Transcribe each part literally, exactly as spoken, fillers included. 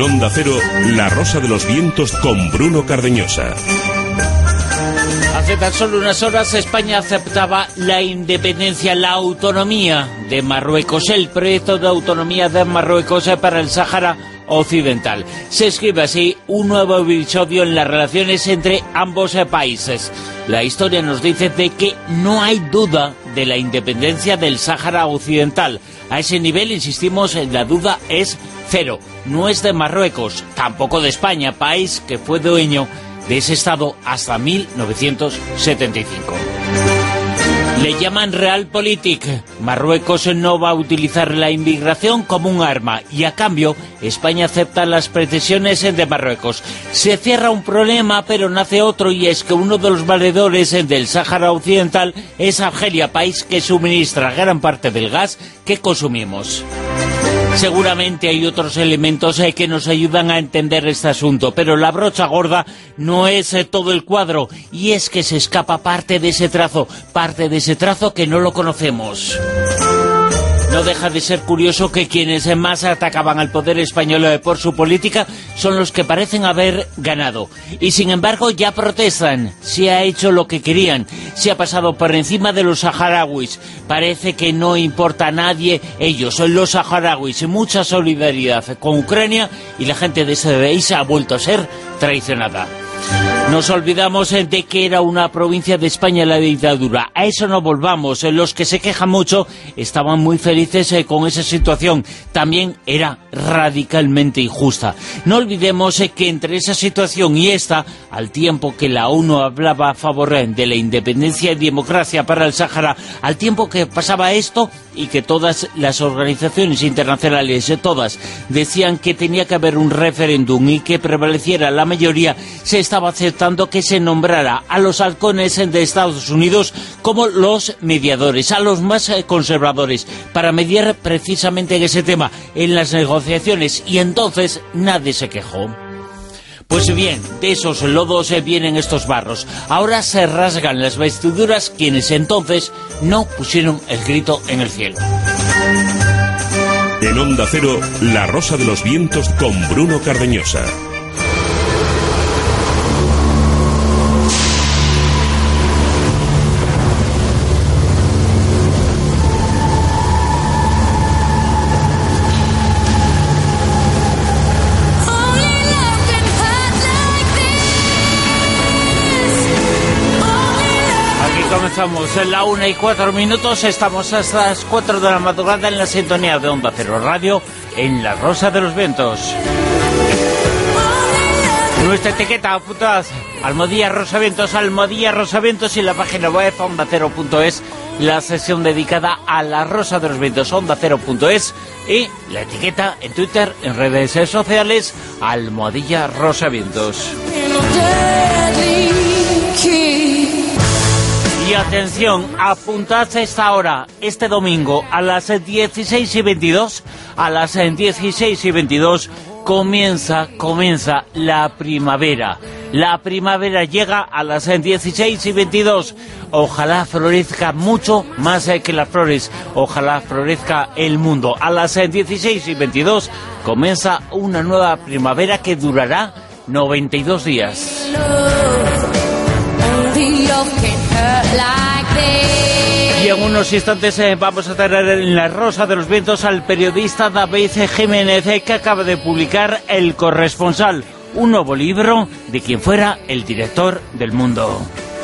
En Onda Cero, La Rosa de los Vientos con Bruno Cardeñosa. Hace tan solo unas horas España aceptaba la independencia, la autonomía de Marruecos, el proyecto de autonomía de Marruecos para el Sáhara Occidental. Se escribe así un nuevo episodio en las relaciones entre ambos países. La historia nos dice de que no hay duda de la independencia del Sáhara Occidental. A ese nivel, insistimos, la duda es cero. No es de Marruecos, tampoco de España, país que fue dueño de ese estado hasta mil novecientos setenta y cinco. Le llaman Realpolitik. Marruecos no va a utilizar la inmigración como un arma y a cambio España acepta las pretensiones de Marruecos. Se cierra un problema pero nace otro, y es que uno de los valedores del Sáhara Occidental es Argelia, país que suministra gran parte del gas que consumimos. Seguramente hay otros elementos eh, que nos ayudan a entender este asunto, pero la brocha gorda no es eh, todo el cuadro, y es que se escapa parte de ese trazo, parte de ese trazo que no lo conocemos. No deja de ser curioso que quienes más atacaban al poder español por su política son los que parecen haber ganado. Y sin embargo ya protestan. Se ha hecho lo que querían. Se ha pasado por encima de los saharauis. Parece que no importa a nadie. Ellos son los saharauis. Mucha solidaridad con Ucrania, y la gente de ese país ha vuelto a ser traicionada. Nos olvidamos de que era una provincia de España la dictadura. A eso no volvamos. Los que se quejan mucho estaban muy felices con esa situación. También era radicalmente injusta. No olvidemos que entre esa situación y esta, al tiempo que la ONU hablaba a favor de la independencia y democracia para el Sáhara, al tiempo que pasaba esto y que todas las organizaciones internacionales, todas, decían que tenía que haber un referéndum y que prevaleciera la mayoría, se estaba aceptando que se nombrara a los halcones de Estados Unidos como los mediadores, a los más conservadores, para mediar precisamente en ese tema, en las negociaciones, y entonces nadie se quejó. Pues bien, de esos lodos vienen estos barros. Ahora se rasgan las vestiduras quienes entonces no pusieron el grito en el cielo. En Onda Cero, La Rosa de los Vientos con Bruno Cardeñosa. Comenzamos en la una y cuatro minutos, estamos hasta las cuatro de la madrugada en la sintonía de Onda Cero Radio, en La Rosa de los Vientos. Nuestra etiqueta, apuntad, Almohadilla Rosavientos, Almohadilla Rosavientos, y la página web onda cero punto es, la sesión dedicada a La Rosa de los Vientos, onda cero punto es, y la etiqueta en Twitter, en redes sociales, Almohadilla Rosavientos. Y atención, apuntad esta hora, este domingo, a las dieciséis y veintidós, a las dieciséis y veintidós, comienza, comienza la primavera. La primavera llega a las dieciséis y veintidós. Ojalá florezca mucho más que las flores. Ojalá florezca el mundo. A las dieciséis y veintidós comienza una nueva primavera que durará noventa y dos días. Y en unos instantes eh, vamos a tener en La Rosa de los Vientos al periodista David Jiménez, eh, que acaba de publicar El Corresponsal, un nuevo libro de quien fuera el director del Mundo.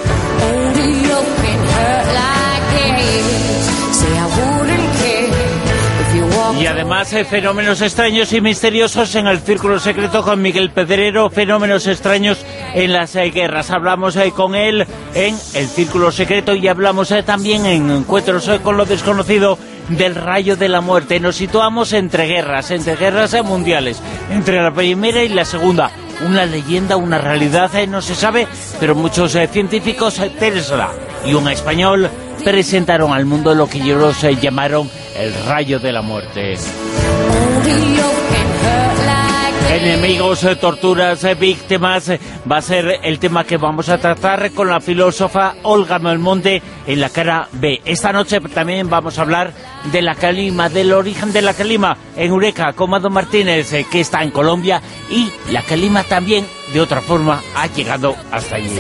Y además, eh, fenómenos extraños y misteriosos en el Círculo Secreto con Miguel Pedrero, fenómenos extraños en las eh, guerras. Hablamos eh, con él en el Círculo Secreto, y hablamos eh, también en Encuentros eh, con lo Desconocido del Rayo de la Muerte. Nos situamos entre guerras, entre guerras eh, mundiales, entre la primera y la segunda. Una leyenda, una realidad, eh, no se sabe, pero muchos eh, científicos, eh, Tesla y un español, presentaron al mundo lo que ellos eh, llamaron el Rayo de la Muerte. Enemigos, eh, torturas, eh, víctimas, eh, va a ser el tema que vamos a tratar con la filósofa Olga Belmonte en la cara B. Esta noche también vamos a hablar de la calima, del origen de la calima en Eureka, con Mado Martínez, eh, que está en Colombia, y la calima también, de otra forma, ha llegado hasta allí.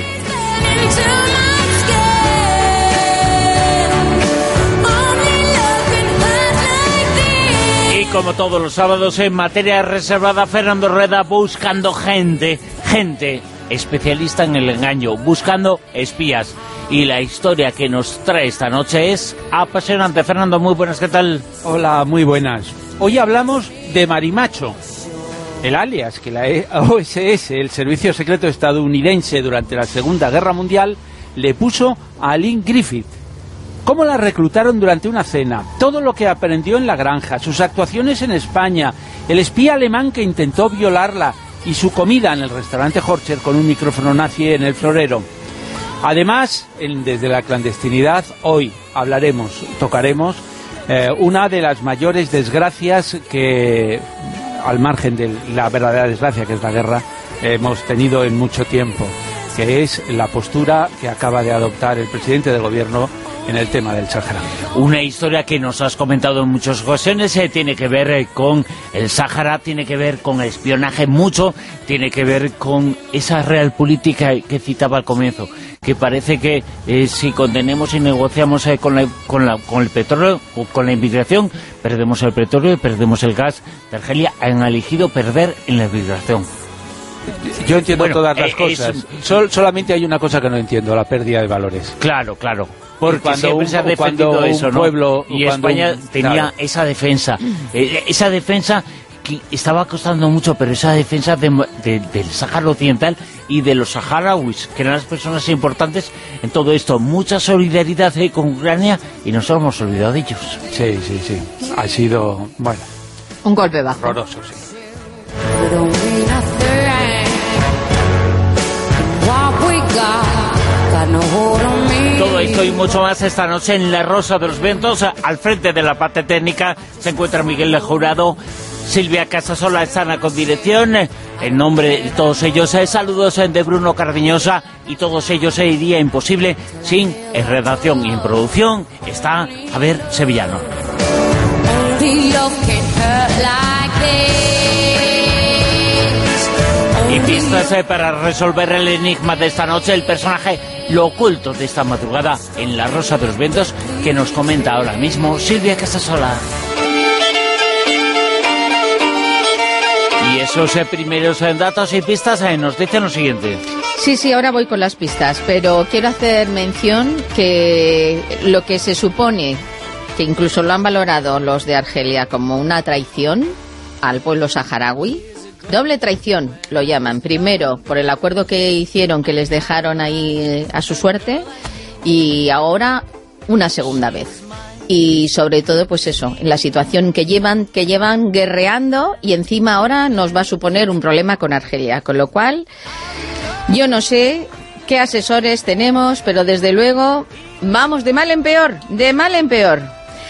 Y como todos los sábados, en materia reservada, Fernando Rueda buscando gente, gente especialista en el engaño, buscando espías. Y la historia que nos trae esta noche es apasionante. Fernando, muy buenas, ¿qué tal? Hola, muy buenas. Hoy hablamos de Marimacho, el alias que la O S S, el servicio secreto estadounidense durante la Segunda Guerra Mundial, le puso a Lynn Griffith. Cómo la reclutaron durante una cena, todo lo que aprendió en la granja, sus actuaciones en España, el espía alemán que intentó violarla y su comida en el restaurante Horcher con un micrófono nazi en el florero. Además, en, desde la clandestinidad, hoy hablaremos, tocaremos eh, una de las mayores desgracias que, al margen de la verdadera desgracia que es la guerra, eh, hemos tenido en mucho tiempo, que es la postura que acaba de adoptar el presidente del gobierno en el tema del Sáhara. Una historia que nos has comentado en muchas ocasiones, eh, tiene que ver eh, con el Sáhara, tiene que ver con espionaje mucho, tiene que ver con esa real política que citaba al comienzo, que parece que eh, si contenemos y negociamos eh, con, la, con, la, con el petróleo o con la inmigración, perdemos el petróleo y perdemos el gas de Argelia. Han elegido perder en la inmigración. Yo entiendo bueno, todas las eh, cosas. Es... Sol, solamente hay una cosa que no entiendo, la pérdida de valores. Claro, claro. Porque cuando siempre un, se ha defendido eso, ¿no? Pueblo, y España un, tenía claro. esa defensa. Eh, esa defensa que estaba costando mucho, pero esa defensa de, de, del Sáhara Occidental y de los saharauis, que eran las personas importantes en todo esto. Mucha solidaridad eh, con Ucrania y nos hemos olvidado de ellos. Sí, sí, sí. Ha sido, bueno... un golpe bajo. Horroroso, sí. Todo esto y mucho más esta noche en La Rosa de los Vientos. Al frente de la parte técnica se encuentra Miguel de Jurado, Silvia Casasola está en la condirección. En nombre de todos ellos, saludos de Bruno Cardeñosa, y todos ellos sería imposible sin en redacción y en producción está Javier Sevillano. Y pistas eh, para resolver el enigma de esta noche, el personaje lo oculto de esta madrugada en La Rosa de los Vientos, que nos comenta ahora mismo Silvia Casasola. Y esos eh, primeros eh, datos y pistas eh, nos dicen lo siguiente. Sí, sí, ahora voy con las pistas, pero quiero hacer mención que lo que se supone, que incluso lo han valorado los de Argelia como una traición al pueblo saharaui, doble traición lo llaman. Primero, por el acuerdo que hicieron, que les dejaron ahí a su suerte, y ahora una segunda vez. Y sobre todo, pues eso, en la situación que llevan, que llevan guerreando, y encima ahora nos va a suponer un problema con Argelia. Con lo cual, yo no sé qué asesores tenemos, pero desde luego vamos de mal en peor, de mal en peor.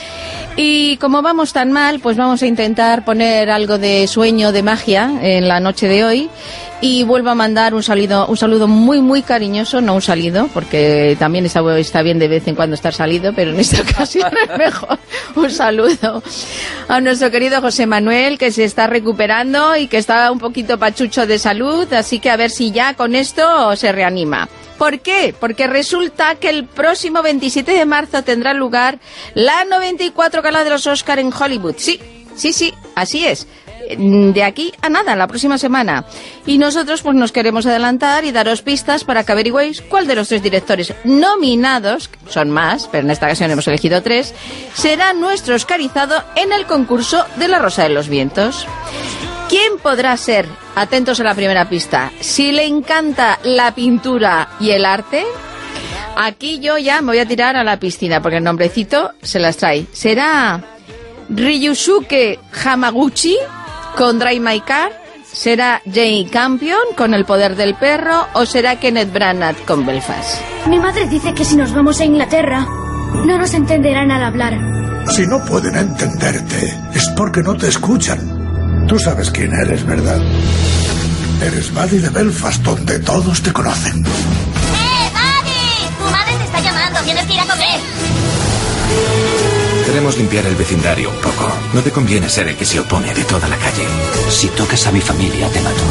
Y como vamos tan mal, pues vamos a intentar poner algo de sueño, de magia en la noche de hoy. Y vuelvo a mandar un saludo, un saludo muy, muy cariñoso, no un salido, porque también está, está bien de vez en cuando estar salido, pero en esta ocasión es mejor un saludo a nuestro querido José Manuel, que se está recuperando y que está un poquito pachucho de salud, así que a ver si ya con esto se reanima. ¿Por qué? Porque resulta que el próximo veintisiete de marzo tendrá lugar la noventa y cuatro Gala de los Oscar en Hollywood. Sí, sí, sí, así es. De aquí a nada, la próxima semana. Y nosotros pues nos queremos adelantar y daros pistas para que averigüéis cuál de los tres directores nominados, son más, pero en esta ocasión hemos elegido tres, será nuestro oscarizado en el concurso de La Rosa de los Vientos. ¿Quién podrá ser? Atentos a la primera pista. Si le encanta la pintura y el arte, aquí yo ya me voy a tirar a la piscina, porque el nombrecito se las trae. ¿Será Ryusuke Hamaguchi con Drive My Car? ¿Será Jane Campion con El poder del perro? ¿O será Kenneth Branagh con Belfast? Mi madre dice que si nos vamos a Inglaterra no nos entenderán al hablar. Si no pueden entenderte es porque no te escuchan. Tú sabes quién eres, ¿verdad? Eres Buddy de Belfast, donde todos te conocen. ¡Eh, Buddy! Tu madre te está llamando, tienes que ir a comer. Queremos limpiar el vecindario un poco. No te conviene ser el que se opone de toda la calle. Si tocas a mi familia, te mato.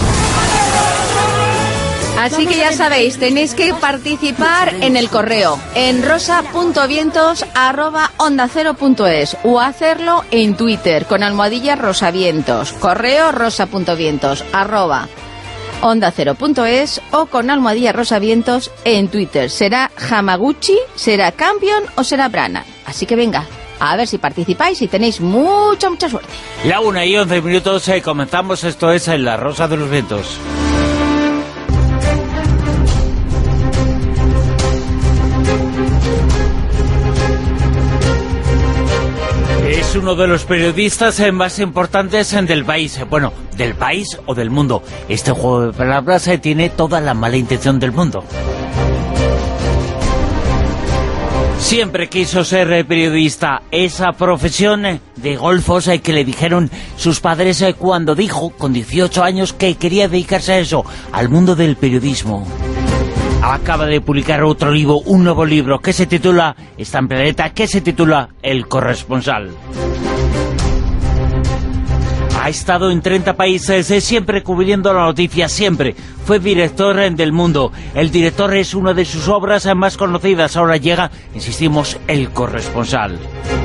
Así que ya sabéis, tenéis que participar en el correo en rosa punto vientos arroba onda cero punto es o hacerlo en Twitter con almohadilla rosavientos, correo rosa punto vientos arroba onda cero punto es o con almohadilla rosavientos en Twitter. ¿Será Hamaguchi, será Campion o será Brana? Así que venga, a ver si participáis y tenéis mucha, mucha suerte. La una y once minutos, eh, comenzamos. Esto es en La Rosa de los Vientos. Es uno de los periodistas eh, más importantes eh, del país. Bueno, del país o del mundo. Este juego de palabras eh, tiene toda la mala intención del mundo. Siempre quiso ser eh, periodista. Esa profesión eh, de golfos eh, que le dijeron sus padres eh, cuando dijo, con dieciocho años, que quería dedicarse a eso, al mundo del periodismo. Acaba de publicar otro libro, un nuevo libro, que se titula, está en Planeta, que se titula El Corresponsal. Ha estado en treinta países, siempre cubriendo la noticia, siempre. Fue director del Mundo. El director es una de sus obras más conocidas. Ahora llega, insistimos, El Corresponsal.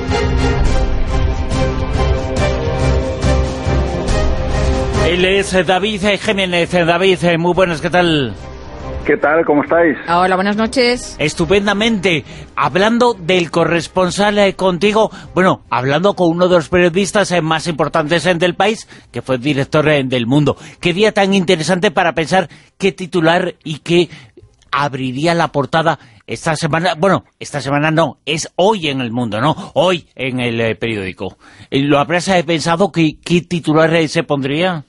Él es David Jiménez. David, muy buenas, ¿qué tal? ¿Qué tal? ¿Cómo estáis? Hola, buenas noches. Estupendamente. Hablando del Corresponsal eh, contigo, bueno, hablando con uno de los periodistas eh, más importantes eh, del país, que fue director eh, del Mundo. Qué día tan interesante para pensar qué titular y qué abriría la portada esta semana. Bueno, esta semana no, es hoy en El Mundo, ¿no? Hoy en el eh, periódico. ¿Lo habrás eh, pensado que, qué titular eh, se pondría?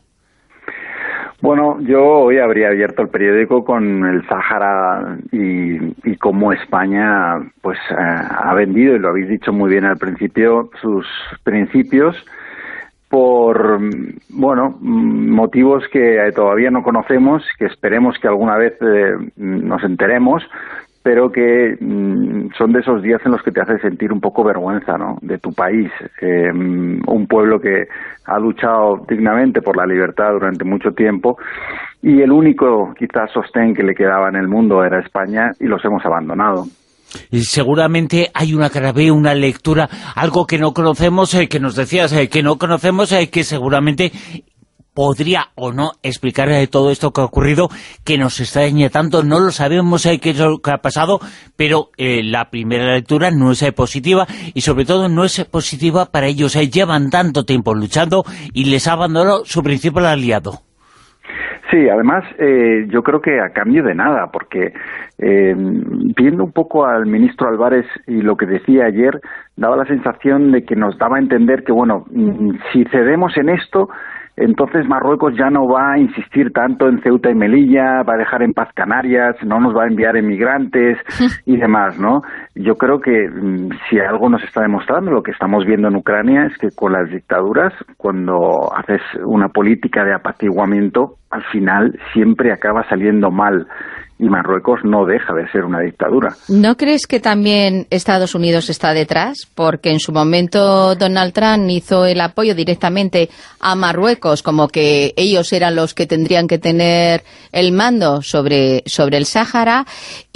Bueno, yo hoy habría abierto el periódico con el Sáhara y, y cómo España pues eh, ha vendido, y lo habéis dicho muy bien al principio, sus principios por, bueno, motivos que todavía no conocemos, que esperemos que alguna vez eh, nos enteremos, pero que mm, son de esos días en los que te hace sentir un poco vergüenza, ¿no?, de tu país, eh, un pueblo que ha luchado dignamente por la libertad durante mucho tiempo, y el único quizás sostén que le quedaba en el mundo era España, y los hemos abandonado. Y seguramente hay una cara B, una lectura, algo que no conocemos, eh, que nos decías eh, que no conocemos, eh, que seguramente podría o no explicar eh, todo esto que ha ocurrido, que nos extraña tanto. No lo sabemos eh, qué es lo que ha pasado, pero eh, la primera lectura no es eh, positiva, y sobre todo no es positiva para ellos. Eh, llevan tanto tiempo luchando y les ha abandonado su principal aliado. Sí, además eh, yo creo que a cambio de nada, porque eh, viendo un poco al ministro Álvarez y lo que decía ayer, daba la sensación de que nos daba a entender que, bueno, si cedemos en esto, entonces Marruecos ya no va a insistir tanto en Ceuta y Melilla, va a dejar en paz Canarias, no nos va a enviar emigrantes y demás, ¿no? Yo creo que si algo nos está demostrando, lo que estamos viendo en Ucrania, es que con las dictaduras, cuando haces una política de apaciguamiento, al final siempre acaba saliendo mal. Y Marruecos no deja de ser una dictadura. ¿No crees que también Estados Unidos está detrás? Porque en su momento Donald Trump hizo el apoyo directamente a Marruecos, como que ellos eran los que tendrían que tener el mando sobre, sobre el Sáhara,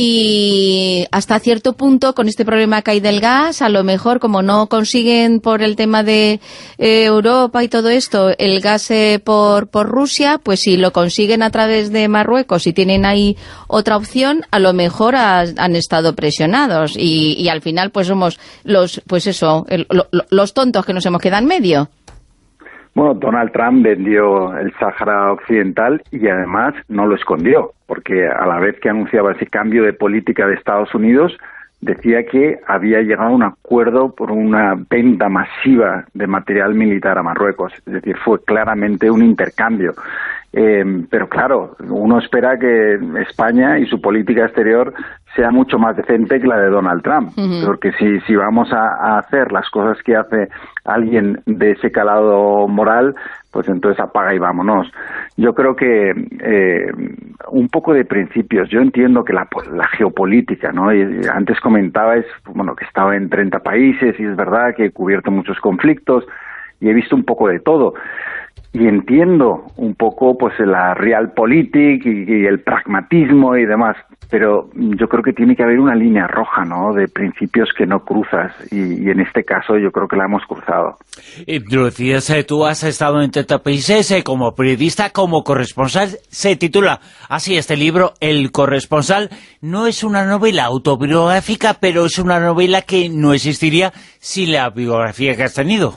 y hasta cierto punto, con este problema que hay del gas, a lo mejor como no consiguen por el tema de eh, Europa y todo esto, el gas eh, por, por Rusia, pues si lo consiguen a través de Marruecos y tienen ahí otra opción, a lo mejor ha, han estado presionados y, y al final pues somos los, pues eso, el, lo, los tontos que nos hemos quedado en medio. Bueno, Donald Trump vendió el Sáhara Occidental y además no lo escondió, porque a la vez que anunciaba ese cambio de política de Estados Unidos, decía que había llegado a un acuerdo por una venta masiva de material militar a Marruecos. Es decir, fue claramente un intercambio. Eh, pero claro, uno espera que España y su política exterior sea mucho más decente que la de Donald Trump, Uh-huh. porque si, si vamos a, a hacer las cosas que hace alguien de ese calado moral, pues entonces apaga y vámonos. Yo creo que eh, un poco de principios. Yo entiendo que la, la geopolítica, ¿no? Y antes comentabais, bueno, que estaba en treinta países y es verdad que he cubierto muchos conflictos y he visto un poco de todo. Y entiendo un poco pues la realpolitik y, y el pragmatismo y demás, pero yo creo que tiene que haber una línea roja, ¿no?, de principios que no cruzas, y, y en este caso yo creo que la hemos cruzado. Y lo decías, eh, tú has estado en treinta países eh, como periodista, como corresponsal. Se titula así este libro, El corresponsal. No es una novela autobiográfica, pero es una novela que no existiría sin la biografía que has tenido.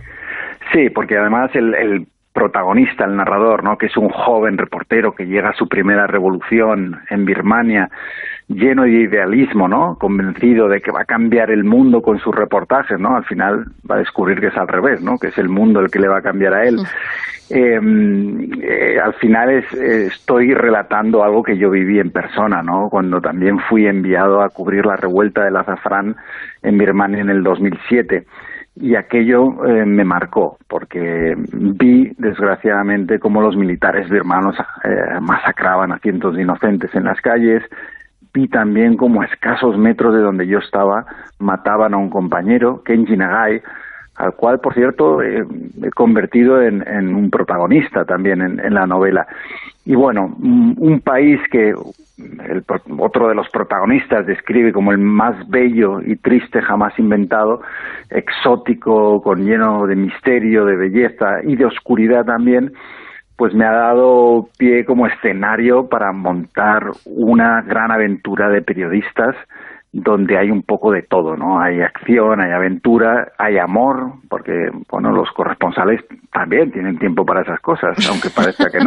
Sí, porque además el, el protagonista, el narrador, ¿no?, que es un joven reportero que llega a su primera revolución en Birmania, lleno de idealismo, ¿no?, convencido de que va a cambiar el mundo con sus reportajes, ¿no? Al final va a descubrir que es al revés, ¿no?, que es el mundo el que le va a cambiar a él. Eh, eh, al final es, eh, estoy relatando algo que yo viví en persona, ¿no?, cuando también fui enviado a cubrir la revuelta del azafrán en Birmania en el dos mil siete. Y aquello eh, me marcó, porque vi, desgraciadamente, cómo los militares birmanos eh, masacraban a cientos de inocentes en las calles. Vi también cómo a escasos metros de donde yo estaba mataban a un compañero, Kenji Nagai, al cual, por cierto, eh, he convertido en, en un protagonista también en, en la novela. Y bueno, un, un país que el, otro de los protagonistas describe como el más bello y triste jamás inventado, exótico, con lleno de misterio, de belleza y de oscuridad también, pues me ha dado pie como escenario para montar una gran aventura de periodistas donde hay un poco de todo, ¿no? Hay acción, hay aventura, hay amor, porque, bueno, los corresponsales también tienen tiempo para esas cosas, aunque parezca que no.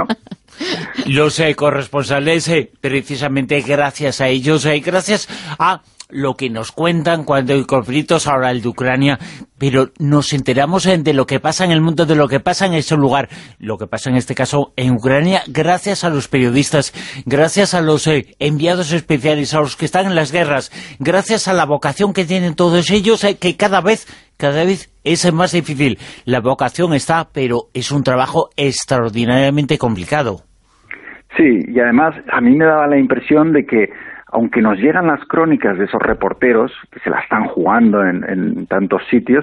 Los eh, corresponsales, eh, precisamente gracias a ellos, eh, gracias a lo que nos cuentan cuando hay conflictos, ahora el de Ucrania, pero nos enteramos eh, de lo que pasa en el mundo, de lo que pasa en ese lugar, lo que pasa en este caso en Ucrania, gracias a los periodistas, gracias a los eh, enviados especiales, a los que están en las guerras, gracias a la vocación que tienen todos ellos, eh, que cada vez, cada vez es más difícil. La vocación está, pero es un trabajo extraordinariamente complicado. Sí, y además a mí me daba la impresión de que, aunque nos llegan las crónicas de esos reporteros, que se la están jugando en, en tantos sitios,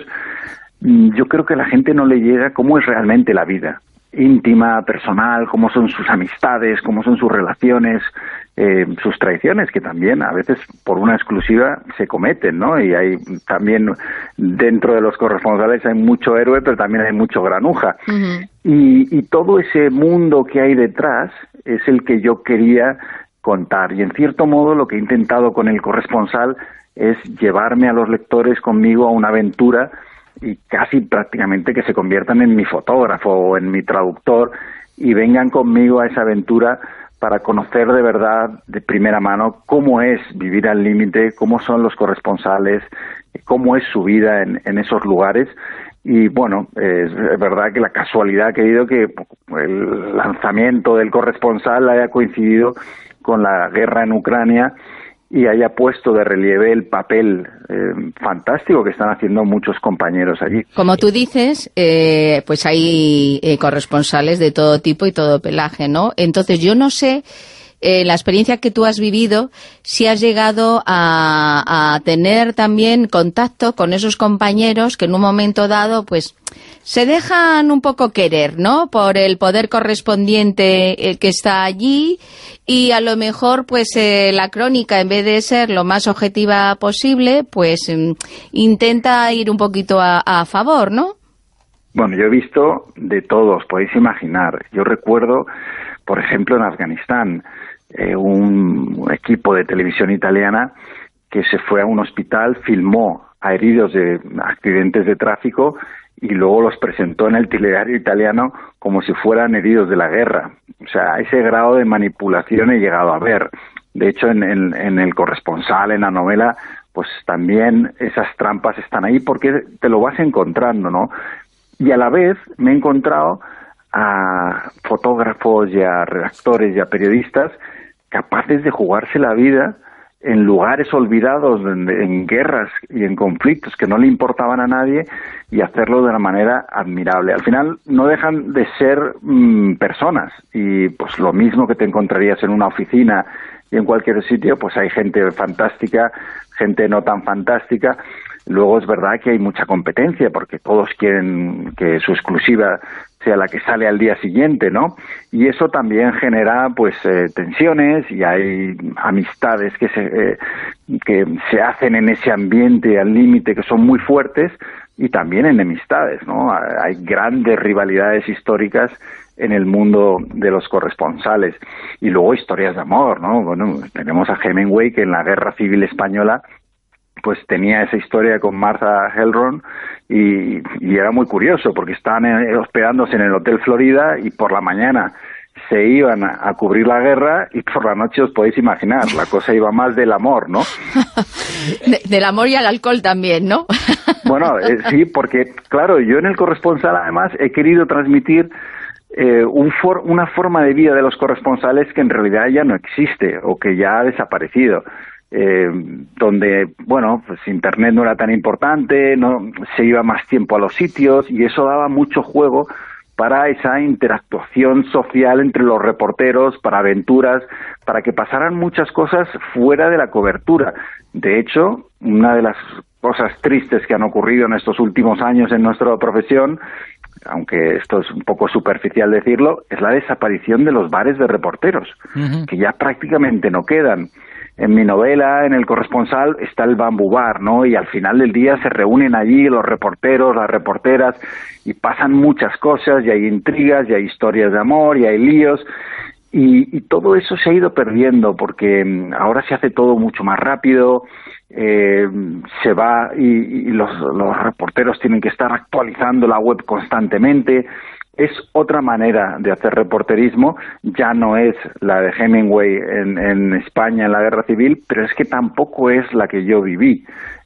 yo creo que a la gente no le llega cómo es realmente la vida íntima, personal, cómo son sus amistades, cómo son sus relaciones, eh, sus traiciones, que también a veces por una exclusiva se cometen, ¿no? Y hay también, dentro de los corresponsales hay mucho héroe, pero también hay mucho granuja. Uh-huh. Y, y todo ese mundo que hay detrás es el que yo quería contar, y en cierto modo lo que he intentado con El corresponsal es llevarme a los lectores conmigo a una aventura y casi prácticamente que se conviertan en mi fotógrafo o en mi traductor y vengan conmigo a esa aventura para conocer de verdad, de primera mano, cómo es vivir al límite, cómo son los corresponsales, cómo es su vida en, en esos lugares. Y bueno, es verdad que la casualidad ha querido que el lanzamiento del corresponsal haya coincidido con la guerra en Ucrania y haya puesto de relieve el papel eh, fantástico que están haciendo muchos compañeros allí. Como tú dices, eh, pues hay eh, corresponsales de todo tipo y todo pelaje, ¿no? Entonces yo no sé, eh, la experiencia que tú has vivido, si has llegado a, a tener también contacto con esos compañeros que en un momento dado, pues, se dejan un poco querer, ¿no?, por el poder correspondiente eh, que está allí, y a lo mejor pues eh, la crónica, en vez de ser lo más objetiva posible, pues eh, intenta ir un poquito a, a favor, ¿no? Bueno, yo he visto de todos, podéis imaginar. Yo recuerdo, por ejemplo, en Afganistán, eh, un equipo de televisión italiana que se fue a un hospital, filmó a heridos de accidentes de tráfico y luego los presentó en el telediario italiano como si fueran heridos de la guerra. O sea, a ese grado de manipulación he llegado a ver. De hecho, en, en, en El corresponsal, en la novela, pues también esas trampas están ahí porque te lo vas encontrando, ¿no? Y a la vez me he encontrado a fotógrafos y a redactores y a periodistas capaces de jugarse la vida en lugares olvidados, en, en guerras y en conflictos que no le importaban a nadie, y hacerlo de una manera admirable. Al final no dejan de ser mmm, personas, y pues lo mismo que te encontrarías en una oficina y en cualquier sitio, pues hay gente fantástica, gente no tan fantástica. Luego es verdad que hay mucha competencia, porque todos quieren que su exclusiva sea la que sale al día siguiente, ¿no? Y eso también genera, pues, eh, tensiones, y hay amistades que se, eh, que se hacen en ese ambiente al límite, que son muy fuertes, y también enemistades, ¿no? Hay grandes rivalidades históricas en el mundo de los corresponsales. Y luego historias de amor, ¿no? Bueno, tenemos a Hemingway, que en la Guerra Civil Española pues tenía esa historia con Martha Hellron, y, y era muy curioso, porque estaban eh, hospedándose en el Hotel Florida, y por la mañana se iban a, a cubrir la guerra, y por la noche os podéis imaginar, la cosa iba más del amor, ¿no? De, del amor y al alcohol también, ¿no? Bueno, eh, sí, porque, claro, yo en el corresponsal además he querido transmitir eh, un for, una forma de vida de los corresponsales que en realidad ya no existe, o que ya ha desaparecido. Eh, donde, bueno, pues Internet no era tan importante, no se iba más tiempo a los sitios, y eso daba mucho juego para esa interactuación social entre los reporteros, para aventuras, para que pasaran muchas cosas fuera de la cobertura. De hecho, una de las cosas tristes que han ocurrido en estos últimos años en nuestra profesión, aunque esto es un poco superficial decirlo, es la desaparición de los bares de reporteros, uh-huh. que ya prácticamente no quedan. En mi novela, en El Corresponsal, está el Bambú Bar, ¿no? Y al final del día se reúnen allí los reporteros, las reporteras, y pasan muchas cosas, y hay intrigas, y hay historias de amor, y hay líos, y, y todo eso se ha ido perdiendo, porque ahora se hace todo mucho más rápido, eh, se va, y, y los, los reporteros tienen que estar actualizando la web constantemente. Es otra manera de hacer reporterismo, ya no es la de Hemingway en, en España en la Guerra Civil, pero es que tampoco es la que yo viví,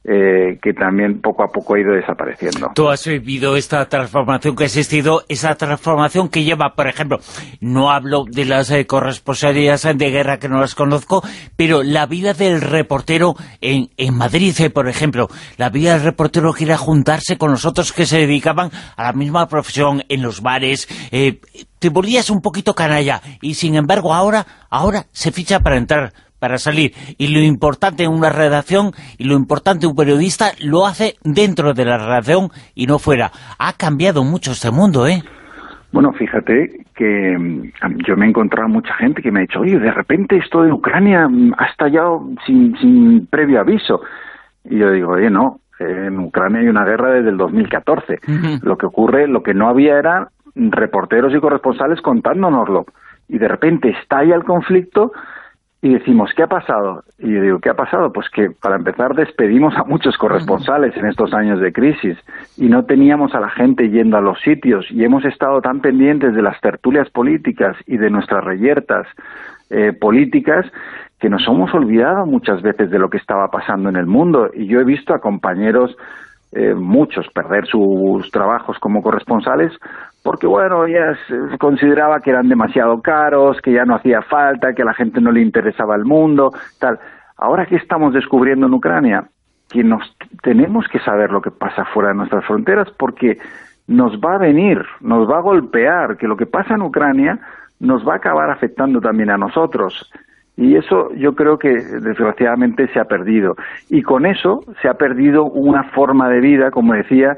eh, que también poco a poco ha ido desapareciendo. Tú has vivido esta transformación que ha existido, esa transformación que lleva, por ejemplo, no hablo de las eh, corresponsalías de guerra, que no las conozco, pero la vida del reportero en, en Madrid, eh, por ejemplo, la vida del reportero que era juntarse con los otros que se dedicaban a la misma profesión en los bares, eh, te volvías un poquito canalla, y sin embargo ahora, ahora se ficha para entrar, para salir, y lo importante en una redacción, y lo importante un periodista lo hace dentro de la redacción y no fuera. Ha cambiado mucho este mundo, ¿eh? Bueno, fíjate que yo me he encontrado mucha gente que me ha dicho, oye, de repente esto de Ucrania ha estallado sin, sin previo aviso. Y yo digo, oye, no, en Ucrania hay una guerra desde el dos mil catorce. Uh-huh. Lo que ocurre, lo que no había era reporteros y corresponsales contándonoslo. Y de repente estalla el conflicto, y decimos, ¿qué ha pasado? Y yo digo, ¿qué ha pasado? Pues que, para empezar, despedimos a muchos corresponsales en estos años de crisis, y no teníamos a la gente yendo a los sitios, y hemos estado tan pendientes de las tertulias políticas y de nuestras reyertas eh, políticas, que nos hemos olvidado muchas veces de lo que estaba pasando en el mundo. Y yo he visto a compañeros, eh, muchos, perder sus trabajos como corresponsales, porque, bueno, ya se consideraba que eran demasiado caros, que ya no hacía falta, que a la gente no le interesaba el mundo, tal. Ahora, ¿qué estamos descubriendo en Ucrania? Que nos tenemos que saber lo que pasa fuera de nuestras fronteras, porque nos va a venir, nos va a golpear, que lo que pasa en Ucrania nos va a acabar afectando también a nosotros. Y eso yo creo que desgraciadamente se ha perdido. Y con eso se ha perdido una forma de vida, como decía,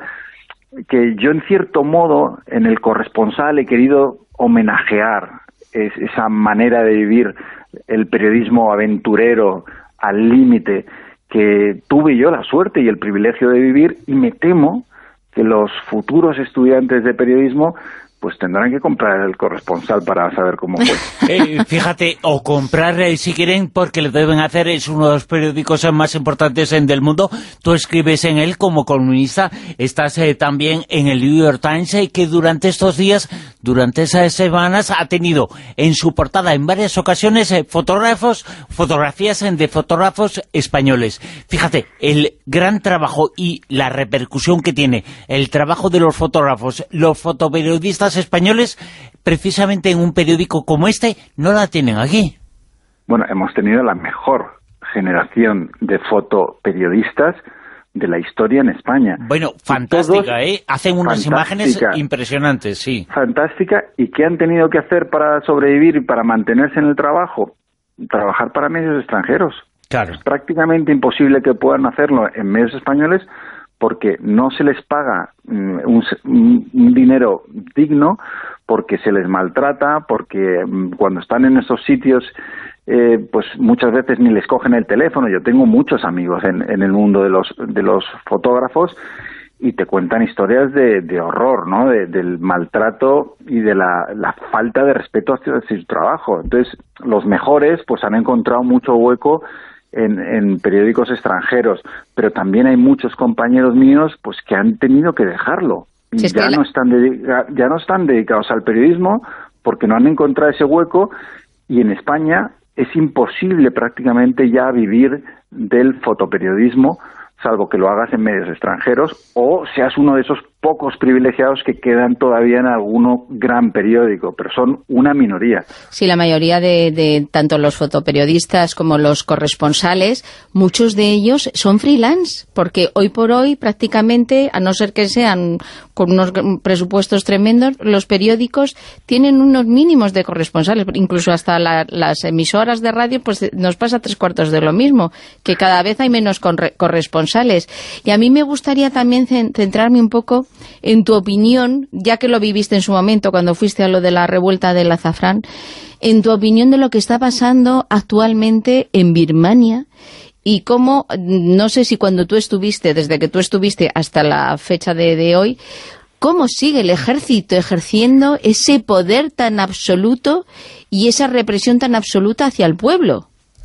que yo en cierto modo en El Corresponsal he querido homenajear es, esa manera de vivir el periodismo aventurero al límite que tuve yo la suerte y el privilegio de vivir, y me temo que los futuros estudiantes de periodismo pues tendrán que comprar El Corresponsal para saber cómo fue. Eh, fíjate, o comprar eh, si quieren, porque lo deben hacer, es uno de los periódicos eh, más importantes eh, del mundo. Tú escribes en él como columnista, estás eh, también en el New York Times, eh, que durante estos días, durante esas semanas, ha tenido en su portada en varias ocasiones eh, fotógrafos, fotografías eh, de fotógrafos españoles. Fíjate, el gran trabajo y la repercusión que tiene el trabajo de los fotógrafos, los fotoperiodistas españoles, precisamente en un periódico como este, no la tienen aquí. Bueno, hemos tenido la mejor generación de fotoperiodistas de la historia en España. Bueno, fantástica, ¿eh? Hacen unas imágenes impresionantes, sí. Fantástica, y ¿qué han tenido que hacer para sobrevivir y para mantenerse en el trabajo? Trabajar para medios extranjeros. Claro. Es prácticamente imposible que puedan hacerlo en medios españoles porque no se les paga un, un dinero digno, porque se les maltrata, porque cuando están en esos sitios eh, pues muchas veces ni les cogen el teléfono. Yo tengo muchos amigos en, en el mundo de los de los fotógrafos y te cuentan historias de, de horror, ¿no? De, del maltrato y de la, la falta de respeto hacia su trabajo. Entonces, los mejores pues han encontrado mucho hueco en, en periódicos extranjeros, pero también hay muchos compañeros míos pues que han tenido que dejarlo. Y si es ya, que no la... están dedica- ya no están dedicados al periodismo porque no han encontrado ese hueco, y en España es imposible prácticamente ya vivir del fotoperiodismo, salvo que lo hagas en medios extranjeros o seas uno de esos pocos privilegiados que quedan todavía en alguno gran periódico, pero son una minoría. Sí, la mayoría de, de tanto los fotoperiodistas como los corresponsales, muchos de ellos son freelance, porque hoy por hoy prácticamente, a no ser que sean con unos presupuestos tremendos, los periódicos tienen unos mínimos de corresponsales, incluso hasta la, las emisoras de radio, pues nos pasa tres cuartos de lo mismo, que cada vez hay menos corresponsales. Y a mí me gustaría también centrarme un poco en tu opinión, ya que lo viviste en su momento cuando fuiste a lo de la revuelta del azafrán, en tu opinión de lo que está pasando actualmente en Birmania y cómo, no sé si cuando tú estuviste, desde que tú estuviste hasta la fecha de, de hoy, cómo sigue el ejército ejerciendo ese poder tan absoluto y esa represión tan absoluta hacia el pueblo.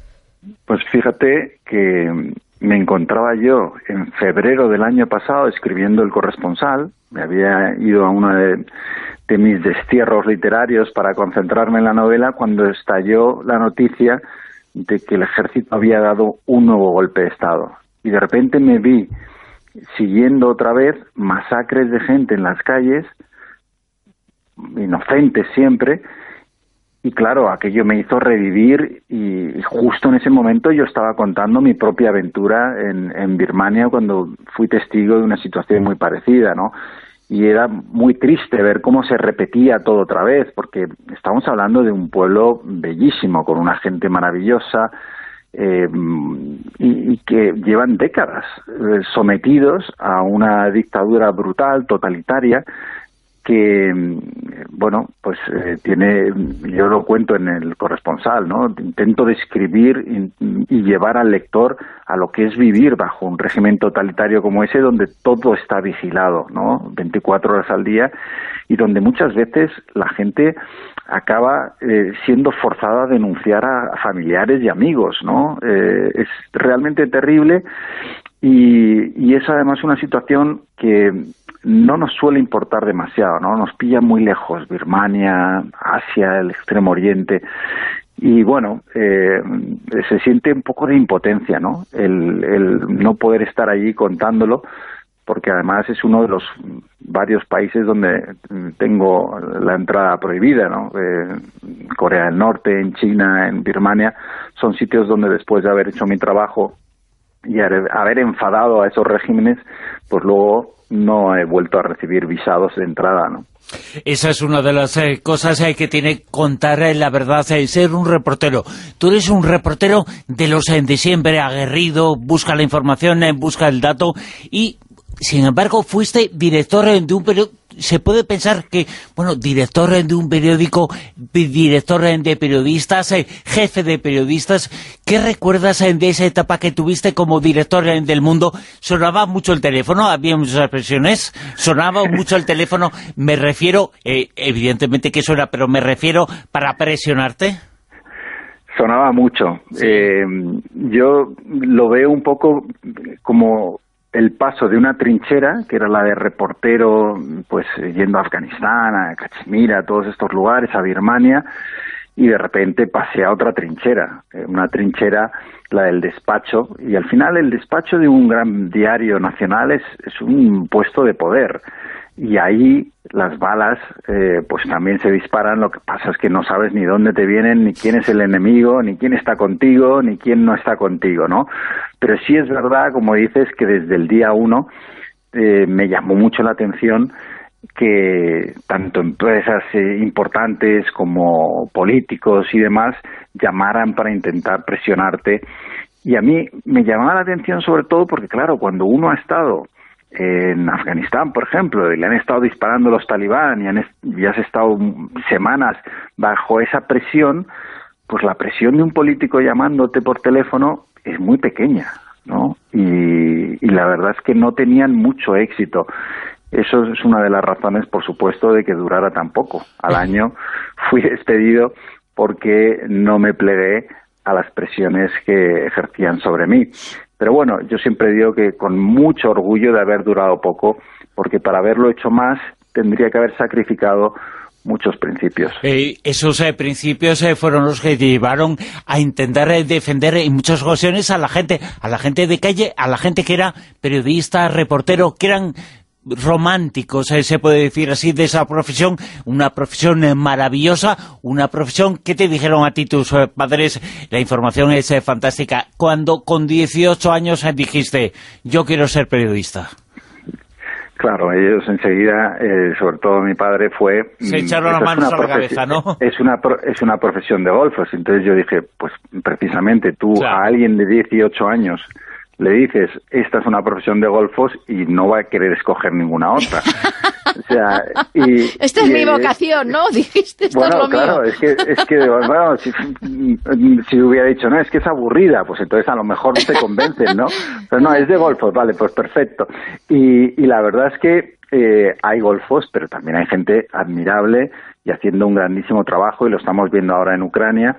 Pues fíjate que me encontraba yo en febrero del año pasado escribiendo El Corresponsal. Me había ido a uno de, de mis destierros literarios para concentrarme en la novela cuando estalló la noticia de que el ejército había dado un nuevo golpe de Estado. Y de repente me vi siguiendo otra vez masacres de gente en las calles, inocentes siempre. Y claro, aquello me hizo revivir y justo en ese momento yo estaba contando mi propia aventura en, en Birmania cuando fui testigo de una situación muy parecida, ¿no? Y era muy triste ver cómo se repetía todo otra vez, porque estamos hablando de un pueblo bellísimo, con una gente maravillosa, eh, y, y que llevan décadas eh, sometidos a una dictadura brutal, totalitaria, que, bueno, pues eh, tiene, yo lo cuento en El Corresponsal, ¿no? Intento describir y, y llevar al lector a lo que es vivir bajo un régimen totalitario como ese, donde todo está vigilado, ¿no? veinticuatro horas al día, y donde muchas veces la gente acaba eh, siendo forzada a denunciar a, a familiares y amigos, ¿no? Eh, es realmente terrible, y, y es además una situación que no nos suele importar demasiado, ¿no? Nos pilla muy lejos, Birmania, Asia, el Extremo Oriente, y bueno, eh, se siente un poco de impotencia, ¿no? El, el no poder estar allí contándolo, porque además es uno de los varios países donde tengo la entrada prohibida, ¿no? Eh, Corea del Norte, en China, en Birmania, son sitios donde después de haber hecho mi trabajo y haber enfadado a esos regímenes, pues luego no he vuelto a recibir visados de entrada, ¿no? Esa es una de las eh, cosas eh, que tiene que contar eh, la verdad, eh, ser un reportero. Tú eres un reportero de los eh, de siempre, aguerrido, busca la información, eh, busca el dato, y sin embargo fuiste director eh, de un periódico. Se puede pensar que, bueno, director de un periódico, director de periodistas, eh, jefe de periodistas. ¿Qué recuerdas eh, de esa etapa que tuviste como director eh, del Mundo? ¿Sonaba mucho el teléfono? ¿Había muchas presiones? ¿Sonaba mucho el teléfono? Me refiero, eh, evidentemente que suena, pero me refiero para presionarte. Sonaba mucho. Sí. Eh, yo lo veo un poco como el paso de una trinchera, que era la de reportero, pues yendo a Afganistán, a Cachemira, a todos estos lugares, a Birmania, y de repente pasé a otra trinchera, una trinchera, la del despacho, y al final el despacho de un gran diario nacional es, es un puesto de poder, y ahí las balas eh, pues también se disparan. Lo que pasa es que no sabes ni dónde te vienen, ni quién es el enemigo, ni quién está contigo, ni quién no está contigo, ¿no? Pero sí es verdad, como dices, que desde el día uno eh, me llamó mucho la atención que tanto empresas eh, importantes como políticos y demás llamaran para intentar presionarte. Y a mí me llamaba la atención sobre todo porque, claro, cuando uno ha estado en Afganistán, por ejemplo, y le han estado disparando los talibán y, han, y has estado semanas bajo esa presión, pues la presión de un político llamándote por teléfono es muy pequeña, ¿no? Y, y la verdad es que no tenían mucho éxito. Eso es una de las razones, por supuesto, de que durara tan poco. Al año fui despedido porque no me plegué a las presiones que ejercían sobre mí. Pero bueno, yo siempre digo que con mucho orgullo de haber durado poco, porque para haberlo hecho más tendría que haber sacrificado muchos principios. Eh, esos eh, principios eh, fueron los que llevaron a intentar eh, defender en muchas ocasiones a la gente, a la gente de calle, a la gente que era periodista, reportero, que eran románticos, eh, se puede decir así, de esa profesión, una profesión eh, maravillosa, una profesión que te dijeron a ti tus eh, padres. La información es eh, fantástica. Cuando con dieciocho años eh, dijiste, yo quiero ser periodista. Claro, ellos enseguida, eh, sobre todo mi padre, fue... Se echaron las manos a la cabeza, ¿no? Es una, es una profesión de golfos. Entonces yo dije, pues precisamente tú, claro, a alguien de dieciocho años le dices, esta es una profesión de golfos, y no va a querer escoger ninguna otra. O sea, y, esta es y, mi vocación, ¿no? Dijiste, esto bueno, es lo claro, mío. es que, es que bueno, si, si hubiera dicho, no, es que es aburrida, pues entonces a lo mejor te convencen, ¿no? Pero no, es de golfos, vale, pues perfecto. Y, y la verdad es que eh, hay golfos, pero también hay gente admirable y haciendo un grandísimo trabajo, y lo estamos viendo ahora en Ucrania.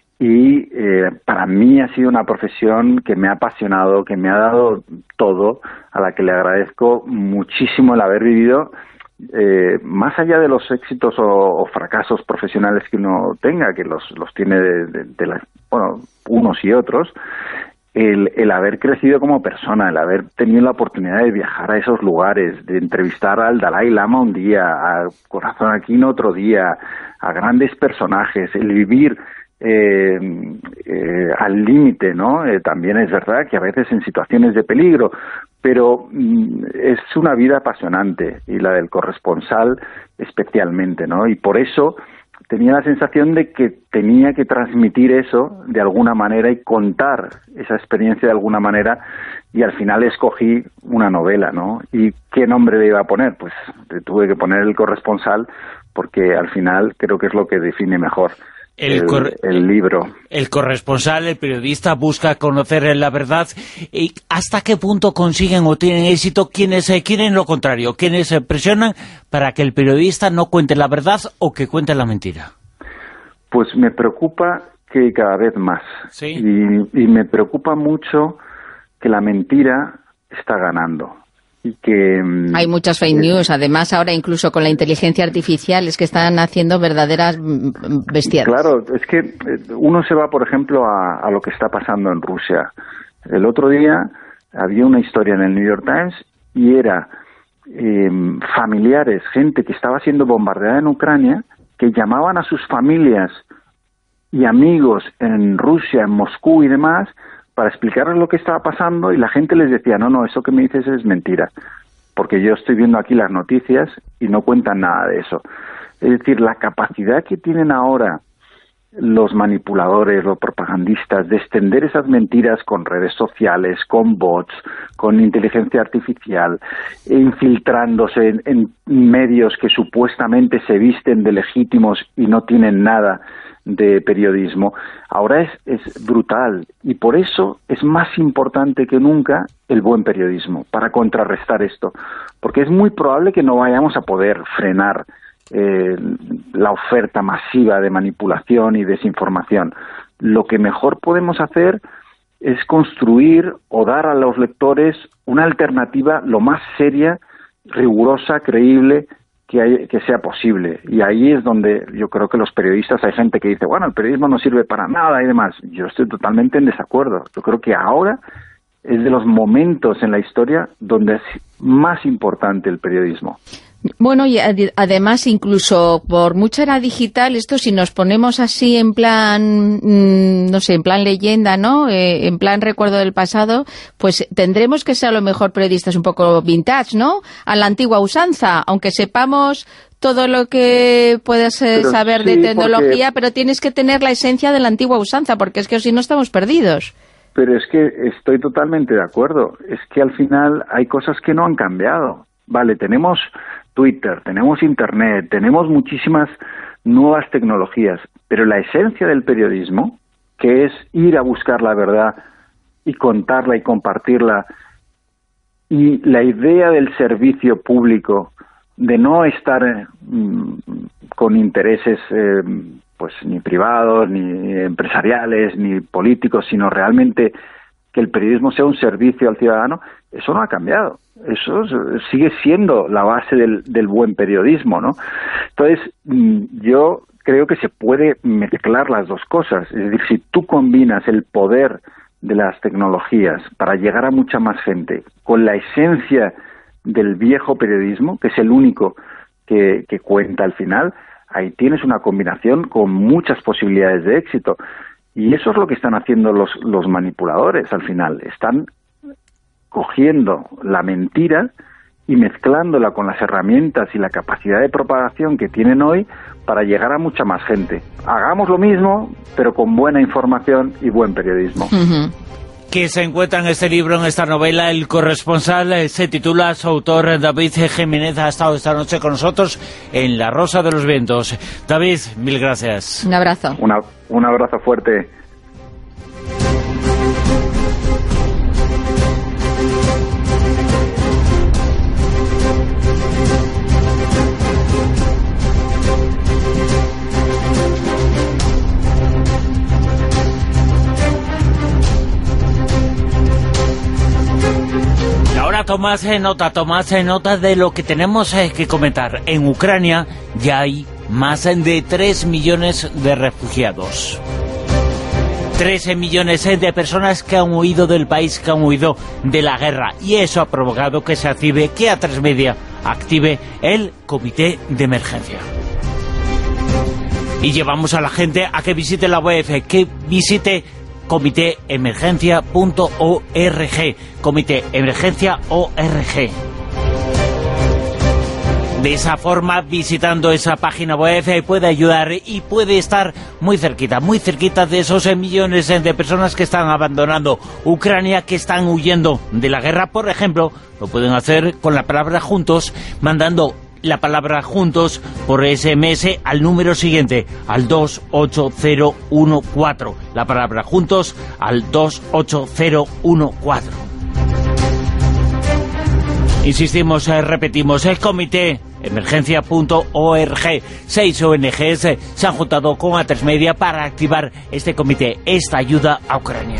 Y eh, para mí ha sido una profesión que me ha apasionado, que me ha dado todo, a la que le agradezco muchísimo el haber vivido, eh, más allá de los éxitos o, o fracasos profesionales que uno tenga, que los, los tiene de, de, de la, bueno, unos y otros, el, el haber crecido como persona, el haber tenido la oportunidad de viajar a esos lugares, de entrevistar al Dalai Lama un día, a Corazón Aquino otro día, a grandes personajes, el vivir Eh, eh, al límite, ¿no? Eh, también es verdad que a veces en situaciones de peligro, pero mm, es una vida apasionante, y la del corresponsal especialmente, ¿no? Y por eso tenía la sensación de que tenía que transmitir eso de alguna manera y contar esa experiencia de alguna manera, y al final escogí una novela, ¿no? ¿Y qué nombre le iba a poner? Pues le tuve que poner El corresponsal, porque al final creo que es lo que define mejor El, el, el libro. El corresponsal, el periodista, busca conocer la verdad. ¿Y hasta qué punto consiguen o tienen éxito quienes eh, quieren lo contrario? Quienes eh, presionan para que el periodista no cuente la verdad o que cuente la mentira. Pues me preocupa que cada vez más. ¿Sí? Y, y me preocupa mucho que la mentira está ganando. Y que hay muchas fake news, además ahora incluso con la inteligencia artificial es que están haciendo verdaderas bestias. Claro, es que uno se va, por ejemplo, a, a lo que está pasando en Rusia. El otro día había una historia en el New York Times y era eh, familiares, gente que estaba siendo bombardeada en Ucrania, que llamaban a sus familias y amigos en Rusia, en Moscú y demás, para explicarles lo que estaba pasando, y la gente les decía, no, no, eso que me dices es mentira, porque yo estoy viendo aquí las noticias y no cuentan nada de eso. Es decir, la capacidad que tienen ahora los manipuladores, los propagandistas, de extender esas mentiras con redes sociales, con bots, con inteligencia artificial, infiltrándose en, en medios que supuestamente se visten de legítimos y no tienen nada de periodismo, ahora es, es brutal, y por eso es más importante que nunca el buen periodismo, para contrarrestar esto, porque es muy probable que no vayamos a poder frenar eh, la oferta masiva de manipulación y desinformación. Lo que mejor podemos hacer es construir o dar a los lectores una alternativa lo más seria, rigurosa, creíble, que, hay, que sea posible. Y ahí es donde yo creo que los periodistas, hay gente que dice, bueno, el periodismo no sirve para nada y demás. Yo estoy totalmente en desacuerdo. Yo creo que ahora es de los momentos en la historia donde es más importante el periodismo. Bueno, y ad además, incluso por mucha era digital, esto si nos ponemos así en plan, mmm, no sé, en plan leyenda, ¿no? Eh, en plan recuerdo del pasado, pues tendremos que ser a lo mejor periodistas un poco vintage, ¿no? A la antigua usanza, aunque sepamos todo lo que puedes eh, saber sí, de tecnología, porque... pero tienes que tener la esencia de la antigua usanza, porque es que si no estamos perdidos. Pero es que estoy totalmente de acuerdo. Es que al final hay cosas que no han cambiado. Vale, tenemos Twitter, tenemos Internet, tenemos muchísimas nuevas tecnologías, pero la esencia del periodismo, que es ir a buscar la verdad y contarla y compartirla, y la idea del servicio público, de no estar eh, con intereses eh, pues ni privados, ni empresariales, ni políticos, sino realmente que el periodismo sea un servicio al ciudadano, eso no ha cambiado. Eso sigue siendo la base del, del buen periodismo, ¿no? Entonces, yo creo que se puede mezclar las dos cosas. Es decir, si tú combinas el poder de las tecnologías para llegar a mucha más gente con la esencia del viejo periodismo, que es el único que, que cuenta al final, ahí tienes una combinación con muchas posibilidades de éxito. Y eso es lo que están haciendo los, los manipuladores al final. Están cogiendo la mentira y mezclándola con las herramientas y la capacidad de propagación que tienen hoy para llegar a mucha más gente. Hagamos lo mismo, pero con buena información y buen periodismo. Uh-huh. Que se encuentra en este libro, en esta novela, El corresponsal, eh, se titula, su autor David Jiménez ha estado esta noche con nosotros en La Rosa de los Vientos. David, mil gracias. Un abrazo. Una, un abrazo fuerte. Tomás en nota, Tomás en nota de lo que tenemos eh, que comentar. En Ucrania ya hay más de tres millones de refugiados. trece millones de personas que han huido del país, que han huido de la guerra. Y eso ha provocado que se active, que A tres Media active el comité de emergencia. Y llevamos a la gente a que visite la web, que visite comité emergencia punto org, comité emergencia punto org. De esa forma, visitando esa página web, puede ayudar y puede estar muy cerquita, muy cerquita de esos millones de personas que están abandonando Ucrania, que están huyendo de la guerra. Por ejemplo, lo pueden hacer con la palabra juntos, mandando la palabra juntos por ese eme ese al número siguiente, al dos ocho cero uno cuatro. La palabra juntos al dos ocho cero uno cuatro. Insistimos, eh, repetimos, el comité emergencia punto org. Seis O N Ges se han juntado con A tres Media para activar este comité, esta ayuda a Ucrania.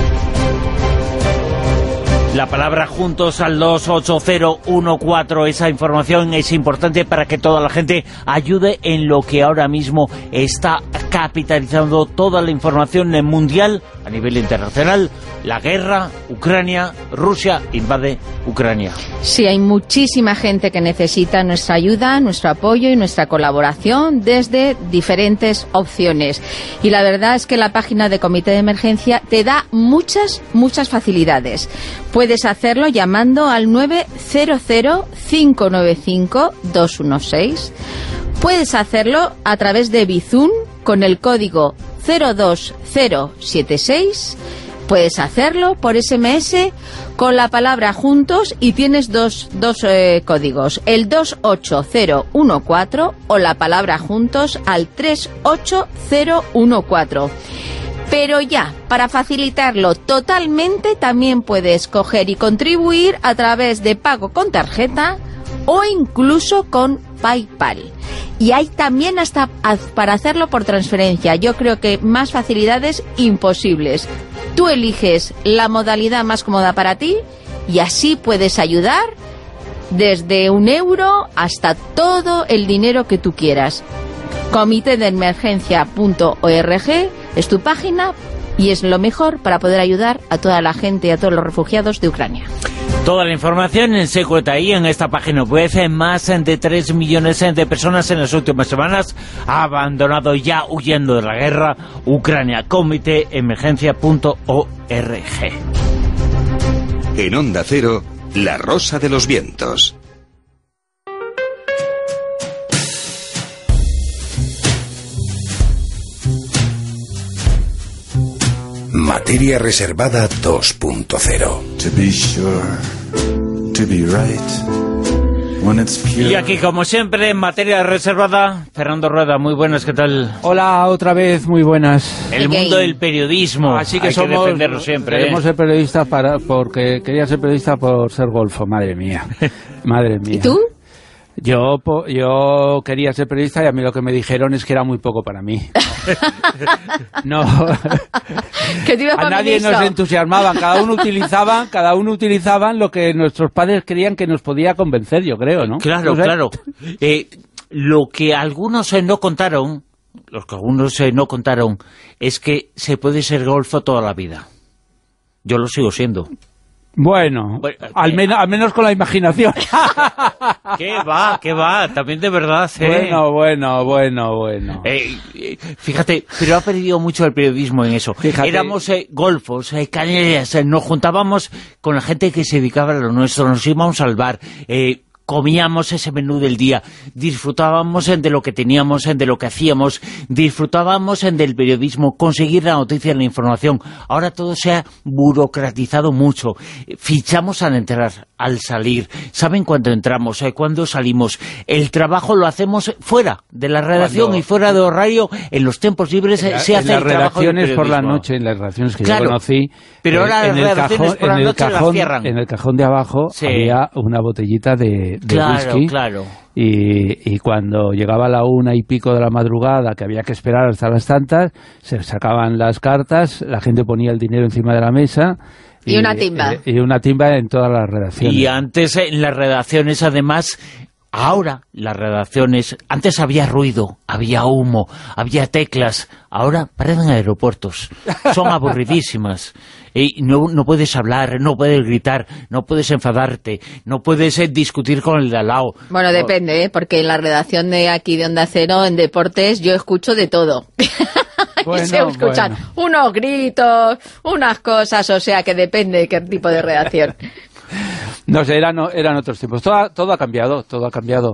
La palabra juntos al dos ocho cero uno cuatro, esa información es importante para que toda la gente ayude en lo que ahora mismo está capitalizando toda la información mundial a nivel internacional. La guerra, Ucrania, Rusia invade Ucrania. Sí, hay muchísima gente que necesita nuestra ayuda, nuestro apoyo y nuestra colaboración desde diferentes opciones. Y la verdad es que la página de Comité de Emergencia te da muchas, muchas facilidades. Puedes hacerlo llamando al nueve cero cero cinco nueve cinco dos uno seis. Puedes hacerlo a través de Bizum con el código cero dos cero siete seis. Puedes hacerlo por ese eme ese con la palabra juntos y tienes dos, dos eh, códigos, el dos ocho cero uno cuatro o la palabra juntos al tres ocho cero uno cuatro. Pero ya, para facilitarlo totalmente, también puedes coger y contribuir a través de pago con tarjeta o incluso con PayPal. Y hay también hasta para hacerlo por transferencia. Yo creo que más facilidades imposibles. Tú eliges la modalidad más cómoda para ti y así puedes ayudar desde un euro hasta todo el dinero que tú quieras. comité de emergencia punto org es tu página y es lo mejor para poder ayudar a toda la gente y a todos los refugiados de Ucrania. Toda la información se encuentra ahí en esta página web. Más de tres millones de personas en las últimas semanas ha abandonado ya huyendo de la guerra Ucrania. comité de emergencia punto org. En Onda Cero, La Rosa de los Vientos. Materia reservada dos punto cero. Y aquí, como siempre, en materia reservada, Fernando Rueda, muy buenas, ¿qué tal? Hola, otra vez, muy buenas. El mundo del periodismo, así que hay somos, que defenderlo siempre. Queremos ¿eh? ser periodistas para, porque quería ser periodista por ser golfo, madre mía, madre mía. ¿Y tú? Yo, yo quería ser periodista y a mí lo que me dijeron es que era muy poco para mí. No, ¿Qué te iba a nadie nos entusiasmaban, cada uno utilizaba, cada uno utilizaban lo que nuestros padres creían que nos podía convencer, yo creo, ¿no? Claro, o sea, claro. Eh, lo que algunos eh, no contaron, los que algunos eh, no contaron, es que se puede ser golfo toda la vida. Yo lo sigo siendo. Bueno, bueno al, men al menos con la imaginación. ¿Qué va? ¿Qué va? También de verdad, ¿eh? Bueno, bueno, bueno, bueno. Eh, eh, fíjate, pero ha perdido mucho el periodismo en eso. Fíjate. Éramos eh, golfos, eh, canellas, eh, nos juntábamos con la gente que se dedicaba a lo nuestro, nos íbamos al bar, eh, comíamos ese menú del día, disfrutábamos de lo que teníamos, de lo que hacíamos, disfrutábamos del periodismo, conseguir la noticia, la información. Ahora todo se ha burocratizado mucho. Fichamos al entrar, al salir. ¿Saben cuándo entramos? ¿Cuándo salimos? El trabajo lo hacemos fuera de la redacción Cuando... y fuera de horario. En los tiempos libres la, se hace el trabajo del periodismo. En las redacciones por la noche, en las redacciones que claro, yo conocí, pero ahora eh, las redacciones cajón, por la noche cajón, las cierran. En el cajón de abajo sí. había una botellita de, de claro, whisky. Claro, y, y cuando llegaba la una y pico de la madrugada, que había que esperar hasta las tantas, se sacaban las cartas, la gente ponía el dinero encima de la mesa. Y, y una timba. Y, y una timba en todas las redacciones. Y antes en las redacciones, además... Ahora, las redacciones, antes había ruido, había humo, había teclas, ahora parecen aeropuertos, son aburridísimas. Y no, no puedes hablar, no puedes gritar, no puedes enfadarte, no puedes eh, discutir con el de al lado. Bueno, depende, ¿eh? Porque en la redacción de aquí de Onda Cero, en Deportes, yo escucho de todo. Bueno, y se escuchan bueno. unos gritos, unas cosas, o sea que depende de qué tipo de redacción. No sé, eran, eran otros tiempos. Todo, todo ha cambiado, todo ha cambiado.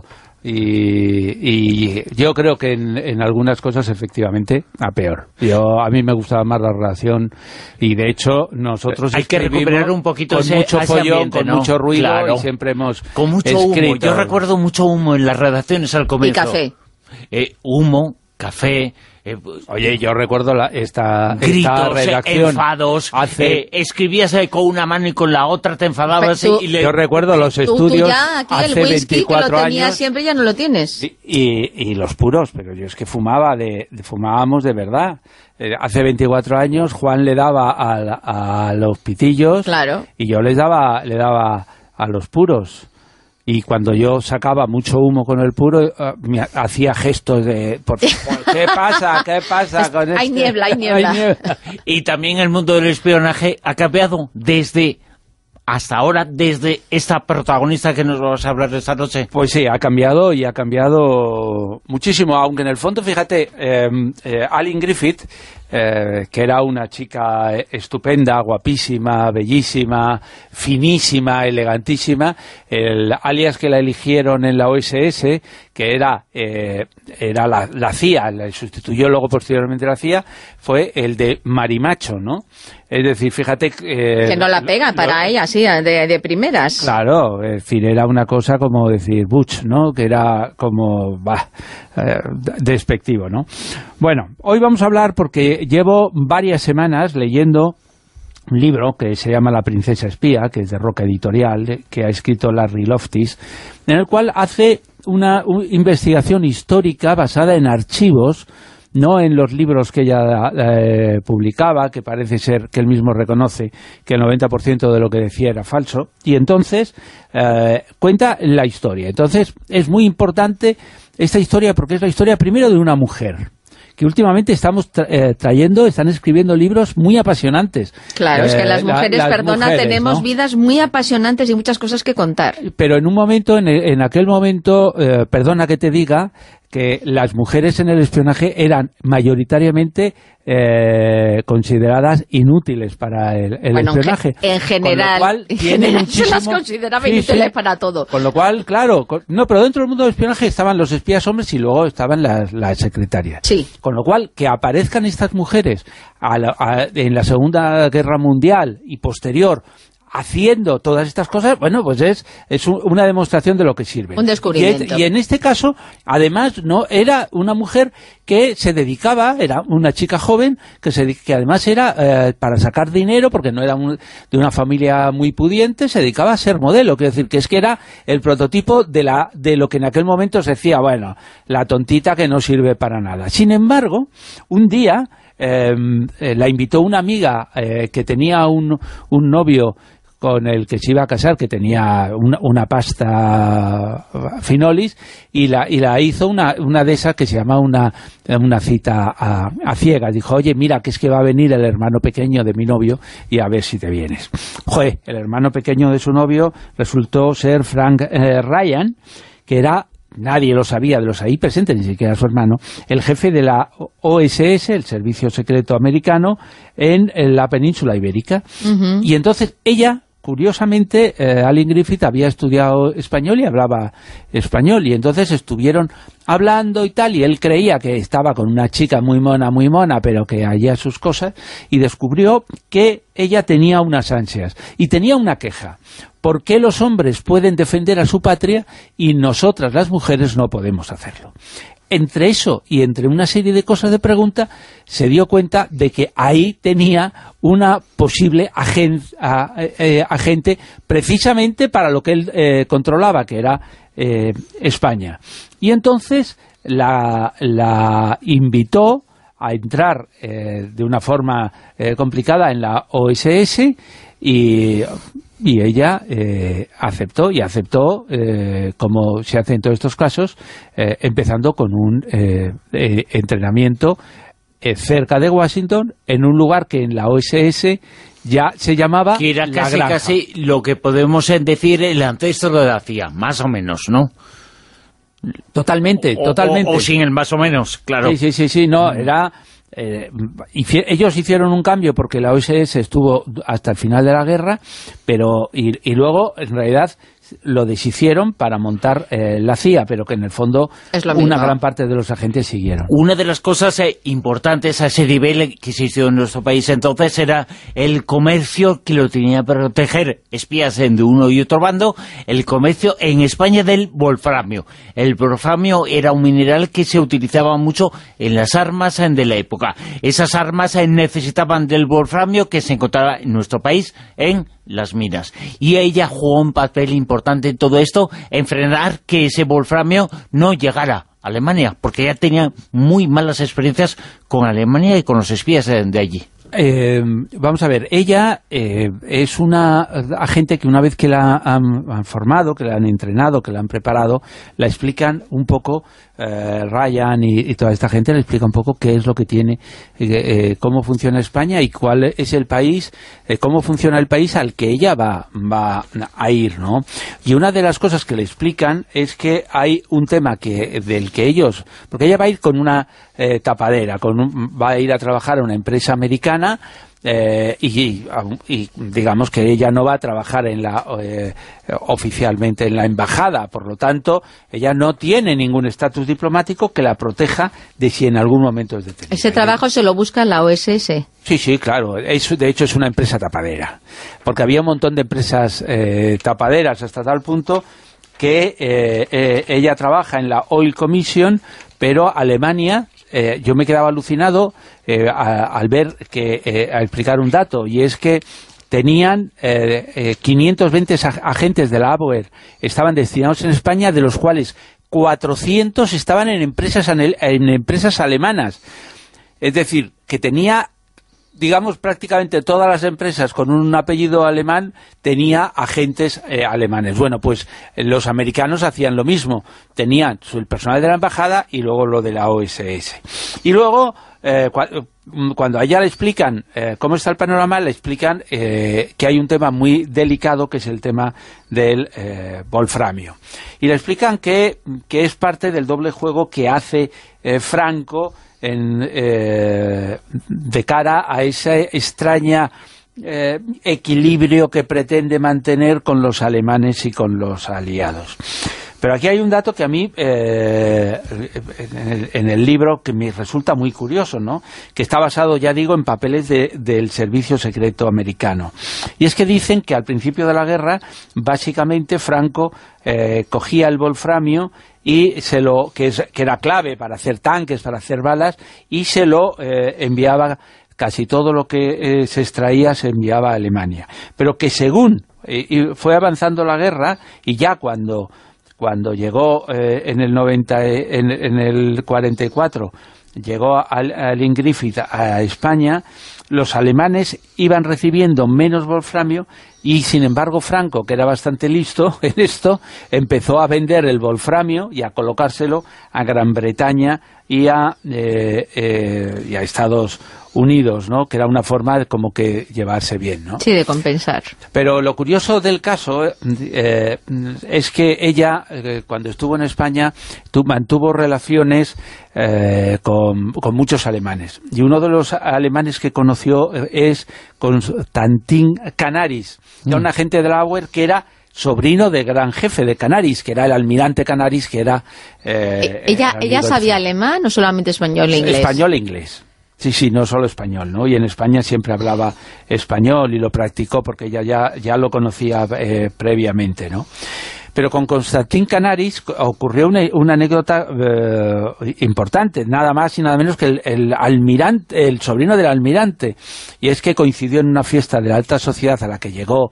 Y, y yo creo que en, en algunas cosas, efectivamente, a peor. Yo, a mí me gustaba más la relación y, de hecho, nosotros hay que recuperar un poquito con ese, mucho ese follón, ambiente, con ¿no? mucho ruido, claro. y siempre hemos con mucho escrito. humo. Yo recuerdo mucho humo en las redacciones al comienzo. Y café. Eh, humo, café... Eh, Oye, yo recuerdo la, esta, gritos, esta redacción. enfados, hace... eh, escribías eh, con una mano y con la otra te enfadabas. Tú, y le... Yo recuerdo los estudios tú, tú ya, aquí hace el whisky veinticuatro que lo tenías años, siempre ya no lo tienes. Y, y, y los puros, pero yo es que fumaba, de, de fumábamos de verdad. Eh, hace veinticuatro años Juan le daba a, a los pitillos, claro. Y yo les daba, le daba a los puros. Y cuando yo sacaba mucho humo con el puro, uh, me hacía gestos de... Por, ¿qué pasa? ¿Qué pasa con esto? Hay niebla, hay niebla. Hay niebla. Y también el mundo del espionaje ha cambiado desde... hasta ahora, desde esta protagonista que nos vas a hablar esta noche. Pues sí, ha cambiado y ha cambiado muchísimo, aunque en el fondo, fíjate, eh, eh, Aline Griffith, eh, que era una chica estupenda, guapísima, bellísima, finísima, elegantísima, el alias que la eligieron en la O S S, que era, eh, era la, la C I A, la sustituyó luego posteriormente la C I A, fue el de Marimacho, ¿no? Es decir, fíjate... Eh, que no la pega lo, para lo, ella, sí, de, de primeras. Claro, es decir, era una cosa como decir Butch, ¿no? Que era como, bah, eh, despectivo, ¿no? Bueno, hoy vamos a hablar porque llevo varias semanas leyendo un libro que se llama La princesa espía, que es de Roca Editorial, que ha escrito Larry Loftis, en el cual hace una, una investigación histórica basada en archivos no en los libros que ella eh, publicaba, que parece ser que él mismo reconoce que el noventa por ciento de lo que decía era falso, y entonces eh, cuenta la historia. Entonces es muy importante esta historia porque es la historia primero de una mujer, que últimamente estamos tra eh, trayendo, están escribiendo libros muy apasionantes. Claro, eh, es que las mujeres, la, las perdona, mujeres, tenemos, ¿no?, vidas muy apasionantes y muchas cosas que contar. Pero en un momento, en, en aquel momento, eh, perdona que te diga, que las mujeres en el espionaje eran mayoritariamente eh, consideradas inútiles para el, el bueno, espionaje. En general, cual, en general se las consideraba sí, inútiles sí, para todo. Con lo cual, claro, con, no, pero dentro del mundo del espionaje estaban los espías hombres y luego estaban las, las secretarias. Sí. Con lo cual, que aparezcan estas mujeres a la, a, en la Segunda Guerra Mundial y posterior, haciendo todas estas cosas, bueno, pues es, es un, una demostración de lo que sirve. Un descubrimiento. Y, y en este caso, además, no era una mujer que se dedicaba, era una chica joven, que, se, que además era eh, para sacar dinero, porque no era un, de una familia muy pudiente, se dedicaba a ser modelo, quiero decir, que es que era el prototipo de, la, de lo que en aquel momento se decía, bueno, la tontita que no sirve para nada. Sin embargo, un día eh, eh, la invitó una amiga eh, que tenía un, un novio con el que se iba a casar, que tenía una, una pasta finolis, y la, y la hizo una, una de esas que se llama una, una cita a, a ciegas. Dijo, oye, mira, que es que va a venir el hermano pequeño de mi novio y a ver si te vienes. Joder, el hermano pequeño de su novio resultó ser Frank eh, Ryan, que era, nadie lo sabía de los ahí presentes, ni siquiera su hermano, el jefe de la O S S, el Servicio Secreto Americano, en, en la península ibérica. Uh-huh. Y entonces ella, curiosamente, eh, Aline Griffith había estudiado español y hablaba español, y entonces estuvieron hablando y tal, y él creía que estaba con una chica muy mona, muy mona, pero que hacía sus cosas, y descubrió que ella tenía unas ansias, y tenía una queja. ¿Por qué los hombres pueden defender a su patria y nosotras, las mujeres, no podemos hacerlo? Entre eso y entre una serie de cosas de pregunta, se dio cuenta de que ahí tenía una posible agen, a, eh, agente precisamente para lo que él eh, controlaba, que era eh, España. Y entonces la, la invitó a entrar eh, de una forma eh, complicada en la O S S, y... Y ella eh, aceptó, y aceptó, eh, como se hace en todos estos casos, eh, empezando con un eh, eh, entrenamiento eh, cerca de Washington, en un lugar que en la O S S ya se llamaba que era la casi, granja. Casi lo que podemos decir el ancestro de la C I A, más o menos, ¿no? Totalmente, o, totalmente. O, o sin el más o menos, claro. Sí, sí, sí, sí, no, era... Eh, ellos hicieron un cambio porque la O S S estuvo hasta el final de la guerra, pero y, y luego en realidad lo deshicieron para montar eh, la C I A, pero que en el fondo una gran parte de los agentes siguieron. Una de las cosas eh, importantes a ese nivel que existió en nuestro país entonces era el comercio, que lo tenía para proteger espías de uno y otro bando, el comercio en España del wolframio. El wolframio era un mineral que se utilizaba mucho en las armas de la época. Esas armas necesitaban del wolframio que se encontraba en nuestro país en las minas. Y ella jugó un papel importante en todo esto, en frenar que ese wolframio no llegara a Alemania, porque ella tenía muy malas experiencias con Alemania y con los espías de allí. Eh, vamos a ver, ella eh, es una agente que una vez que la han, han formado, que la han entrenado, que la han preparado, la explican un poco, eh, Ryan y, y toda esta gente le explica un poco qué es lo que tiene, eh, eh, cómo funciona España y cuál es el país, eh, cómo funciona el país al que ella va, va a ir, ¿no? Y una de las cosas que le explican es que hay un tema que del que ellos, porque ella va a ir con una eh, tapadera, con un, va a ir a trabajar a una empresa americana. Eh, y, y digamos que ella no va a trabajar en la eh, oficialmente en la embajada, por lo tanto ella no tiene ningún estatus diplomático que la proteja de si en algún momento es detenida. ¿Ese trabajo se lo busca la O S S? Sí, sí, claro, es, de hecho es una empresa tapadera, porque había un montón de empresas eh, tapaderas hasta tal punto que eh, eh, ella trabaja en la Oil Commission, pero Alemania... Eh, yo me quedaba alucinado eh, a, al ver que, eh, a explicar un dato, y es que tenían eh, eh, quinientos veinte agentes de la Abwehr, estaban destinados en España, de los cuales cuatrocientos estaban en empresas, en empresas alemanas. Es decir, que tenía, digamos, prácticamente todas las empresas con un apellido alemán tenía agentes eh, alemanes. Bueno, pues eh, los americanos hacían lo mismo. Tenían el personal de la embajada y luego lo de la O S S. Y luego, eh, cu cuando a ella le explican eh, cómo está el panorama, le explican eh, que hay un tema muy delicado, que es el tema del eh, wolframio. Y le explican que, que es parte del doble juego que hace eh, Franco En, eh, de cara a ese extraña eh, equilibrio que pretende mantener con los alemanes y con los aliados. Pero aquí hay un dato que a mí, eh, en, el, en el libro, que me resulta muy curioso, ¿no? Que está basado, ya digo, en papeles de, del servicio secreto americano. Y es que dicen que al principio de la guerra, básicamente Franco eh, cogía el wolframio y se lo que, es, que era clave para hacer tanques, para hacer balas, y se lo eh, enviaba, casi todo lo que eh, se extraía se enviaba a Alemania. Pero que según eh, y fue avanzando la guerra, y ya cuando cuando llegó eh, en el noventa, en, en el cuarenta y cuatro, llegó Allen Griffith a España, los alemanes iban recibiendo menos wolframio, y sin embargo Franco, que era bastante listo en esto, empezó a vender el wolframio y a colocárselo a Gran Bretaña y a, eh, eh, y a Estados Unidos, ¿no? Que era una forma de como que llevarse bien, ¿no? Sí, de compensar. Pero lo curioso del caso eh, es que ella, eh, cuando estuvo en España, tu, mantuvo relaciones eh, con, con muchos alemanes. Y uno de los alemanes que conoció es Constantin Canaris, que era un agente de la Abwehr que era sobrino del gran jefe de Canaris, que era el almirante Canaris, que era... Eh, ¿Ella, ella sabía alemán o solamente español e inglés? Español e inglés. Sí, sí, no solo español, ¿no? Y en España siempre hablaba español y lo practicó porque ella ya, ya lo conocía eh, previamente, ¿no? Pero con Constantin Canaris ocurrió una, una anécdota eh, importante, nada más y nada menos que el, el almirante, el sobrino del almirante, y es que coincidió en una fiesta de la alta sociedad a la que llegó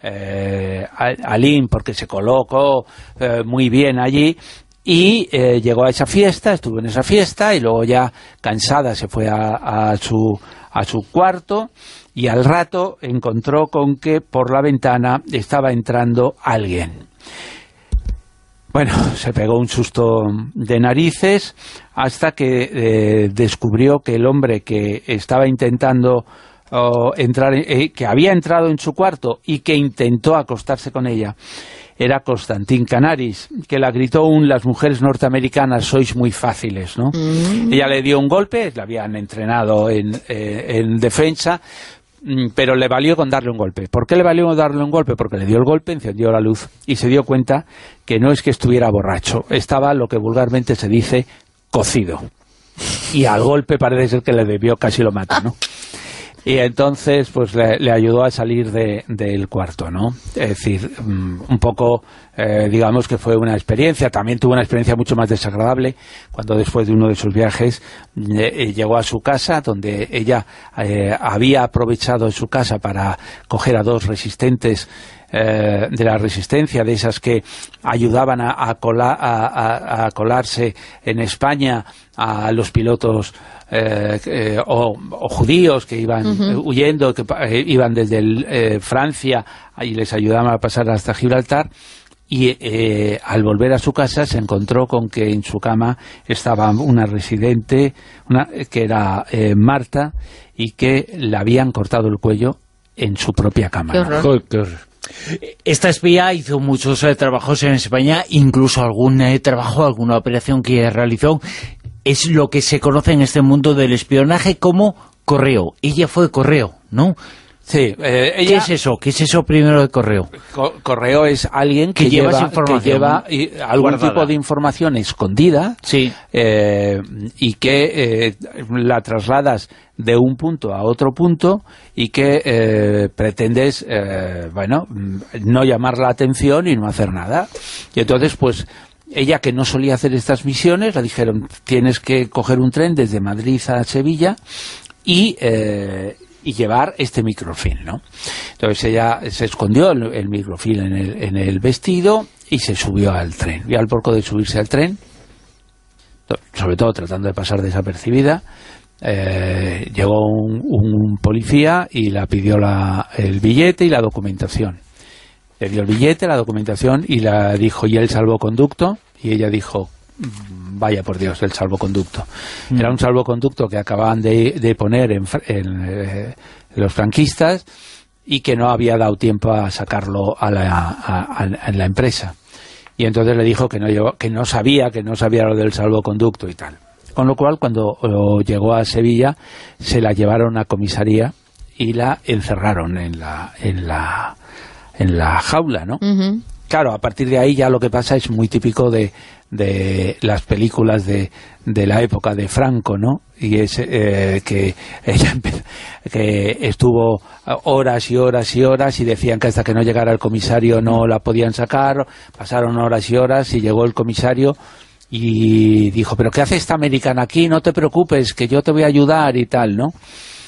eh, Alín, porque se colocó eh, muy bien allí, y eh, llegó a esa fiesta, estuvo en esa fiesta, y luego ya cansada se fue a, a, su, a su cuarto, y al rato encontró con que por la ventana estaba entrando alguien. Bueno, se pegó un susto de narices hasta que eh, descubrió que el hombre que estaba intentando oh, entrar, eh, que había entrado en su cuarto y que intentó acostarse con ella, era Constantin Canaris, que la gritó un: las mujeres norteamericanas sois muy fáciles, ¿no? Mm. Ella le dio un golpe, la habían entrenado en, eh, en defensa, pero le valió con darle un golpe. ¿Por qué le valió darle un golpe? Porque le dio el golpe, encendió la luz y se dio cuenta que no es que estuviera borracho, estaba lo que vulgarmente se dice cocido. Y al golpe parece ser que le debió, casi lo mata, ¿no? Y entonces pues le, le ayudó a salir de, del cuarto, ¿no? Es decir, un poco, eh, digamos que fue una experiencia. También tuvo una experiencia mucho más desagradable cuando después de uno de sus viajes eh, llegó a su casa, donde ella eh, había aprovechado en su casa para coger a dos resistentes eh, de la resistencia, de esas que ayudaban a, a, cola, a, a, a colarse en España a los pilotos Eh, eh, o, o judíos que iban uh-huh. eh, huyendo, que eh, iban desde el, eh, Francia y les ayudaban a pasar hasta Gibraltar, y eh, al volver a su casa se encontró con que en su cama estaba una residente, una, que era eh, Marta, y que le habían cortado el cuello en su propia cama. Qué horror. ¿no? Qué horror. Esta espía hizo muchos eh, trabajos en España, incluso algún eh, trabajo, alguna operación que realizó. Es lo que se conoce en este mundo del espionaje como correo. Ella fue correo, ¿no? Sí. Eh, ella, ¿Qué es eso? ¿Qué es eso primero de correo? Co correo es alguien que, que lleva, lleva, información, que lleva y, algún guardada. tipo de información escondida, sí. eh, y que eh, la trasladas de un punto a otro punto y que eh, pretendes, eh, bueno, no llamar la atención y no hacer nada. Y entonces, pues... ella, que no solía hacer estas misiones, le dijeron: tienes que coger un tren desde Madrid a Sevilla y, eh, y llevar este microfilm, ¿no? Entonces ella se escondió el, el microfilm en el, en el vestido y se subió al tren. Y al poco de subirse al tren, sobre todo tratando de pasar desapercibida, eh, llegó un, un policía y la pidió la, el billete y la documentación. Le dio el billete, la documentación y la dijo, ¿y el salvoconducto? Y ella dijo, vaya por Dios, el salvoconducto. Mm. Era un salvoconducto que acababan de, de poner en, en eh, los franquistas y que no había dado tiempo a sacarlo a la, a, a, a la empresa. Y entonces le dijo que no, llevó, que no sabía, que no sabía lo del salvoconducto y tal. Con lo cual, cuando oh, llegó a Sevilla, se la llevaron a comisaría y la encerraron en la, en la, en la jaula, ¿no? Uh-huh. Claro, a partir de ahí ya lo que pasa es muy típico de, de las películas de, de la época de Franco, ¿no? Y es eh, que ella que estuvo horas y horas y horas y decían que hasta que no llegara el comisario no la podían sacar, pasaron horas y horas y llegó el comisario y dijo, ¿pero qué hace esta americana aquí? No te preocupes, que yo te voy a ayudar y tal, ¿no?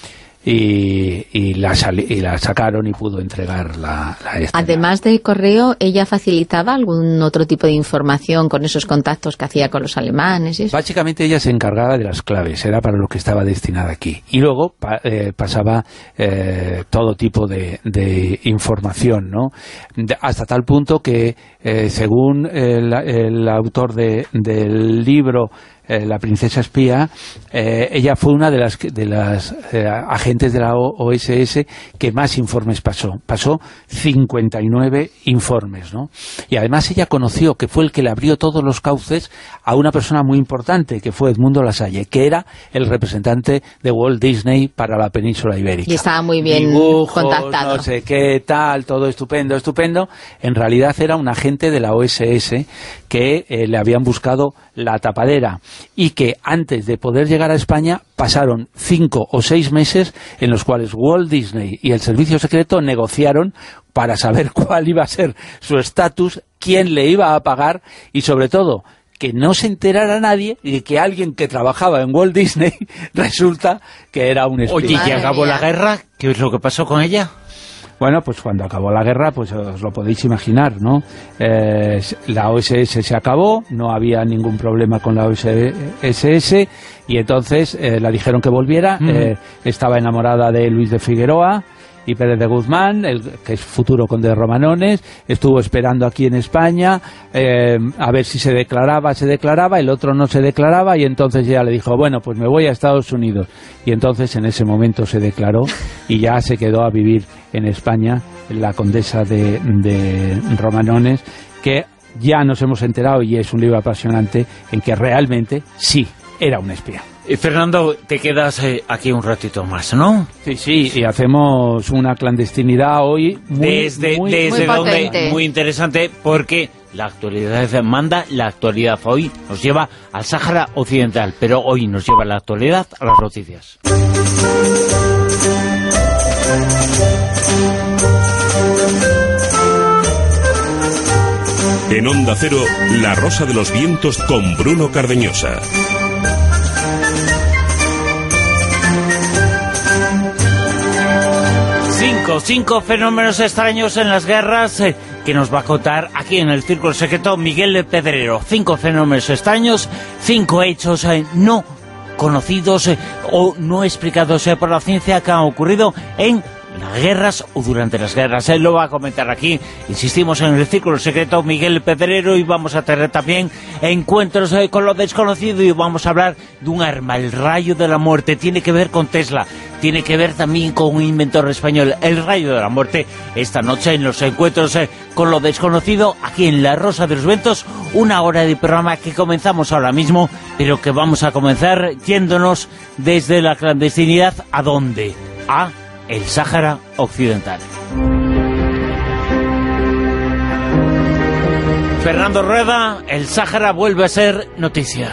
Y, y, la sali y la sacaron y pudo entregar la, la esta. Además del correo, ¿ella facilitaba algún otro tipo de información con esos contactos que hacía con los alemanes? ¿Y eso? Básicamente ella se encargaba de las claves, era para lo que estaba destinada aquí. Y luego pa eh, pasaba eh, todo tipo de, de información, ¿no? De, hasta tal punto que, eh, según el, el autor de, del libro, Eh, la princesa espía, eh, ella fue una de las, de las eh, agentes de la O S S que más informes pasó. Pasó cincuenta y nueve informes, ¿no? Y además ella conoció, que fue el que le abrió todos los cauces a una persona muy importante, que fue Edmundo Lasalle, que era el representante de Walt Disney para la península ibérica. Y estaba muy bien Dibujos, contactado. No sé qué tal, todo estupendo, estupendo. En realidad era un agente de la O S S que eh, le habían buscado la tapadera, y que antes de poder llegar a España pasaron cinco o seis meses en los cuales Walt Disney y el servicio secreto negociaron para saber cuál iba a ser su estatus, quién le iba a pagar y sobre todo que no se enterara nadie y que alguien que trabajaba en Walt Disney resulta que era un espía. Oye, ¿y acabó la guerra? ¿Qué es lo que pasó con ella? Bueno, pues cuando acabó la guerra, pues os lo podéis imaginar, ¿no? Eh, la O S S se acabó, no había ningún problema con la O S S y entonces eh, la dijeron que volviera, mm. eh, estaba enamorada de Luis de Figueroa y Pérez de Guzmán, el que es futuro conde de Romanones, estuvo esperando aquí en España eh, a ver si se declaraba, se declaraba, el otro no se declaraba y entonces ya le dijo, bueno, pues me voy a Estados Unidos. Y entonces en ese momento se declaró y ya se quedó a vivir en España la condesa de, de Romanones, que ya nos hemos enterado, y es un libro apasionante, en que realmente sí, era un espía. Y Fernando, te quedas eh, aquí un ratito más, ¿no? Sí, sí, y hacemos una clandestinidad hoy muy, desde, muy, desde muy donde, potente. Muy interesante, porque la actualidad manda, la actualidad hoy nos lleva al Sáhara Occidental, pero hoy nos lleva la actualidad a las noticias. En Onda Cero, La Rosa de los Vientos con Bruno Cardeñosa. Cinco, cinco fenómenos extraños en las guerras eh, que nos va a contar aquí en el Círculo Secreto Miguel Pedrero. Cinco fenómenos extraños, cinco hechos eh, no conocidos eh, o no explicados eh, por la ciencia que han ocurrido en las guerras o durante las guerras. Él lo va a comentar aquí. Insistimos en el Círculo Secreto Miguel Pedrero y vamos a tener también encuentros eh, con lo desconocido y vamos a hablar de un arma, el rayo de la muerte. Tiene que ver con Tesla, tiene que ver también con un inventor español, el rayo de la muerte. Esta noche en los encuentros eh, con lo desconocido, aquí en La Rosa de los Vientos, una hora de programa que comenzamos ahora mismo, pero que vamos a comenzar yéndonos desde la clandestinidad. ¿A dónde? A el Sáhara Occidental. Fernando Rueda, el Sáhara vuelve a ser noticia.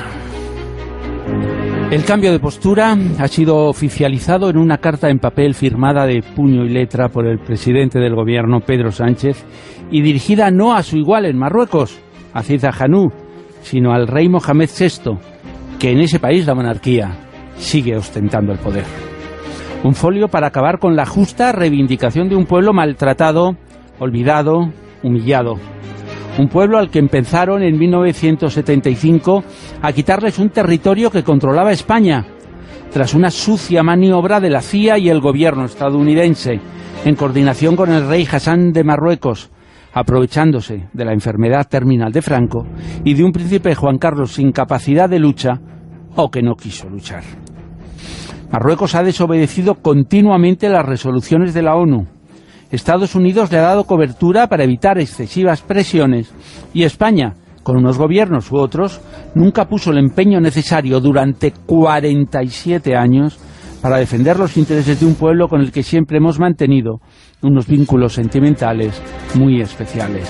El cambio de postura ha sido oficializado en una carta en papel firmada de puño y letra por el presidente del gobierno, Pedro Sánchez, y dirigida no a su igual en Marruecos, Aziz Ahanú, sino al rey Mohamed sexto, que en ese país la monarquía sigue ostentando el poder. Un folio para acabar con la justa reivindicación de un pueblo maltratado, olvidado, humillado. un pueblo al que empezaron en mil novecientos setenta y cinco a quitarles un territorio que controlaba España, tras una sucia maniobra de la C I A y el gobierno estadounidense, en coordinación con el rey Hassan de Marruecos, aprovechándose de la enfermedad terminal de Franco y de un príncipe Juan Carlos sin capacidad de lucha o que no quiso luchar. Marruecos ha desobedecido continuamente las resoluciones de la ONU. Estados Unidos le ha dado cobertura para evitar excesivas presiones y España, con unos gobiernos u otros, nunca puso el empeño necesario durante cuarenta y siete años para defender los intereses de un pueblo con el que siempre hemos mantenido unos vínculos sentimentales muy especiales.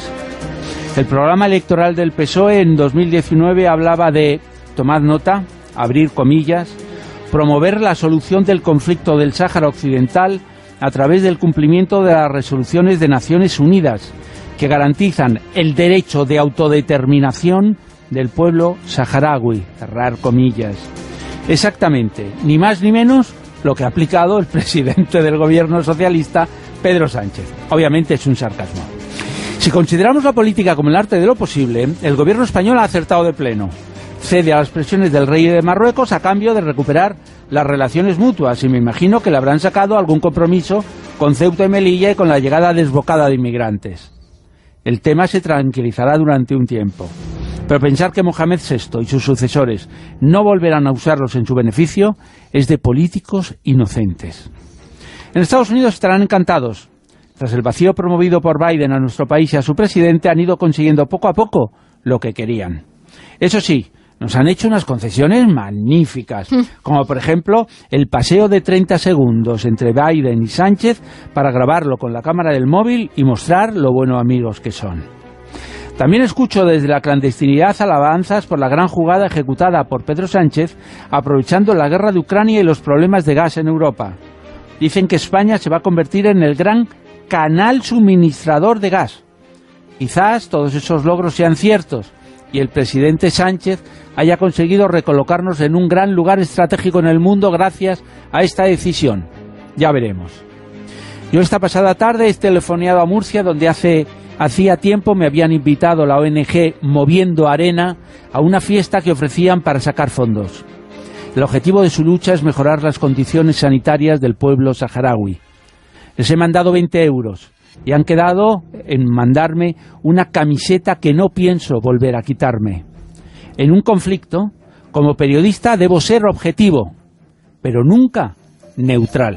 El programa electoral del P S O E en dos mil diecinueve hablaba de, tomad nota, abrir comillas, promover la solución del conflicto del Sáhara Occidental a través del cumplimiento de las resoluciones de Naciones Unidas que garantizan el derecho de autodeterminación del pueblo saharaui, cerrar comillas. Exactamente, ni más ni menos lo que ha aplicado el presidente del gobierno socialista, Pedro Sánchez. Obviamente es un sarcasmo. Si consideramos la política como el arte de lo posible, el gobierno español ha acertado de pleno. Cede a las presiones del rey de Marruecos a cambio de recuperar las relaciones mutuas y me imagino que le habrán sacado algún compromiso con Ceuta y Melilla y con la llegada desbocada de inmigrantes. El tema se tranquilizará durante un tiempo. Pero pensar que Mohamed sexto y sus sucesores no volverán a usarlos en su beneficio es de políticos inocentes. En Estados Unidos estarán encantados. Tras el vacío promovido por Biden a nuestro país y a su presidente, han ido consiguiendo poco a poco lo que querían. Eso sí, nos han hecho unas concesiones magníficas, como por ejemplo el paseo de treinta segundos entre Biden y Sánchez para grabarlo con la cámara del móvil y mostrar lo buenos amigos que son. También escucho desde la clandestinidad alabanzas por la gran jugada ejecutada por Pedro Sánchez aprovechando la guerra de Ucrania y los problemas de gas en Europa. Dicen que España se va a convertir en el gran canal suministrador de gas. Quizás todos esos logros sean ciertos y el presidente Sánchez haya conseguido recolocarnos en un gran lugar estratégico en el mundo gracias a esta decisión. Ya veremos. Yo esta pasada tarde he telefoneado a Murcia, donde hace hacía tiempo me habían invitado la O N G Moviendo Arena a una fiesta que ofrecían para sacar fondos. El objetivo de su lucha es mejorar las condiciones sanitarias del pueblo saharaui. Les he mandado veinte euros y han quedado en mandarme una camiseta que no pienso volver a quitarme. En un conflicto, como periodista debo ser objetivo, pero nunca neutral.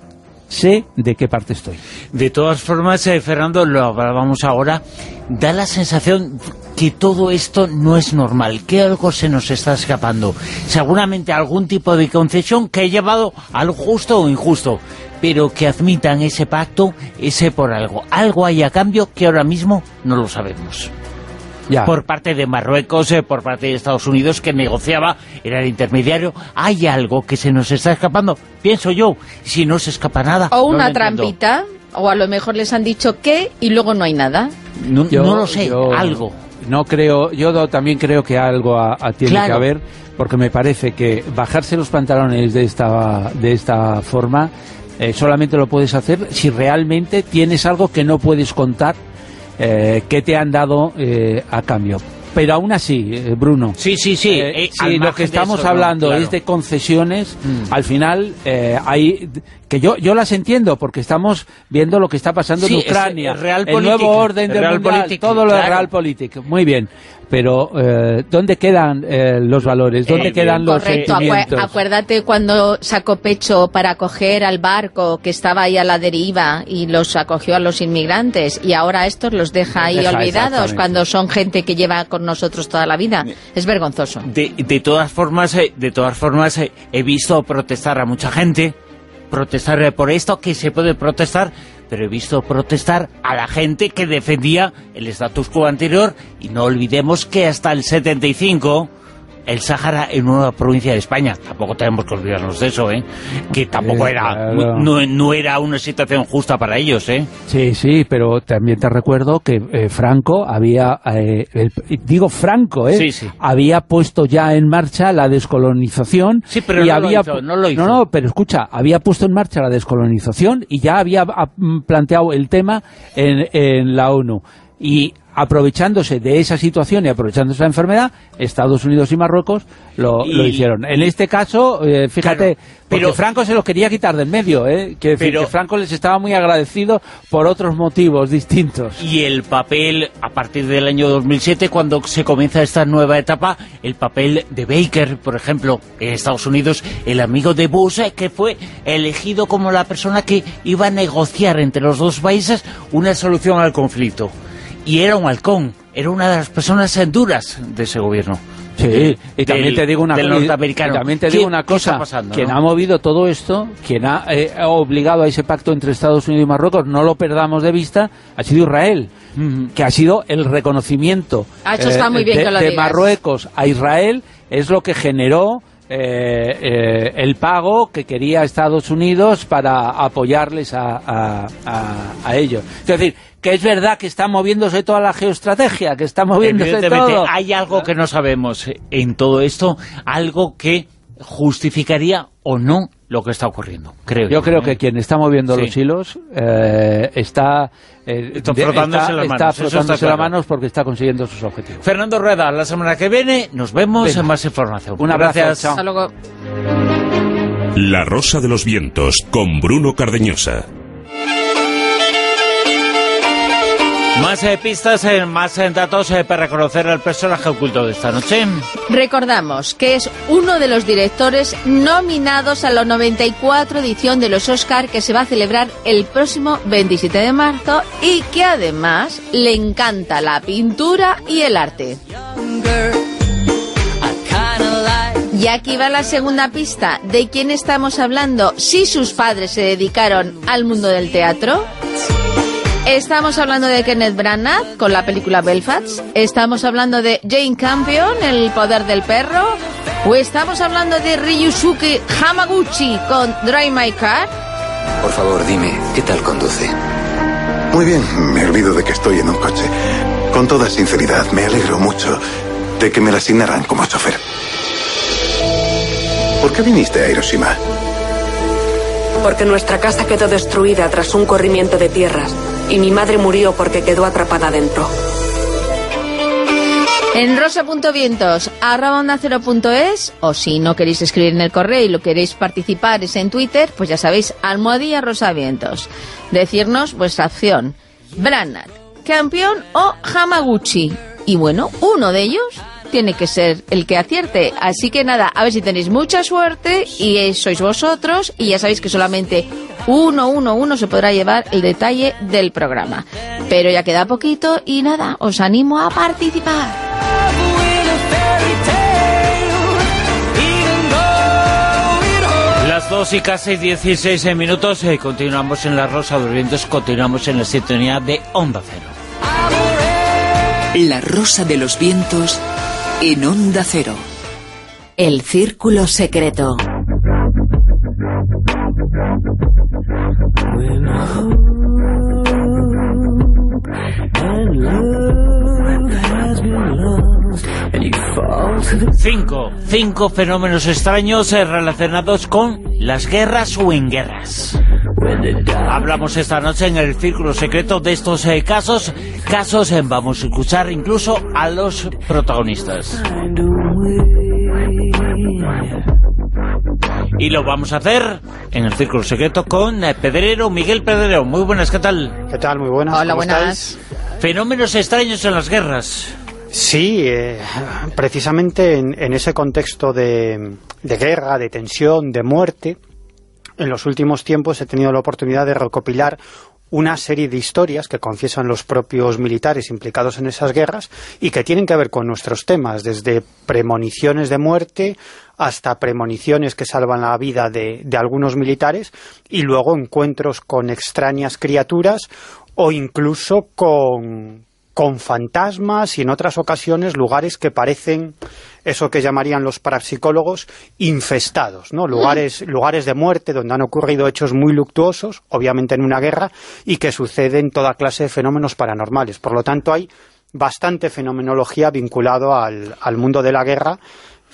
Sé de qué parte estoy. De todas formas, eh, Fernando, lo hablábamos ahora, da la sensación que todo esto no es normal, que algo se nos está escapando. Seguramente algún tipo de concesión que ha llevado al justo o injusto, pero que admitan ese pacto, ese por algo. Algo hay a cambio que ahora mismo no lo sabemos. Ya. Por parte de Marruecos, eh, por parte de Estados Unidos, que negociaba, era el intermediario. Hay algo que se nos está escapando, pienso yo, si no se escapa nada. O una no trampita, o a lo mejor les han dicho qué y luego no hay nada. No, yo, no lo sé, yo, algo. No creo, yo también creo que algo a, a tiene claro. que haber, porque me parece que bajarse los pantalones de esta, de esta forma eh, solamente lo puedes hacer si realmente tienes algo que no puedes contar. Eh, ¿Qué te han dado eh, a cambio? Pero aún así, eh, Bruno, sí, sí, sí, eh, eh, si lo que estamos eso, hablando no, claro. es de concesiones, mm. al final eh, hay que yo yo las entiendo porque estamos viendo lo que está pasando sí, en Ucrania, es, es real el nuevo orden del mundial, todo lo claro. de Realpolitik, muy bien. Pero, eh, ¿dónde quedan eh, los valores? ¿Dónde eh, quedan los correcto, sentimientos? Acuérdate cuando sacó pecho para acoger al barco que estaba ahí a la deriva y los acogió a los inmigrantes y ahora estos los deja ahí deja olvidados cuando son gente que lleva con nosotros toda la vida. Es vergonzoso. De, de todas formas, de todas formas he visto protestar a mucha gente, protestar por esto, que se puede protestar, pero he visto protestar a la gente que defendía el status quo anterior, y no olvidemos que hasta el setenta y cinco el Sáhara en una provincia de España, tampoco tenemos que olvidarnos de eso, ¿eh? Que tampoco era claro. no, no era una situación justa para ellos, ¿eh? Sí, sí, pero también te recuerdo que eh, Franco había, eh, el, digo Franco, ¿eh? Sí, sí. había puesto ya en marcha la descolonización. Sí, pero y no, había, lo hizo, no lo hizo. No, no, pero escucha, había puesto en marcha la descolonización y ya había a, planteado el tema en, en la ONU. Y aprovechándose de esa situación y aprovechándose de la enfermedad, Estados Unidos y Marruecos lo, y, lo hicieron. En este caso, eh, fíjate, claro, pero Franco se los quería quitar del medio, ¿eh? que, pero, que Franco les estaba muy agradecido por otros motivos distintos. Y el papel, a partir del año dos mil siete, cuando se comienza esta nueva etapa, el papel de Baker, por ejemplo, en Estados Unidos, el amigo de Bush, que fue elegido como la persona que iba a negociar entre los dos países una solución al conflicto. Y era un halcón, era una de las personas duras de ese gobierno. Sí, del, y también te digo una, del norteamericano. Y también te digo una cosa, pasando, quien ¿no? ha movido todo esto, quien ha, eh, ha obligado a ese pacto entre Estados Unidos y Marruecos, no lo perdamos de vista, ha sido Israel, mm-hmm. que ha sido el reconocimiento ha hecho, eh, está muy bien de, que lo de digas. Marruecos a Israel, es lo que generó Eh, eh, el pago que quería Estados Unidos para apoyarles a, a, a, a ellos. Es decir, que es verdad que está moviéndose toda la geoestrategia, que está moviéndose todo. Hay algo que no sabemos en todo esto, algo que justificaría o no lo que está ocurriendo, creo. Yo yo, creo ¿eh? que quien está moviendo sí. los hilos eh, está, eh, está frotándose, está, las, está manos. frotándose está las claro. manos porque está consiguiendo sus objetivos. Fernando Rueda, la semana que viene nos vemos Venga. en más información. Un abrazo. Gracias. Hasta luego. La Rosa de los Vientos, con Bruno Cardeñosa. Más eh, pistas, eh, más eh, datos eh, para conocer al personaje oculto de esta noche. Recordamos que es uno de los directores nominados a la noventa y cuatro edición de los Oscar, que se va a celebrar el próximo veintisiete de marzo, y que además le encanta la pintura y el arte. Y aquí va la segunda pista. ¿De quién estamos hablando? Si sus padres se dedicaron al mundo del teatro. Estamos hablando de Kenneth Branagh con la película Belfast. Estamos hablando de Jane Campion, El poder del perro. O estamos hablando de Ryusuke Hamaguchi con Drive My Car. Por favor, dime, ¿qué tal conduce? Muy bien, me olvido de que estoy en un coche. Con toda sinceridad, me alegro mucho de que me la asignaran como chofer. ¿Por qué viniste a Hiroshima? Porque nuestra casa quedó destruida tras un corrimiento de tierras y mi madre murió porque quedó atrapada dentro. En rosa.vientos arroba onda cero punto es, o si no queréis escribir en el correo y lo queréis participar es en Twitter, pues ya sabéis, almohadilla rosavientos. Decirnos vuestra opción, Branagh, Campion o Hamaguchi. Y bueno, uno de ellos tiene que ser el que acierte. Así que nada, a ver si tenéis mucha suerte y sois vosotros, y ya sabéis que solamente uno, uno, uno se podrá llevar el detalle del programa. Pero ya queda poquito y nada, os animo a participar. Las dos y casi dieciséis minutos, eh, continuamos en La Rosa de los Vientos, continuamos en la sintonía de Onda Cero. La Rosa de los Vientos en Onda Cero. El Círculo Secreto. Cinco, cinco fenómenos extraños eh, relacionados con las guerras o en guerras. Hablamos esta noche en el Círculo Secreto de estos eh, casos, casos eh, vamos a escuchar incluso a los protagonistas. Y lo vamos a hacer en el Círculo Secreto con eh, Pedrero, Miguel Pedrero. Muy buenas, ¿qué tal? ¿Qué tal? Muy buenas. Hola, buenas. Estáis? Fenómenos extraños en las guerras. Sí, eh, precisamente en, en ese contexto de, de guerra, de tensión, de muerte, en los últimos tiempos he tenido la oportunidad de recopilar una serie de historias que confiesan los propios militares implicados en esas guerras y que tienen que ver con nuestros temas, desde premoniciones de muerte hasta premoniciones que salvan la vida de, de algunos militares, y luego encuentros con extrañas criaturas o incluso con... con fantasmas y en otras ocasiones lugares que parecen eso que llamarían los parapsicólogos infestados, ¿no? Lugares, lugares de muerte donde han ocurrido hechos muy luctuosos, obviamente en una guerra, y que suceden toda clase de fenómenos paranormales. Por lo tanto, hay bastante fenomenología vinculado al, al mundo de la guerra,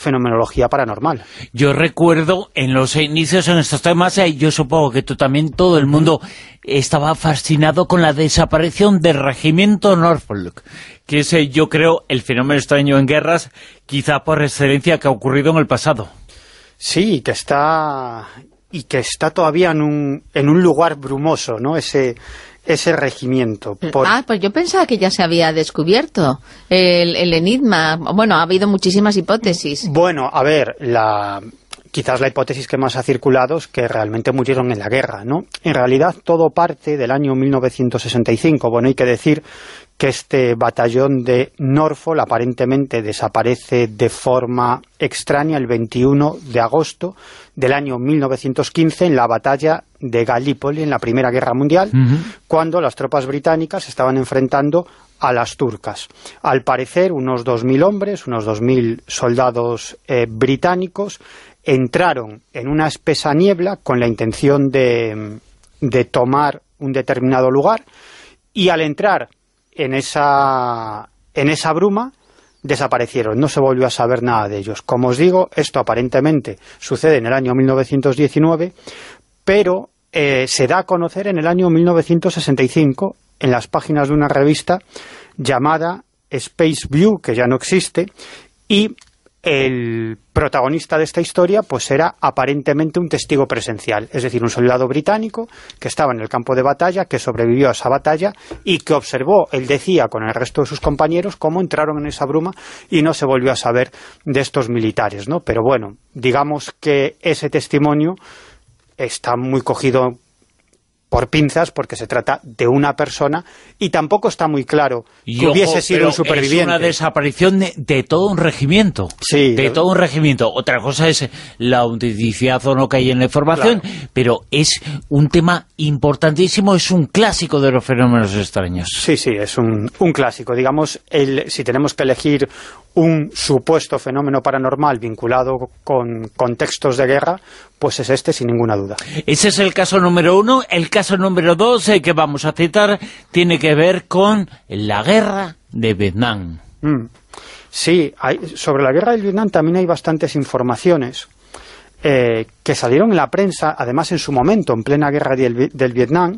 fenomenología paranormal. Yo recuerdo en los inicios en estos temas, eh, yo supongo que tú también, todo el mundo estaba fascinado con la desaparición del regimiento Norfolk, que es, eh, yo creo, el fenómeno extraño en guerras, quizá por excelencia, que ha ocurrido en el pasado. Sí, que está y que está todavía en un, en un lugar brumoso, ¿no? Ese... ese regimiento. Por... Ah, pues yo pensaba que ya se había descubierto el, el enigma. Bueno, ha habido muchísimas hipótesis. Bueno, a ver, la... quizás la hipótesis que más ha circulado es que realmente murieron en la guerra, ¿no? En realidad todo parte del año mil novecientos sesenta y cinco. Bueno, hay que decir que este batallón de Norfolk aparentemente desaparece de forma extraña el veintiuno de agosto del año mil novecientos quince en la batalla de Galípoli, en la Primera Guerra Mundial, uh-huh. cuando las tropas británicas estaban enfrentando a las turcas. Al parecer, unos dos mil hombres, unos dos mil soldados eh, británicos, entraron en una espesa niebla con la intención de, de tomar un determinado lugar, y al entrar en esa, en esa bruma, desaparecieron, no se volvió a saber nada de ellos. Como os digo, esto aparentemente sucede en el año mil novecientos diecinueve, pero eh, se da a conocer en el año mil novecientos sesenta y cinco en las páginas de una revista llamada Space View, que ya no existe, y el protagonista de esta historia pues era aparentemente un testigo presencial, es decir, un soldado británico que estaba en el campo de batalla, que sobrevivió a esa batalla y que observó, él decía, con el resto de sus compañeros, cómo entraron en esa bruma y no se volvió a saber de estos militares, ¿no? Pero bueno, digamos que ese testimonio está muy cogido por pinzas, porque se trata de una persona y tampoco está muy claro y que ojo, hubiese sido un superviviente. Es una desaparición de, de todo un regimiento. Sí. De todo un regimiento. Otra cosa es la autenticidad o no que hay en la información, claro. Pero es un tema importantísimo, es un clásico de los fenómenos extraños. Sí, sí, es un, un clásico. Digamos, el, si tenemos que elegir un supuesto fenómeno paranormal vinculado con contextos de guerra, pues es este, sin ninguna duda. Ese es el caso número uno. El caso número dos, eh, que vamos a citar, tiene que ver con la guerra de Vietnam. Mm. Sí, hay, sobre la guerra de Vietnam también hay bastantes informaciones eh, que salieron en la prensa, además en su momento, en plena guerra del, del Vietnam.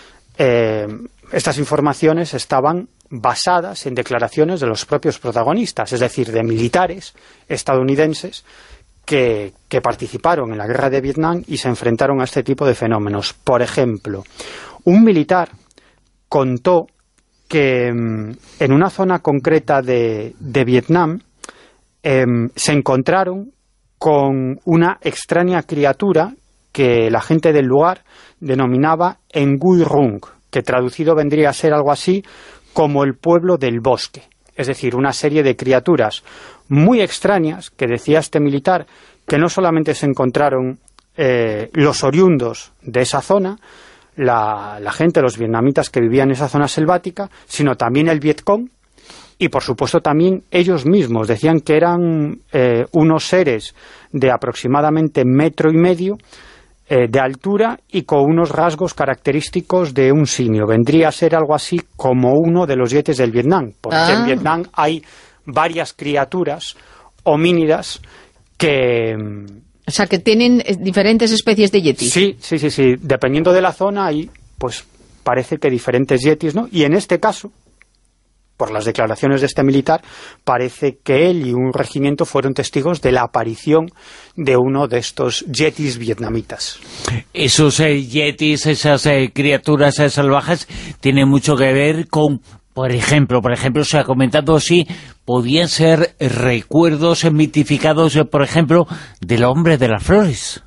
Eh, estas informaciones estaban basadas en declaraciones de los propios protagonistas, es decir, de militares estadounidenses que, que participaron en la guerra de Vietnam y se enfrentaron a este tipo de fenómenos. Por ejemplo, un militar contó que um, en una zona concreta de, de Vietnam eh, se encontraron con una extraña criatura que la gente del lugar denominaba Nguy Rung, que traducido vendría a ser algo así como el pueblo del bosque, es decir, una serie de criaturas muy extrañas que decía este militar que no solamente se encontraron eh, los oriundos de esa zona, la, la gente, los vietnamitas que vivían en esa zona selvática, sino también el Vietcong y por supuesto también ellos mismos. Decían que eran eh, unos seres de aproximadamente metro y medio Eh, de altura y con unos rasgos característicos de un simio. Vendría a ser algo así como uno de los yetis del Vietnam, porque ah. en Vietnam hay varias criaturas homínidas que... O sea, que tienen diferentes especies de yetis. Sí, sí, sí, sí. Dependiendo de la zona hay, pues, parece que diferentes yetis, ¿no? Y en este caso, por las declaraciones de este militar, parece que él y un regimiento fueron testigos de la aparición de uno de estos yetis vietnamitas. Esos eh, yetis, esas eh, criaturas eh, salvajes, tienen mucho que ver con, por ejemplo, por ejemplo, se ha comentado si podían ser recuerdos eh, mitificados, eh, por ejemplo, del hombre de las flores.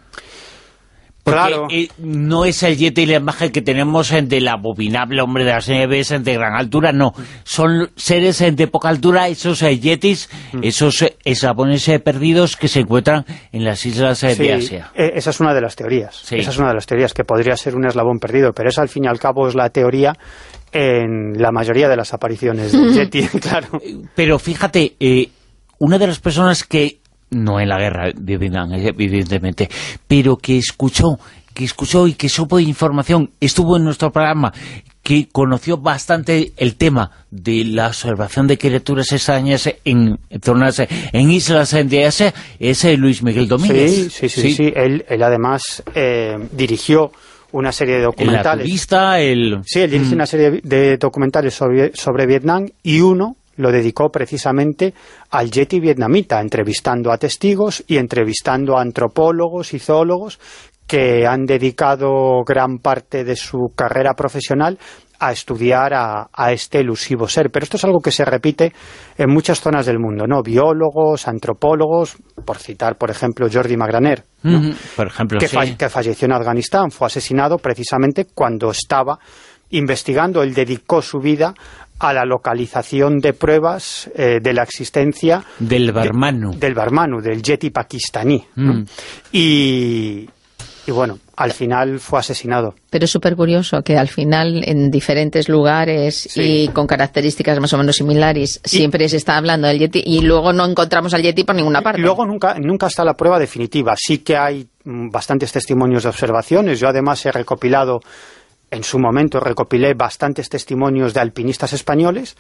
Porque claro. eh, no es el yeti y la imagen que tenemos eh, del abominable hombre de las nieves eh, de gran altura, no. Son seres eh, de poca altura, esos eh, yetis, mm. esos eh, eslabones eh, perdidos que se encuentran en las islas eh, sí, de Asia. Eh, esa es una de las teorías. Sí. Esa es una de las teorías, que podría ser un eslabón perdido, pero esa al fin y al cabo es la teoría en la mayoría de las apariciones del yeti, claro. Pero fíjate, eh, una de las personas que no en la guerra de Vietnam, evidentemente, pero que escuchó, que escuchó y que supo de información, estuvo en nuestro programa, que conoció bastante el tema de la observación de criaturas extrañas en zonas, en islas de Asia, es Luis Miguel Domínguez. Sí, sí, sí, sí. sí. Él, él además eh, dirigió una serie de documentales. El turista, el... Sí, él dirigió mm. una serie de documentales sobre, sobre Vietnam, y uno lo dedicó precisamente al Yeti vietnamita, entrevistando a testigos y entrevistando a antropólogos y zoólogos que han dedicado gran parte de su carrera profesional a estudiar a, a este elusivo ser. Pero esto es algo que se repite en muchas zonas del mundo, ¿no? Biólogos, antropólogos, por citar, por ejemplo, Jordi Magraner, ¿no? Mm-hmm. Por ejemplo, que, sí. fa que falleció en Afganistán, fue asesinado precisamente cuando estaba investigando. Él dedicó su vida a la localización de pruebas eh, de la existencia del Barmanu, de, del Barmanu, del Yeti pakistaní, mm. ¿no? y Y bueno, al final fue asesinado. Pero es súper curioso que al final en diferentes lugares sí. y con características más o menos similares siempre y, se está hablando del Yeti y luego no encontramos al Yeti por ninguna parte. Luego nunca, nunca está la prueba definitiva. Sí que hay bastantes testimonios de observaciones. Yo además he recopilado, en su momento recopilé bastantes testimonios de alpinistas españoles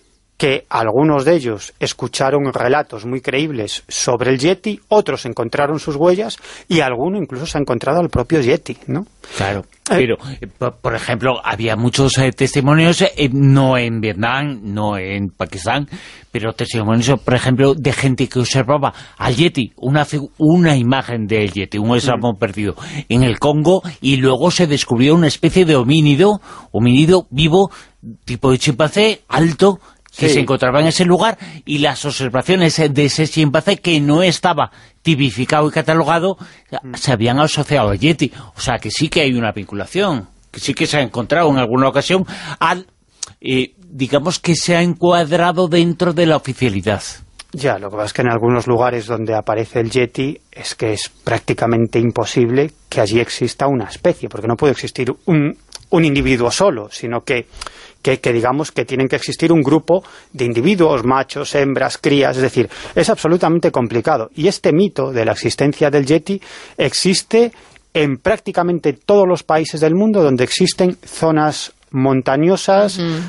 que algunos de ellos escucharon relatos muy creíbles sobre el Yeti, otros encontraron sus huellas y alguno incluso se ha encontrado al propio Yeti, ¿no? Claro, pero, eh, por ejemplo, había muchos eh, testimonios, eh, no en Vietnam, no en Pakistán, pero testimonios, por ejemplo, de gente que observaba al Yeti, una, una imagen del Yeti, un eslabón mm. perdido en el Congo, y luego se descubrió una especie de homínido, homínido vivo, tipo de chimpancé, alto, que sí. se encontraba en ese lugar, y las observaciones de ese chimpancé que no estaba tipificado y catalogado se habían asociado al Yeti. O sea que sí que hay una vinculación, que sí que se ha encontrado en alguna ocasión al, eh, digamos que se ha encuadrado dentro de la oficialidad. Ya, lo que pasa es que en algunos lugares donde aparece el Yeti es que es prácticamente imposible que allí exista una especie, porque no puede existir un, un individuo solo, sino que Que, que digamos que tienen que existir un grupo de individuos, machos, hembras, crías, es decir, es absolutamente complicado. Y este mito de la existencia del Yeti existe en prácticamente todos los países del mundo donde existen zonas montañosas uh-huh.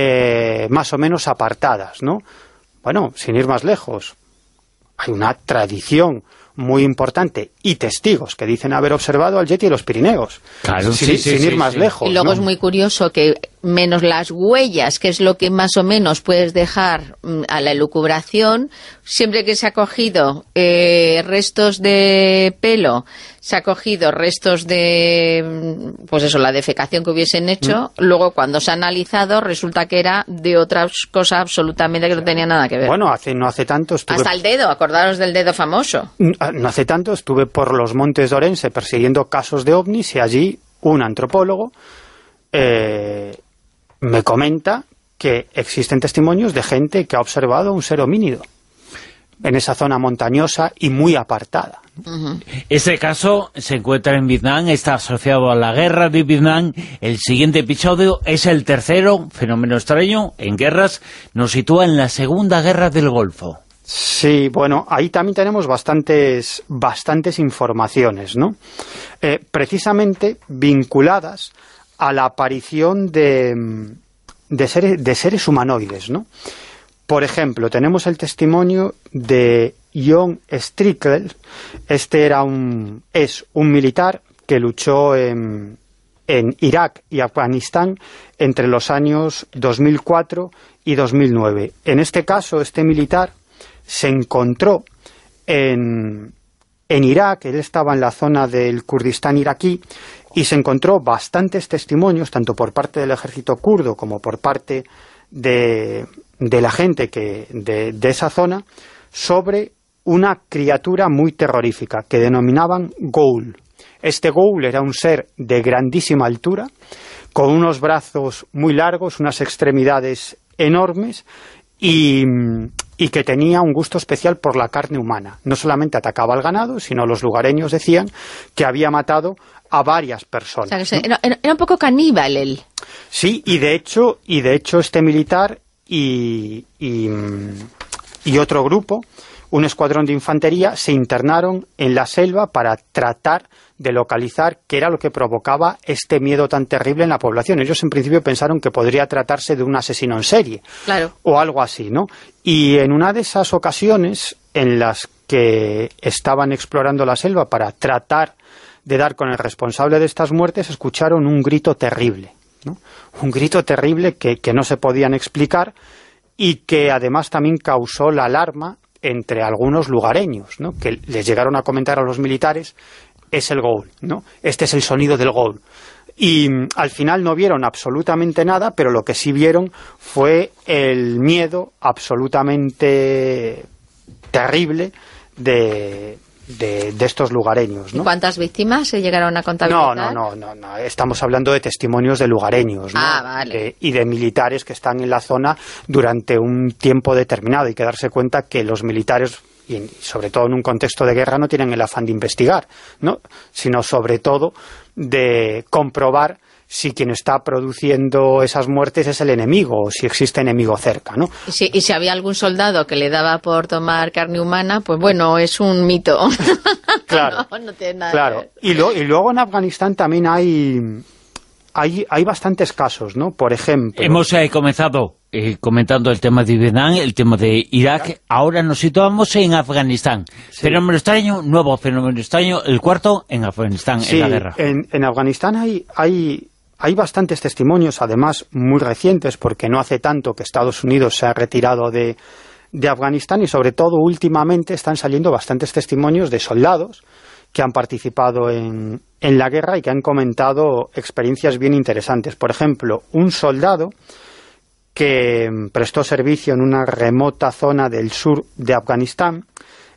eh, más o menos apartadas, ¿no? Bueno, sin ir más lejos, hay una tradición muy importante y testigos que dicen haber observado al Yeti en los Pirineos, claro, sin, sí, sí, sin sí, ir más sí. lejos. Y luego ¿no? es muy curioso que menos las huellas, que es lo que más o menos puedes dejar a la elucubración, siempre que se ha cogido eh, restos de pelo, se ha cogido restos de, pues eso, la defecación que hubiesen hecho, mm. luego cuando se ha analizado resulta que era de otra cosa absolutamente que no tenía nada que ver. Bueno, hace no hace tanto estuve... Hasta el dedo, acordaros del dedo famoso. No hace tanto estuve por los montes de Orense persiguiendo casos de ovnis y allí un antropólogo eh, me comenta que existen testimonios de gente que ha observado un ser homínido en esa zona montañosa y muy apartada. Uh-huh. Este caso se encuentra en Vietnam, está asociado a la guerra de Vietnam. El siguiente episodio es el tercero, fenómeno extraño, en guerras, nos sitúa en la Segunda Guerra del Golfo. Sí, bueno, ahí también tenemos bastantes, bastantes informaciones, ¿no? Eh, precisamente vinculadas a la aparición de, de, seres, de seres humanoides, ¿no? Por ejemplo, tenemos el testimonio de John Strickler. Este era un, es un militar que luchó en, en Irak y Afganistán entre los años dos mil cuatro y dos mil nueve. En este caso, este militar se encontró en, en Irak, él estaba en la zona del Kurdistán iraquí, y se encontró bastantes testimonios, tanto por parte del ejército kurdo como por parte de, de la gente que de, de esa zona, sobre una criatura muy terrorífica que denominaban Ghoul. Este Ghoul era un ser de grandísima altura, con unos brazos muy largos, unas extremidades enormes, y, y que tenía un gusto especial por la carne humana. No solamente atacaba al ganado, sino los lugareños decían que había matado a varias personas. O sea, que ¿no? era, era un poco caníbal él. Sí, y de hecho, y de hecho este militar y, y, y otro grupo un escuadrón de infantería, se internaron en la selva para tratar de localizar qué era lo que provocaba este miedo tan terrible en la población. Ellos en principio pensaron que podría tratarse de un asesino en serie, claro, o algo así, ¿no? Y en una de esas ocasiones en las que estaban explorando la selva para tratar de dar con el responsable de estas muertes, escucharon un grito terrible, ¿no? Un grito terrible que, que no se podían explicar y que además también causó la alarma entre algunos lugareños, ¿no? Que les llegaron a comentar a los militares: es el ghoul, ¿no? Este es el sonido del ghoul. Y mm, al final no vieron absolutamente nada, pero lo que sí vieron fue el miedo absolutamente terrible de... De, de estos lugareños, ¿no? ¿Cuántas víctimas se llegaron a contabilizar? No, no, no, no, no. Estamos hablando de testimonios de lugareños, ¿no? Ah, vale. De, y de militares que están en la zona durante un tiempo determinado. Hay que darse cuenta que los militares, y sobre todo en un contexto de guerra, no tienen el afán de investigar, ¿no? Sino sobre todo de comprobar si quien está produciendo esas muertes es el enemigo, o si existe enemigo cerca, ¿no? Y si, y si había algún soldado que le daba por tomar carne humana, pues bueno, es un mito. Claro, no, no tiene nada claro. que ver. Y, lo, y luego en Afganistán también hay, hay, hay bastantes casos, ¿no? Por ejemplo... Hemos eh, comenzado eh, comentando el tema de Vietnam, el tema de Irak, ahora nos situamos en Afganistán. Sí. Fenómeno extraño, nuevo fenómeno extraño, el cuarto en Afganistán, sí, en la guerra. En, en Afganistán hay... hay Hay bastantes testimonios, además muy recientes, porque no hace tanto que Estados Unidos se ha retirado de, de Afganistán, y sobre todo últimamente están saliendo bastantes testimonios de soldados que han participado en, en la guerra y que han comentado experiencias bien interesantes. Por ejemplo, un soldado que prestó servicio en una remota zona del sur de Afganistán,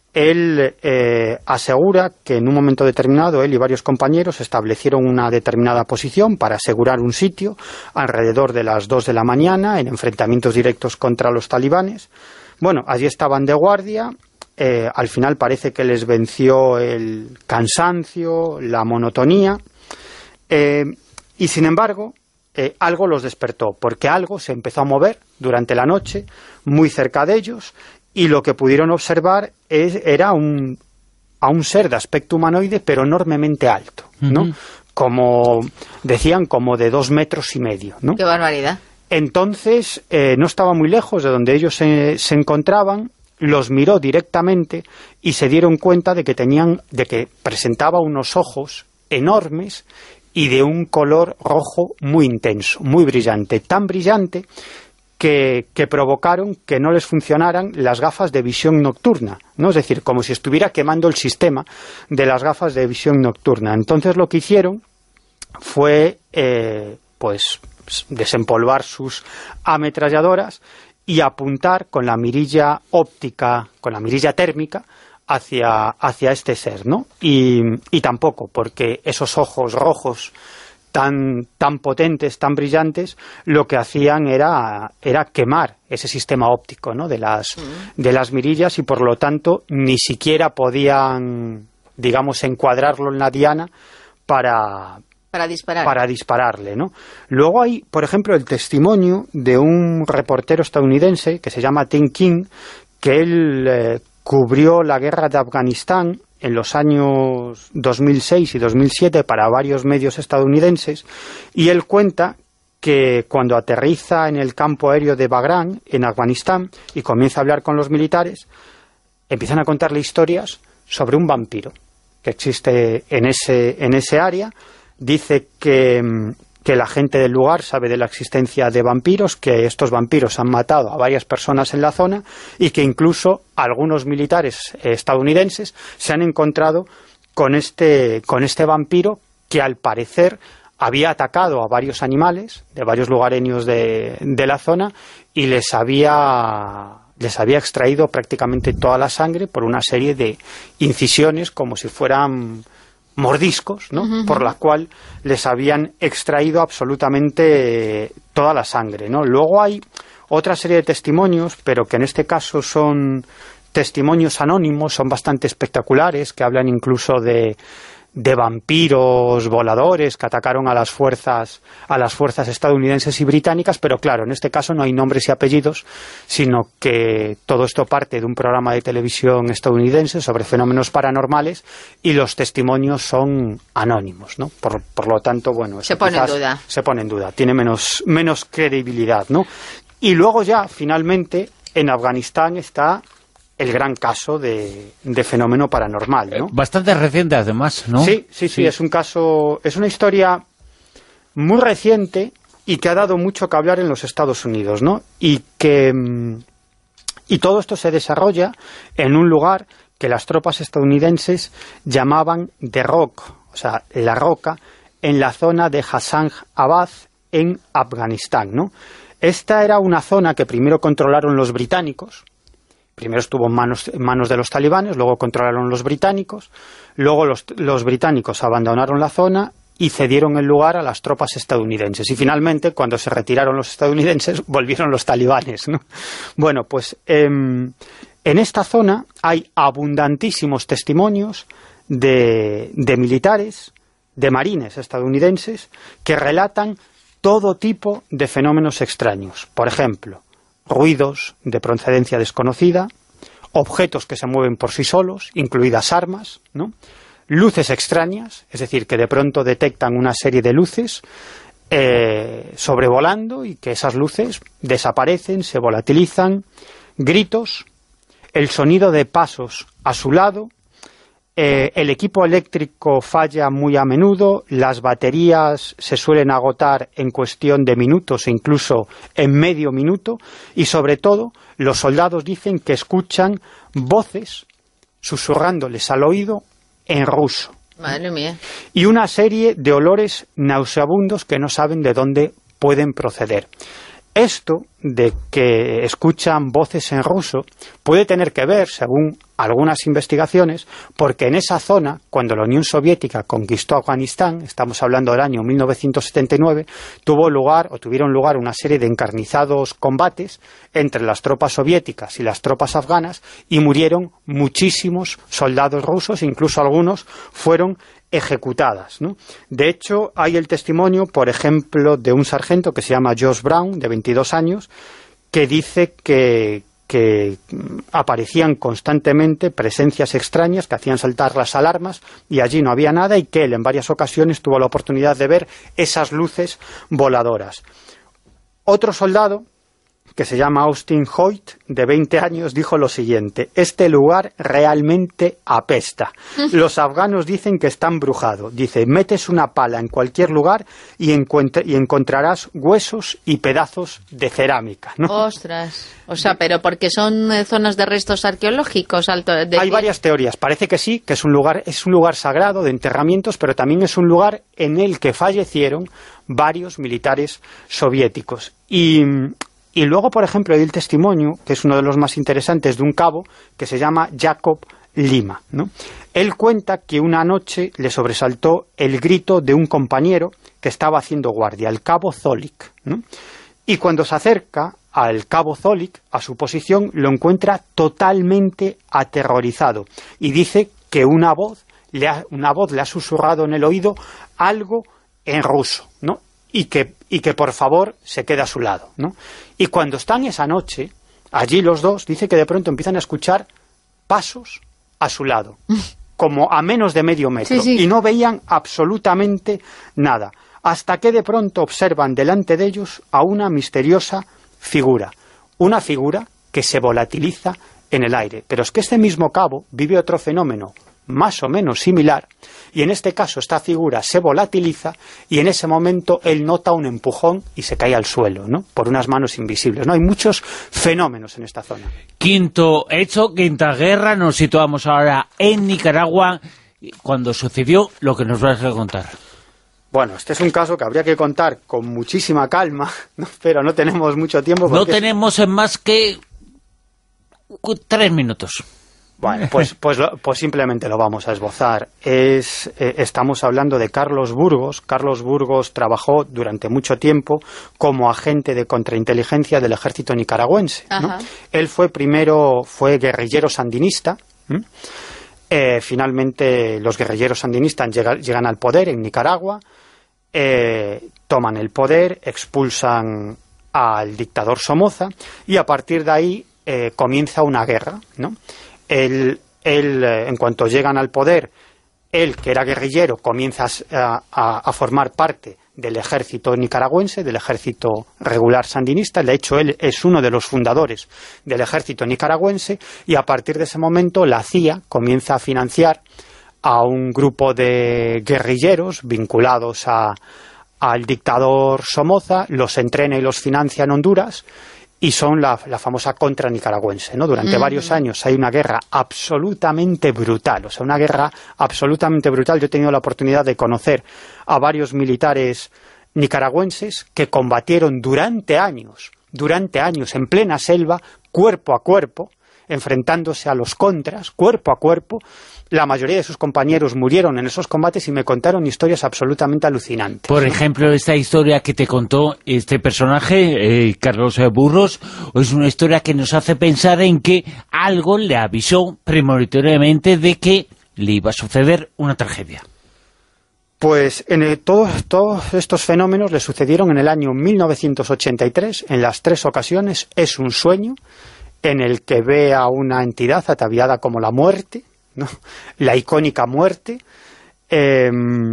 él eh, asegura que en un momento determinado él y varios compañeros establecieron una determinada posición para asegurar un sitio alrededor de las dos de la mañana en enfrentamientos directos contra los talibanes. Bueno, allí estaban de guardia, eh, al final parece que les venció el cansancio, la monotonía, eh, y sin embargo eh, algo los despertó, porque algo se empezó a mover durante la noche muy cerca de ellos. Y lo que pudieron observar es, era un, a un ser de aspecto humanoide, pero enormemente alto, ¿no? Uh-huh. Como, decían, como de dos metros y medio, ¿no? ¡Qué barbaridad! Entonces, eh, no estaba muy lejos de donde ellos se, se encontraban, los miró directamente y se dieron cuenta de que tenían, de que presentaba unos ojos enormes y de un color rojo muy intenso, muy brillante, tan brillante Que, que provocaron que no les funcionaran las gafas de visión nocturna, ¿no? Es decir, como si estuviera quemando el sistema de las gafas de visión nocturna. Entonces lo que hicieron fue eh, pues desempolvar sus ametralladoras y apuntar con la mirilla óptica, con la mirilla térmica, hacia, hacia este ser, ¿no? Y, y tampoco, porque esos ojos rojos tan, tan potentes, tan brillantes, lo que hacían era, era quemar ese sistema óptico, ¿no? de las, mm. de las mirillas, y por lo tanto ni siquiera podían, digamos, encuadrarlo en la diana para, para, disparar. para dispararle, ¿no? Luego hay, por ejemplo, el testimonio de un reportero estadounidense que se llama Tim King, que él eh, cubrió la guerra de Afganistán en los años dos mil seis y dos mil siete para varios medios estadounidenses, y él cuenta que cuando aterriza en el campo aéreo de Bagram, en Afganistán, y comienza a hablar con los militares, empiezan a contarle historias sobre un vampiro que existe en ese, en ese área. Dice que, que la gente del lugar sabe de la existencia de vampiros, que estos vampiros han matado a varias personas en la zona, y que incluso algunos militares estadounidenses se han encontrado con este, con este vampiro, que al parecer había atacado a varios animales de varios lugareños de, de la zona, y les había, les había extraído prácticamente toda la sangre por una serie de incisiones, como si fueran mordiscos, ¿no? Uh-huh. Por la cual les habían extraído absolutamente toda la sangre, ¿no? Luego hay otra serie de testimonios, pero que en este caso son testimonios anónimos, son bastante espectaculares, que hablan incluso de, de vampiros voladores que atacaron a las fuerzas a las fuerzas estadounidenses y británicas, pero claro, en este caso no hay nombres y apellidos, sino que todo esto parte de un programa de televisión estadounidense sobre fenómenos paranormales y los testimonios son anónimos, ¿no? Por, por lo tanto, bueno, eso se pone en duda. Se pone en duda, tiene menos, menos credibilidad, ¿no? Y luego ya, finalmente, en Afganistán está el gran caso de, de fenómeno paranormal, ¿no? Bastante reciente, además, ¿no? Sí, sí, sí, sí, es un caso, es una historia muy reciente y que ha dado mucho que hablar en los Estados Unidos, ¿no? Y que y todo esto se desarrolla en un lugar que las tropas estadounidenses llamaban The Rock, o sea, la roca, en la zona de Hassan Abad, en Afganistán, ¿no? Esta era una zona que primero controlaron los británicos. Primero estuvo en manos, en manos de los talibanes, luego controlaron los británicos, luego los, los británicos abandonaron la zona y cedieron el lugar a las tropas estadounidenses. Y finalmente, cuando se retiraron los estadounidenses, volvieron los talibanes, ¿no? Bueno, pues eh, en esta zona hay abundantísimos testimonios de, de militares, de marines estadounidenses, que relatan todo tipo de fenómenos extraños. Por ejemplo, ruidos de procedencia desconocida, objetos que se mueven por sí solos, incluidas armas, ¿no? Luces extrañas, es decir, que de pronto detectan una serie de luces eh, sobrevolando y que esas luces desaparecen, se volatilizan, gritos, el sonido de pasos a su lado, eh, el equipo eléctrico falla muy a menudo, las baterías se suelen agotar en cuestión de minutos e incluso en medio minuto, y sobre todo los soldados dicen que escuchan voces susurrándoles al oído en ruso. Madre mía. Y una serie de olores nauseabundos que no saben de dónde pueden proceder. Esto de que escuchan voces en ruso puede tener que ver, según algunas investigaciones, porque en esa zona, cuando la Unión Soviética conquistó Afganistán, estamos hablando del año mil novecientos setenta y nueve, tuvo lugar, o tuvieron lugar una serie de encarnizados combates entre las tropas soviéticas y las tropas afganas, y murieron muchísimos soldados rusos, incluso algunos fueron ejecutadas, ¿no? De hecho, hay el testimonio, por ejemplo, de un sargento que se llama Josh Brown, de veintidós años, que dice que, que aparecían constantemente presencias extrañas que hacían saltar las alarmas, y allí no había nada, y que él en varias ocasiones tuvo la oportunidad de ver esas luces voladoras. Otro soldado, que se llama Austin Hoyt, de veinte años, dijo lo siguiente: este lugar realmente apesta. Los afganos dicen que está embrujado. Dice, metes una pala en cualquier lugar y, y encontrarás huesos y pedazos de cerámica, ¿no? Ostras. O sea, pero porque son eh, zonas de restos arqueológicos. Alto, de Hay varias teorías. Parece que sí, que es un lugar, es un lugar sagrado de enterramientos, pero también es un lugar en el que fallecieron varios militares soviéticos. Y... Y luego, por ejemplo, hay el testimonio, que es uno de los más interesantes, de un cabo que se llama Jacob Lima, ¿no? Él cuenta que una noche le sobresaltó el grito de un compañero que estaba haciendo guardia, el cabo Zolik, ¿no? Y cuando se acerca al cabo Zolik, a su posición, lo encuentra totalmente aterrorizado. Y dice que una voz le ha, una voz le ha susurrado en el oído algo en ruso, ¿no? Y que, y que por favor se quede a su lado, ¿no? Y cuando están esa noche, allí los dos, dice que de pronto empiezan a escuchar pasos a su lado, como a menos de medio metro, sí, sí. Y no veían absolutamente nada, hasta que de pronto observan delante de ellos a una misteriosa figura, una figura que se volatiliza en el aire. Pero es que este mismo cabo vive otro fenómeno más o menos similar, y en este caso esta figura se volatiliza y en ese momento él nota un empujón y se cae al suelo, ¿no? Por unas manos invisibles, ¿no? Hay muchos fenómenos en esta zona. Quinto hecho, quinta guerra, nos situamos ahora en Nicaragua, cuando sucedió lo que nos vas a contar. Bueno, este es un caso que habría que contar con muchísima calma, ¿no? Pero no tenemos mucho tiempo. No tenemos en más que tres minutos. Bueno, pues, pues, pues simplemente lo vamos a esbozar. Es, eh, estamos hablando de Carlos Burgos. Carlos Burgos trabajó durante mucho tiempo como agente de contrainteligencia del ejército nicaragüense, ¿no? Él fue primero, fue guerrillero sandinista, ¿m? Eh, finalmente los guerrilleros sandinistas llegan, llegan al poder en Nicaragua, eh, toman el poder, expulsan al dictador Somoza y a partir de ahí eh, comienza una guerra, ¿no? Él, él, en cuanto llegan al poder, él, que era guerrillero, comienza a, a, a formar parte del ejército nicaragüense, del ejército regular sandinista. De hecho, él es uno de los fundadores del ejército nicaragüense y a partir de ese momento la C I A comienza a financiar a un grupo de guerrilleros vinculados a, al dictador Somoza, los entrena y los financia en Honduras y son la, la famosa contra nicaragüense, ¿no? Durante mm. varios años hay una guerra absolutamente brutal, o sea, una guerra absolutamente brutal. Yo he tenido la oportunidad de conocer a varios militares nicaragüenses que combatieron durante años, durante años, en plena selva, cuerpo a cuerpo, enfrentándose a los contras, cuerpo a cuerpo. La mayoría de sus compañeros murieron en esos combates y me contaron historias absolutamente alucinantes. Por ejemplo, esta historia que te contó este personaje, eh, Carlos Burros, es una historia que nos hace pensar en que algo le avisó premonitoriamente de que le iba a suceder una tragedia. Pues en el, todos, todos estos fenómenos le sucedieron en el año mil novecientos ochenta y tres, en las tres ocasiones. Es un sueño en el que ve a una entidad ataviada como la muerte, ¿no? La icónica muerte, eh,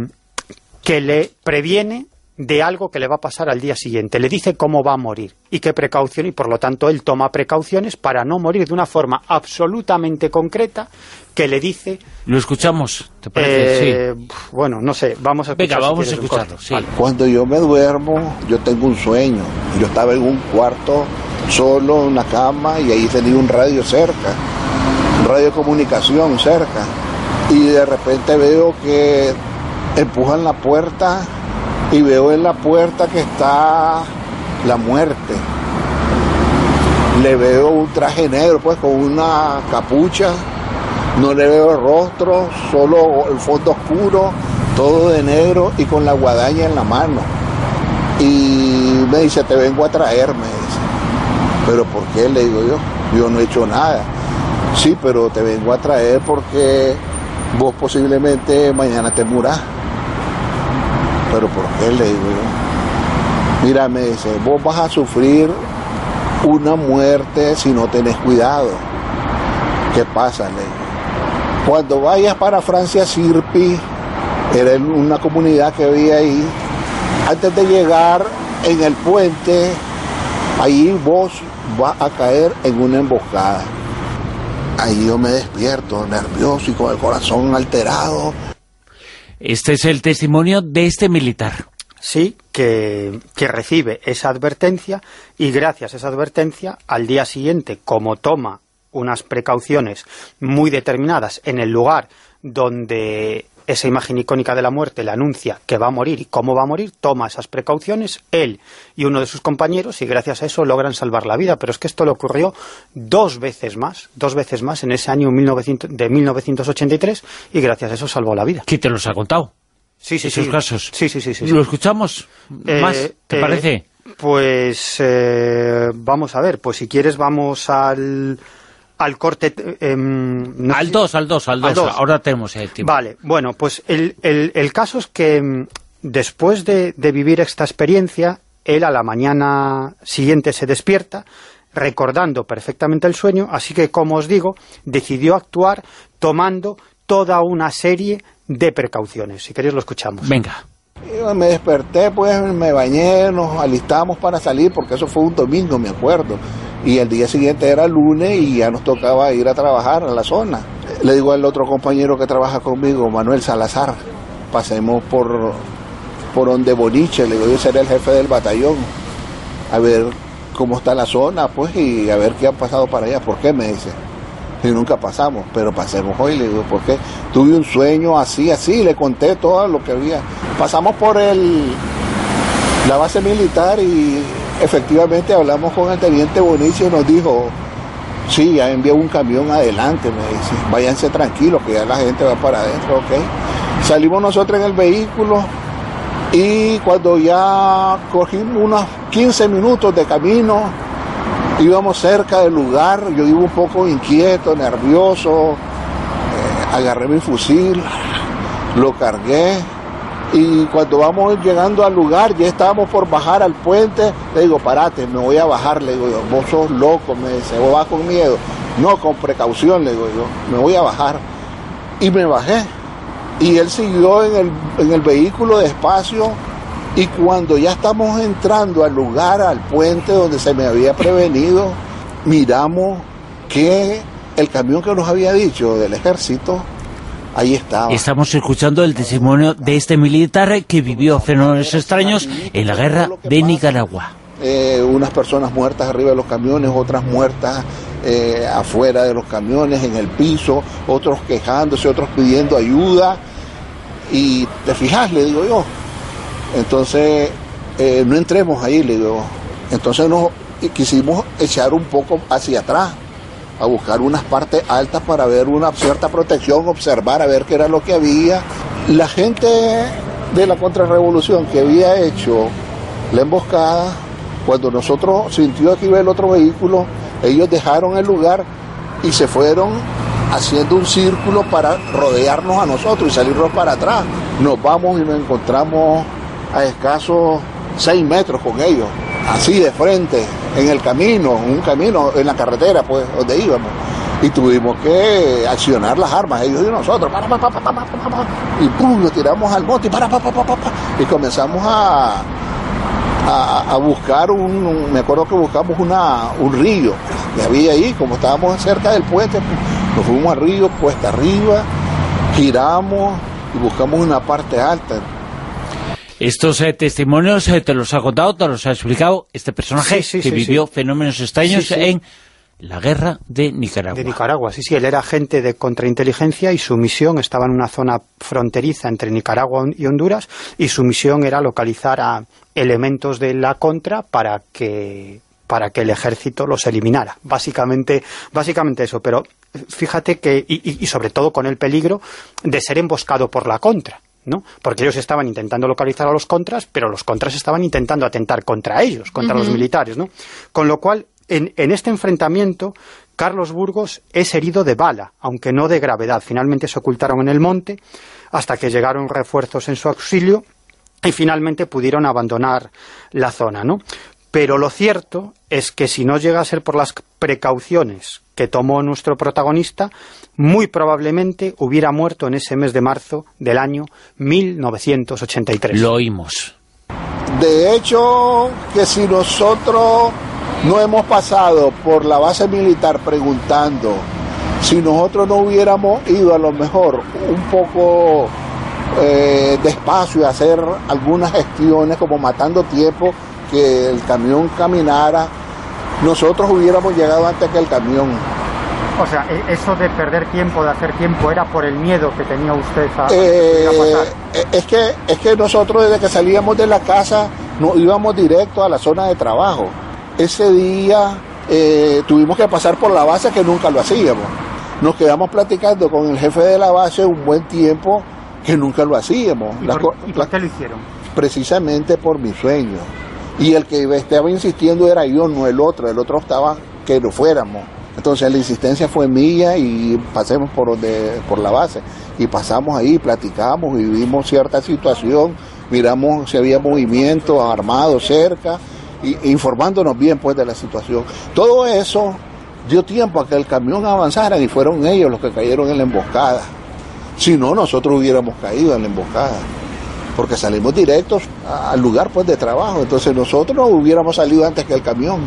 que le previene de algo que le va a pasar al día siguiente, le dice cómo va a morir y qué precaución, y por lo tanto él toma precauciones para no morir de una forma absolutamente concreta que le dice... ¿Lo escuchamos? ¿Te parece? Eh, sí. Bueno, no sé, vamos a escuchar. Venga, vamos si a escucharlo, sí. Vale. Cuando yo me duermo, yo tengo un sueño. Yo estaba en un cuarto solo, en una cama, y ahí tenía un radio cerca, un radio de comunicación cerca, y de repente veo que empujan la puerta y veo en la puerta que está la muerte. Le veo un traje negro, pues, con una capucha, no le veo el rostro, solo el fondo oscuro, todo de negro y con la guadaña en la mano. Y me dice, te vengo a traer, me dice. ¿Pero por qué? Le digo yo, yo no he hecho nada. Sí, pero te vengo a traer porque vos posiblemente mañana te murás. ¿Pero por qué? Le digo yo. Mira, me dice, vos vas a sufrir una muerte si no tenés cuidado. ¿Qué pasa? Le digo. Cuando vayas para Francia Sirpi, era una comunidad que había ahí, antes de llegar en el puente, ahí vos vas a caer en una emboscada. Ahí yo me despierto, nervioso y con el corazón alterado. Este es el testimonio de este militar. Sí, que, que recibe esa advertencia y gracias a esa advertencia, al día siguiente, como toma unas precauciones muy determinadas en el lugar donde esa imagen icónica de la muerte le anuncia que va a morir y cómo va a morir, toma esas precauciones, él y uno de sus compañeros, y gracias a eso logran salvar la vida. Pero es que esto le ocurrió dos veces más, dos veces más en ese año mil novecientos, de mil novecientos ochenta y tres, y gracias a eso salvó la vida. ¿Quién te los ha contado? Sí, sí, ¿Esos sí. casos? Sí, sí, sí, sí, sí. ¿Lo escuchamos más? Eh, ¿Te eh, parece? Pues eh, vamos a ver, pues si quieres vamos al... al corte... Eh, no al dos, al dos, al dos, ahora tenemos el tiempo. Vale, bueno, pues el, el, el caso es que después de, de vivir esta experiencia, él a la mañana siguiente se despierta, recordando perfectamente el sueño, así que, como os digo, decidió actuar tomando toda una serie de precauciones. Si queréis lo escuchamos. Venga. Me desperté, pues me bañé, nos alistamos para salir, porque eso fue un domingo, me acuerdo. Y el día siguiente era lunes y ya nos tocaba ir a trabajar a la zona. Le digo al otro compañero que trabaja conmigo, Manuel Salazar, pasemos por, por donde Boliche, le digo, yo seré el jefe del batallón, a ver cómo está la zona, pues, y a ver qué ha pasado para allá. ¿Por qué? Me dice. Y nunca pasamos, pero pasemos hoy. Le digo, ¿por qué? Tuve un sueño así, así, le conté todo lo que había. Pasamos por el la base militar y efectivamente hablamos con el teniente Bonicio y nos dijo, sí, ya envió un camión adelante, me dice, váyanse tranquilos que ya la gente va para adentro, ok. Salimos nosotros en el vehículo y cuando ya cogimos unos quince minutos de camino, íbamos cerca del lugar, yo iba un poco inquieto, nervioso, eh, agarré mi fusil, lo cargué, y cuando vamos llegando al lugar, ya estábamos por bajar al puente, le digo, parate, me voy a bajar, le digo yo, vos sos loco, me dice, vos vas con miedo. No, con precaución, le digo yo, me voy a bajar. Y me bajé. Y él siguió en el, en el vehículo despacio, y cuando ya estamos entrando al lugar, al puente donde se me había prevenido, miramos que el camión que nos había dicho del ejército, ahí estaba. Estamos escuchando el testimonio de este militar que vivió fenómenos extraños en la guerra de Nicaragua. Eh, unas personas muertas arriba de los camiones, otras muertas eh, afuera de los camiones, en el piso, otros quejándose, otros pidiendo ayuda. Y te fijas, le digo yo. Entonces, eh, no entremos ahí, le digo. Entonces nos quisimos echar un poco hacia atrás, a buscar unas partes altas para ver una cierta protección, observar a ver qué era lo que había. La gente de la contrarrevolución que había hecho la emboscada, cuando nosotros sintió que iba el otro vehículo, ellos dejaron el lugar y se fueron haciendo un círculo para rodearnos a nosotros y salirnos para atrás. Nos vamos y nos encontramos a escasos seis metros con ellos, así de frente, en el camino, un camino, en la carretera, pues, donde íbamos. Y tuvimos que accionar las armas, ellos y nosotros, para, para, para, para, para, para, y pum, lo tiramos al monte, y para, para, para, para, para, y comenzamos a, a, a buscar un, un, me acuerdo que buscamos una, un río que había ahí, como estábamos cerca del puente, nos fuimos al río, cuesta arriba, giramos y buscamos una parte alta. Estos eh, testimonios eh, te los ha contado, te los ha explicado este personaje sí, sí, que sí, vivió sí. fenómenos extraños sí, sí. en la guerra de Nicaragua. De Nicaragua, sí, sí, él era agente de contrainteligencia y su misión estaba en una zona fronteriza entre Nicaragua y Honduras, y su misión era localizar a elementos de la contra para que para que el ejército los eliminara. Básicamente, básicamente eso, pero fíjate que, y, y sobre todo con el peligro de ser emboscado por la contra, ¿no? Porque ellos estaban intentando localizar a los contras, pero los contras estaban intentando atentar contra ellos, contra uh-huh. los militares, ¿no? Con lo cual, en, en este enfrentamiento, Carlos Burgos es herido de bala, aunque no de gravedad. Finalmente se ocultaron en el monte hasta que llegaron refuerzos en su auxilio y finalmente pudieron abandonar la zona, ¿no? Pero lo cierto es que si no llega a ser por las precauciones que tomó nuestro protagonista, muy probablemente hubiera muerto en ese mes de marzo del año mil novecientos ochenta y tres. Lo oímos. De hecho, que si nosotros no hemos pasado por la base militar preguntando, si nosotros no hubiéramos ido a lo mejor un poco eh, despacio a hacer algunas gestiones como matando tiempo, que el camión caminara, nosotros hubiéramos llegado antes que el camión. O sea, eso de perder tiempo, de hacer tiempo, ¿era por el miedo que tenía usted a, eh, a pasar? Es que, es que nosotros desde que salíamos de la casa nos íbamos directo a la zona de trabajo. Ese día eh, tuvimos que pasar por la base, que nunca lo hacíamos. Nos quedamos platicando con el jefe de la base un buen tiempo, que nunca lo hacíamos. ¿Y por, ¿y por qué lo hicieron? Precisamente por mi sueño. Y el que estaba insistiendo era yo, no el otro. El otro estaba que no fuéramos. Entonces la insistencia fue mía y pasemos por donde, por la base. Y pasamos ahí, platicamos, vivimos cierta situación, miramos si había movimiento armado cerca, y, informándonos bien pues de la situación. Todo eso dio tiempo a que el camión avanzara y fueron ellos los que cayeron en la emboscada. Si no, nosotros hubiéramos caído en la emboscada, porque salimos directos al lugar pues de trabajo. Entonces nosotros hubiéramos salido antes que el camión.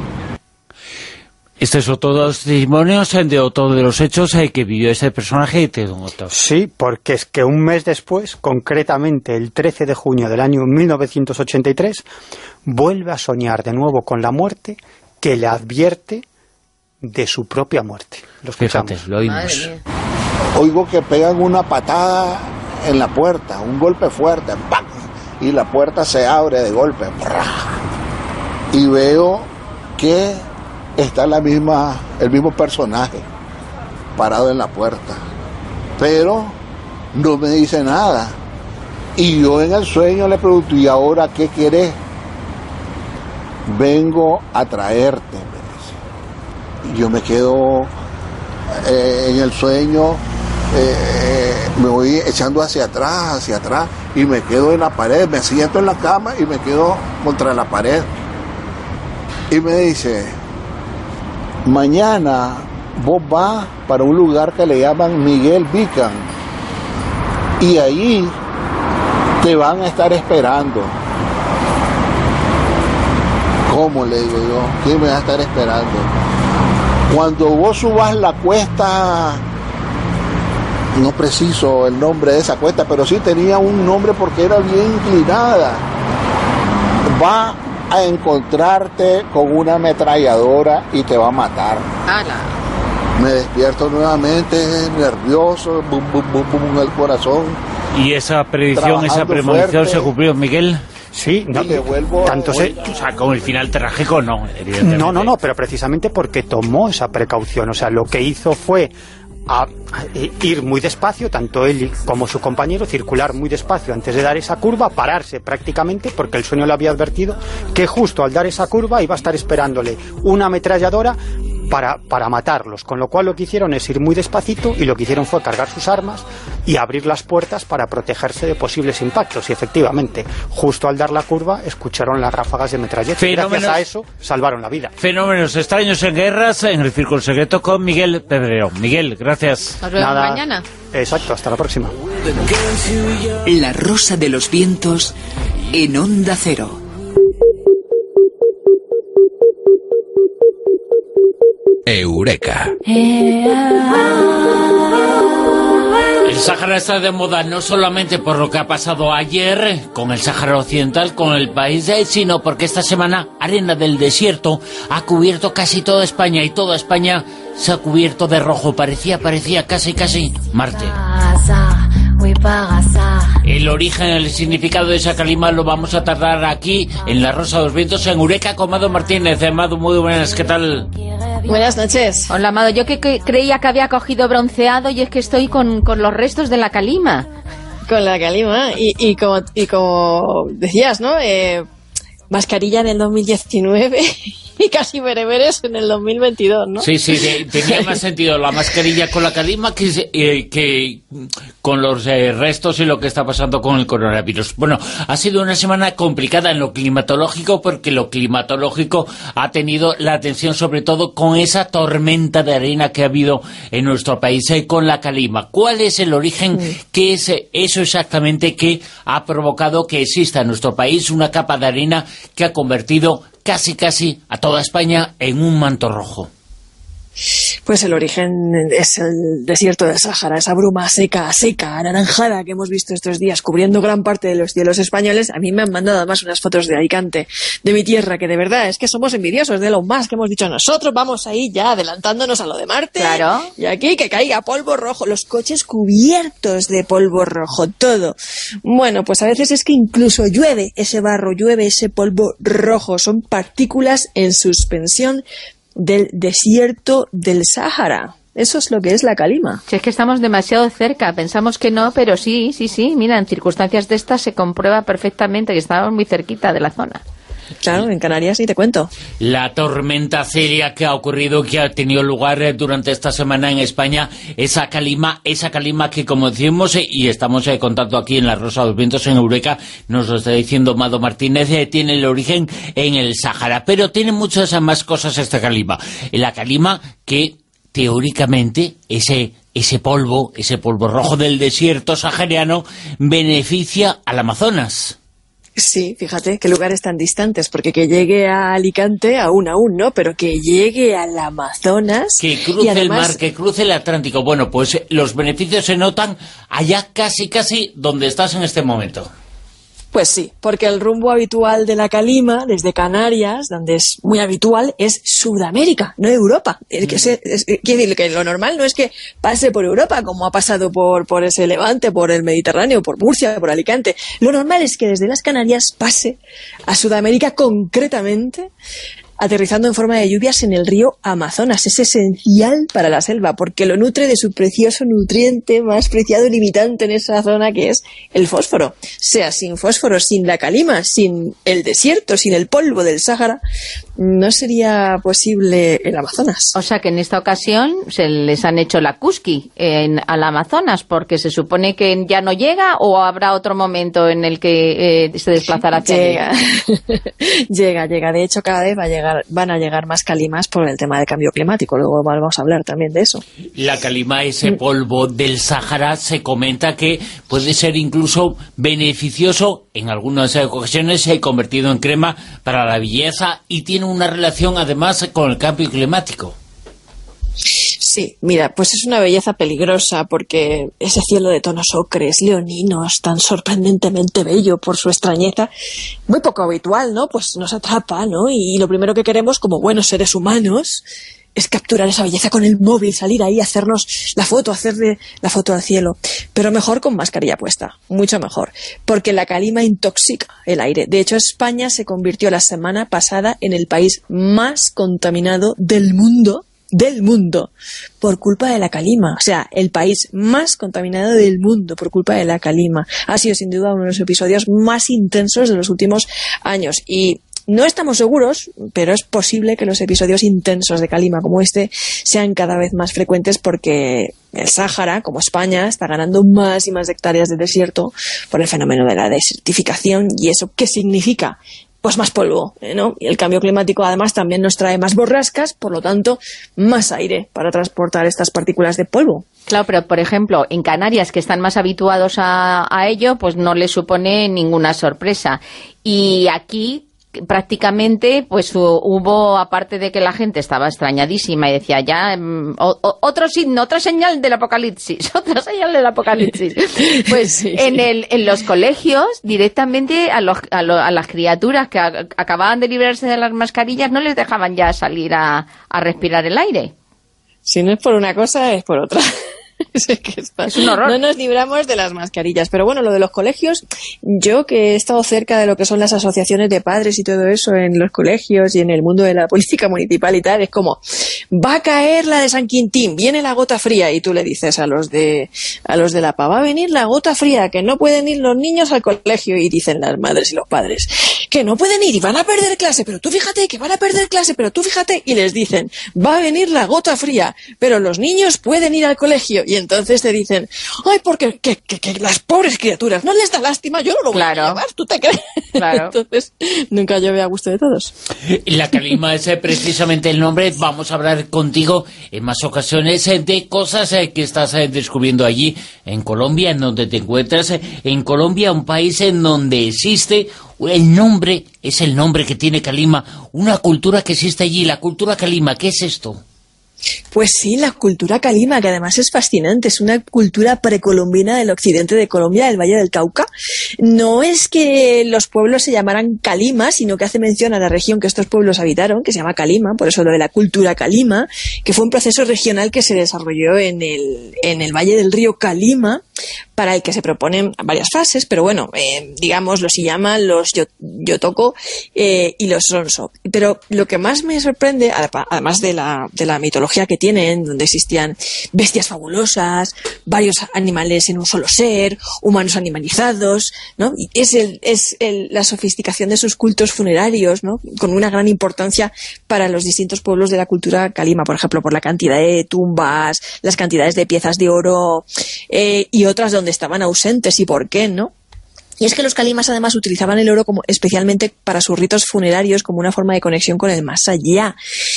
Este es otro de los testimonios de otro de los hechos que vivió ese personaje. Sí, porque es que un mes después, concretamente el trece de junio del año mil novecientos ochenta y tres, vuelve a soñar de nuevo con la muerte, que le advierte de su propia muerte. Lo escuchamos. Fíjate, lo oímos. Oigo que pegan una patada en la puerta, un golpe fuerte, ¡pam! Y la puerta se abre de golpe, ¡pam! Y veo que está la misma, el mismo personaje parado en la puerta, pero no me dice nada. Y yo en el sueño le pregunto, ¿y ahora qué querés? Vengo a traerte, me dice. Y yo me quedo eh, en el sueño eh, me voy echando hacia atrás, hacia atrás, y me quedo en la pared, me siento en la cama y me quedo contra la pared. Y me dice, mañana vos vas para un lugar que le llaman Miguel Vican, y ahí te van a estar esperando. ¿Cómo? Le digo yo, ¿quién me va a estar esperando? Cuando vos subas la cuesta, no preciso el nombre de esa cuesta, pero sí tenía un nombre porque era bien inclinada, va a encontrarte con una ametralladora y te va a matar. ¡Hala! Me despierto nuevamente, nervioso, bum, bum, bum, bum, en el corazón. ¿Y esa predicción, esa premonición fuerte se cumplió, Miguel? Sí, no, le vuelvo tanto se... O sea, con el final trágico, no, evidentemente. No, no, no, pero precisamente porque tomó esa precaución. O sea, lo que hizo fue a, a ir muy despacio, tanto él como su compañero, circular muy despacio antes de dar esa curva, pararse prácticamente, porque el sueño le había advertido que justo al dar esa curva iba a estar esperándole una ametralladora para, para matarlos, con lo cual lo que hicieron es ir muy despacito, y lo que hicieron fue cargar sus armas y abrir las puertas para protegerse de posibles impactos, y efectivamente, justo al dar la curva, escucharon las ráfagas de metralleta, y gracias a eso salvaron la vida. Fenómenos extraños en guerras, en el Círculo Secreto con Miguel Pedrero. Miguel, gracias. Nos vemos Nada, mañana. Exacto, hasta la próxima. La Rosa de los Vientos en Onda Cero. Eureka. El Sáhara está de moda no solamente por lo que ha pasado ayer con el Sáhara Occidental, con el país, sino porque esta semana arena del desierto ha cubierto casi toda España, y toda España se ha cubierto de rojo. Parecía, parecía casi, casi Marte. El origen, el significado de esa calima lo vamos a tardar aquí en La Rosa de los Vientos, en Eureka, con Mado Martínez. Mado, muy buenas, ¿qué tal? Buenas noches. Hola, Amado. Yo que, que creía que había cogido bronceado, y es que estoy con, con los restos de la calima. Con la calima. Y, y, como, y como decías, ¿no? Eh, mascarilla en el dos mil diecinueve y casi bereberes en el dos mil veintidós, ¿no? Sí, sí, de, tenía más sentido la mascarilla con la calima que, eh, que con los eh, restos y lo que está pasando con el coronavirus. Bueno, ha sido una semana complicada en lo climatológico, porque lo climatológico ha tenido la atención sobre todo con esa tormenta de arena que ha habido en nuestro país, eh, con la calima. ¿Cuál es el origen? Sí. ¿Qué es eh, eso exactamente que ha provocado que exista en nuestro país una capa de arena que ha convertido casi casi a toda España en un manto rojo? Pues el origen es el desierto del Sáhara, esa bruma seca, seca, anaranjada que hemos visto estos días cubriendo gran parte de los cielos españoles. A mí me han mandado además unas fotos de Alicante, de mi tierra, que de verdad es que somos envidiosos de lo más que hemos dicho nosotros. Vamos ahí ya adelantándonos a lo de Marte. Claro. Y aquí que caiga polvo rojo, los coches cubiertos de polvo rojo, todo. Bueno, pues a veces es que incluso llueve ese barro, llueve ese polvo rojo. Son partículas en suspensión del desierto del Sáhara. Eso es lo que es la calima. Si es que estamos demasiado cerca, pensamos que no, pero sí, sí, sí. Mira, en circunstancias de estas se comprueba perfectamente que estamos muy cerquita de la zona. Claro, en Canarias sí te cuento. La tormenta seria que ha ocurrido, que ha tenido lugar durante esta semana en España, esa calima, esa calima que, como decimos, eh, y estamos eh, contando aquí en La Rosa de los Vientos, en Eureka, nos lo está diciendo Mado Martínez, eh, tiene el origen en el Sáhara, pero tiene muchas más cosas esta calima. La calima que, teóricamente, ese... ese polvo, ese polvo rojo del desierto sahariano, beneficia al Amazonas. Sí, fíjate, qué lugares tan distantes, porque que llegue a Alicante, aún, aún, ¿no? Pero que llegue al Amazonas... Que cruce y además... el mar, que cruce el Atlántico. Bueno, pues los beneficios se notan allá casi, casi donde estás en este momento. Pues sí, porque el rumbo habitual de la calima, desde Canarias, donde es muy habitual, es Sudamérica, no Europa. Es que se, es, quiere decir que lo normal no es que pase por Europa, como ha pasado por, por ese Levante, por el Mediterráneo, por Murcia, por Alicante. Lo normal es que desde las Canarias pase a Sudamérica, concretamente aterrizando en forma de lluvias en el río Amazonas. Es esencial para la selva porque lo nutre de su precioso nutriente más preciado y limitante en esa zona, que es el fósforo. O sea, sin fósforo, sin la calima, sin el desierto, sin el polvo del Sáhara, no sería posible el Amazonas. O sea que en esta ocasión se les han hecho la cusqui en, al Amazonas, porque se supone que ya no llega, o habrá otro momento en el que eh, se desplazará hacia llega. llega, llega. De hecho, cada vez va a llegar, van a llegar más calimas por el tema del cambio climático. Luego vamos a hablar también de eso. La calima, ese polvo del Sáhara, se comenta que puede ser incluso beneficioso, en algunas ocasiones se ha convertido en crema para la belleza y tiene una relación además con el cambio climático. Sí, mira, pues es una belleza peligrosa porque ese cielo de tonos ocres, leoninos, tan sorprendentemente bello por su extrañeza, muy poco habitual, ¿no? Pues nos atrapa, ¿no? Y lo primero que queremos como buenos seres humanos es capturar esa belleza con el móvil, salir ahí, hacernos la foto, hacerle la foto al cielo. Pero mejor con mascarilla puesta, mucho mejor, porque la calima intoxica el aire. De hecho, España se convirtió la semana pasada en el país más contaminado del mundo, del mundo, por culpa de la calima. O sea, el país más contaminado del mundo por culpa de la calima. Ha sido sin duda uno de los episodios más intensos de los últimos años. Y no estamos seguros, pero es posible que los episodios intensos de calima como este sean cada vez más frecuentes porque el Sáhara, como España, está ganando más y más hectáreas de desierto por el fenómeno de la desertificación. ¿Y eso qué significa? Pues más polvo, ¿no? Y el cambio climático además también nos trae más borrascas, por lo tanto, más aire para transportar estas partículas de polvo. Claro, pero por ejemplo, en Canarias, que están más habituados a, a ello, pues no les supone ninguna sorpresa. Y aquí prácticamente pues hubo, aparte de que la gente estaba extrañadísima y decía ya um, o, o, otro signo, otra señal del apocalipsis, otra señal del apocalipsis, pues sí, en sí. El, en los colegios directamente a, los, a, lo, a las criaturas que a, acababan de librarse de las mascarillas no les dejaban ya salir a, a respirar el aire. Si no es por una cosa, es por otra. Es, que está... es un horror. No nos libramos de las mascarillas. Pero bueno, lo de los colegios, yo que he estado cerca de lo que son las asociaciones de padres y todo eso en los colegios y en el mundo de la política municipal y tal, es como, va a caer la de San Quintín, viene la gota fría, y tú le dices a los de a los de la P A, va a venir la gota fría, que no pueden ir los niños al colegio, y dicen las madres y los padres que no pueden ir y van a perder clase, pero tú fíjate que van a perder clase, pero tú fíjate, y les dicen, va a venir la gota fría, pero los niños pueden ir al colegio. Y entonces te dicen, ay, porque que, que, que las pobres criaturas no les da lástima, yo no lo voy claro. a llevar, ¿tú te crees? Claro. Entonces, nunca llueve a gusto de todos. La calima es precisamente el nombre. Vamos a hablar contigo en más ocasiones de cosas que estás descubriendo allí en Colombia, en donde te encuentras. En Colombia, un país en donde existe el nombre, es el nombre que tiene calima, una cultura que existe allí, la cultura calima. ¿Qué es esto? Pues sí, la cultura calima, que además es fascinante, es una cultura precolombina del occidente de Colombia, del Valle del Cauca. No es que los pueblos se llamaran Calima, sino que hace mención a la región que estos pueblos habitaron, que se llama Calima, por eso lo de la cultura calima, que fue un proceso regional que se desarrolló en el, en el Valle del río Calima, para el que se proponen varias fases, pero bueno, eh, digamos, los llaman los Yotoko eh, y los Ronso. Pero lo que más me sorprende, además de la, de la mitología que tienen, donde existían bestias fabulosas, varios animales en un solo ser, humanos animalizados, ¿no? Y es, el, es el, la sofisticación de sus cultos funerarios, ¿no? Con una gran importancia para los distintos pueblos de la cultura calima, por ejemplo, por la cantidad de tumbas, las cantidades de piezas de oro eh, y otras donde estaban ausentes y por qué, ¿no? Y es que los calimas además utilizaban el oro como especialmente para sus ritos funerarios como una forma de conexión con el más allá.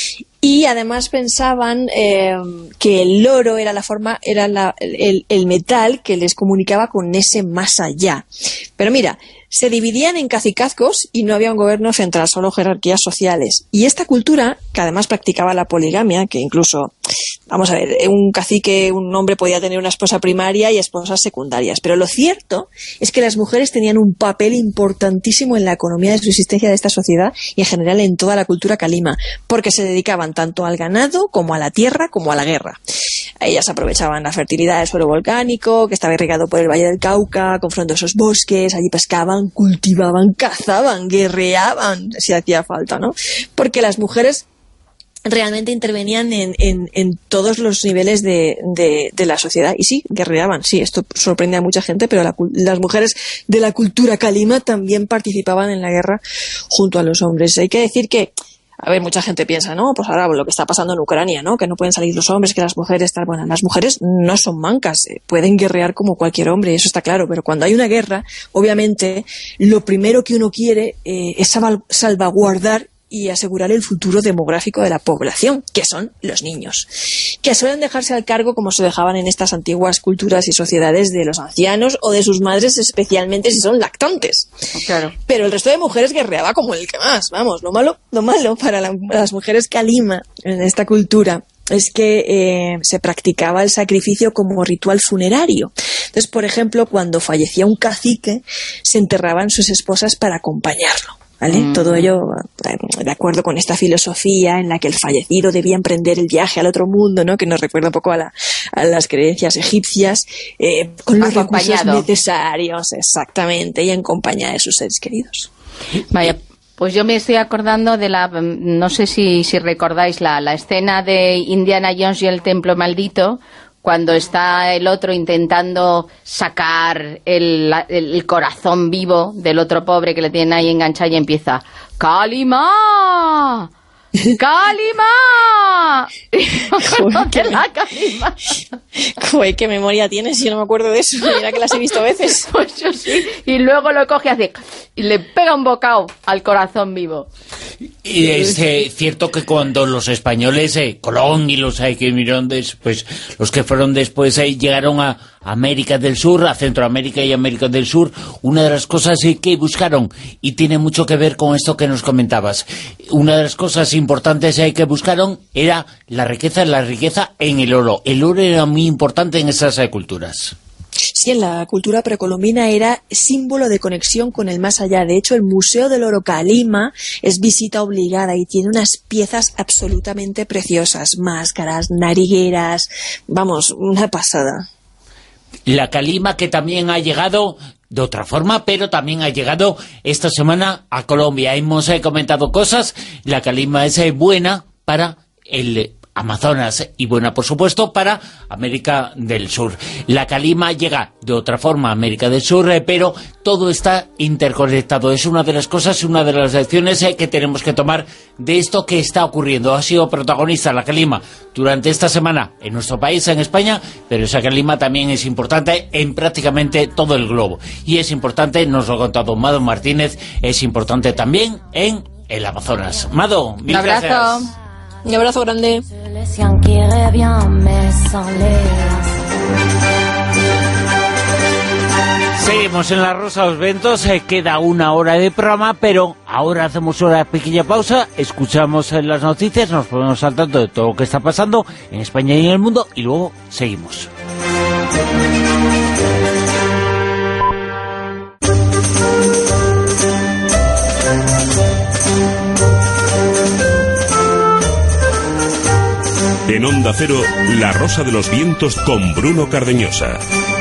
Y además pensaban eh, que el oro era la forma, era la, el, el metal que les comunicaba con ese más allá. Pero mira, se dividían en cacicazgos y no había un gobierno central, solo jerarquías sociales. Y esta cultura, que además practicaba la poligamia, que incluso, vamos a ver, un cacique, un hombre podía tener una esposa primaria y esposas secundarias. Pero lo cierto es que las mujeres tenían un papel importantísimo en la economía de subsistencia de esta sociedad y en general en toda la cultura calima, porque se dedicaban dedicaban tanto al ganado como a la tierra como a la guerra. Ellas aprovechaban la fertilidad del suelo volcánico, que estaba irrigado por el Valle del Cauca, con frondosos bosques, allí pescaban, cultivaban, cazaban, guerreaban, si hacía falta, ¿no? Porque las mujeres realmente intervenían en, en, en todos los niveles de, de, de la sociedad. Y sí, guerreaban, sí, esto sorprende a mucha gente, pero la, las mujeres de la cultura calima también participaban en la guerra junto a los hombres. Hay que decir que, a ver, mucha gente piensa, ¿no? Pues ahora lo que está pasando en Ucrania, ¿no? Que no pueden salir los hombres, que las mujeres tal. Bueno, las mujeres no son mancas, eh, pueden guerrear como cualquier hombre, eso está claro, pero cuando hay una guerra, obviamente, lo primero que uno quiere eh, es salvaguardar y asegurar el futuro demográfico de la población, que son los niños, que suelen dejarse al cargo, como se dejaban en estas antiguas culturas y sociedades, de los ancianos o de sus madres, especialmente si son lactantes. Claro. Pero el resto de mujeres guerreaba como el que más, vamos, lo malo, lo malo para la, las mujeres calima en esta cultura es que eh, se practicaba el sacrificio como ritual funerario. Entonces, por ejemplo, cuando fallecía un cacique, se enterraban sus esposas para acompañarlo. ¿Vale? Mm. Todo ello de acuerdo con esta filosofía en la que el fallecido debía emprender el viaje al otro mundo, ¿no? Que nos recuerda un poco a, la, a las creencias egipcias, eh, con los recursos necesarios, exactamente, y en compañía de sus seres queridos. Vaya, pues yo me estoy acordando de la, no sé si, si recordáis la, la escena de Indiana Jones y el Templo Maldito, cuando está el otro intentando sacar el, el corazón vivo del otro pobre que le tienen ahí enganchado y empieza ¡Kalima! ¡Kalima! Joder, qué, la Kalima. Joder, qué memoria tienes, yo no me acuerdo de eso. Mira que las he visto a veces. Pues yo sí. Y luego lo coge así y le pega un bocado al corazón vivo. Y es eh, cierto que cuando los españoles, eh, Colón y los eh, que vinieron después, los que fueron después, eh, llegaron a América del Sur, a Centroamérica y América del Sur, una de las cosas eh, que buscaron, y tiene mucho que ver con esto que nos comentabas, una de las cosas importantes eh, que buscaron era la riqueza, la riqueza en el oro. El oro era muy importante en esas eh, culturas. Sí, en la cultura precolombina era símbolo de conexión con el más allá. De hecho, el Museo del Oro Calima es visita obligada y tiene unas piezas absolutamente preciosas. Máscaras, narigueras, vamos, una pasada. La Calima, que también ha llegado de otra forma, pero también ha llegado esta semana a Colombia. Hemos eh, comentado cosas. La Calima es eh, buena para el Amazonas y buena, por supuesto, para América del Sur. La Calima llega de otra forma a América del Sur, eh, pero todo está interconectado. Es una de las cosas, una de las lecciones eh, que tenemos que tomar de esto que está ocurriendo. Ha sido protagonista la Calima durante esta semana en nuestro país, en España, pero esa Calima también es importante en prácticamente todo el globo. Y es importante, nos lo ha contado Mado Martínez, es importante también en el Amazonas. Mado, mil Un abrazo. gracias. Un abrazo grande. Seguimos en La Rosa de los Vientos, eh, queda una hora de programa, pero ahora hacemos una pequeña pausa, escuchamos eh, las noticias, nos ponemos al tanto de todo lo que está pasando en España y en el mundo, y luego seguimos. En Onda Cero, La Rosa de los Vientos con Bruno Cardeñosa.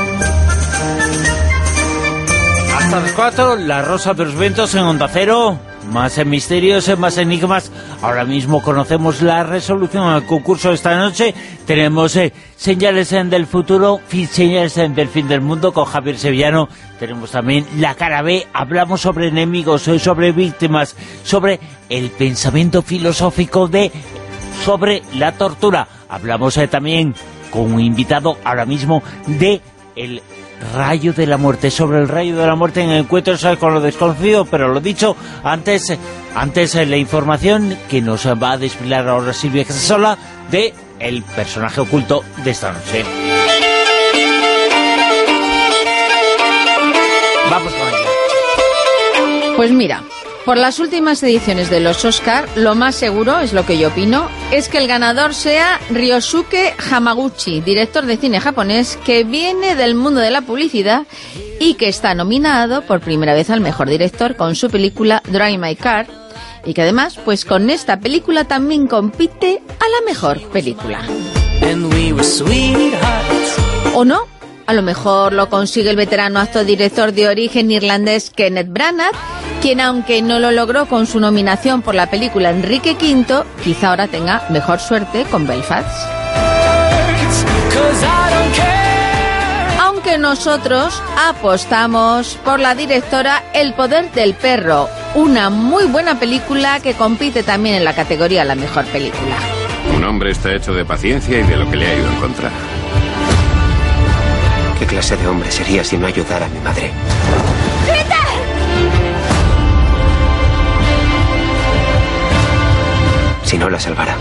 Hasta las cuatro, La Rosa de los Vientos en Onda Cero. Más en misterios, más enigmas. Ahora mismo conocemos la resolución al concurso de esta noche. Tenemos eh, señales en del futuro, señales en del fin del mundo con Javier Sevillano. Tenemos también la cara B. Hablamos sobre enemigos, sobre víctimas, sobre el pensamiento filosófico de... sobre la tortura. Hablamos eh, también con un invitado ahora mismo de el rayo de la muerte, sobre el rayo de la muerte en encuentros con lo desconocido, pero lo dicho, antes antes eh, la información que nos va a desvelar ahora Silvia Casasola de el personaje oculto de esta noche. Vamos con ella. Pues mira, por las últimas ediciones de los Oscar, lo más seguro, es lo que yo opino, es que el ganador sea Ryosuke Hamaguchi, director de cine japonés que viene del mundo de la publicidad y que está nominado por primera vez al mejor director con su película Drive My Car, y que además, pues con esta película también compite a la mejor película. ¿O no? A lo mejor lo consigue el veterano actor-director de origen irlandés Kenneth Branagh, quien, aunque no lo logró con su nominación por la película Enrique quinto, quizá ahora tenga mejor suerte con Belfast. Aunque nosotros apostamos por la directora El poder del perro, una muy buena película que compite también en la categoría La mejor película. Un hombre está hecho de paciencia y de lo que le ha ido en contra. ¿Qué clase de hombre sería si no ayudara a mi madre? ¡Peter! Si no la salvara.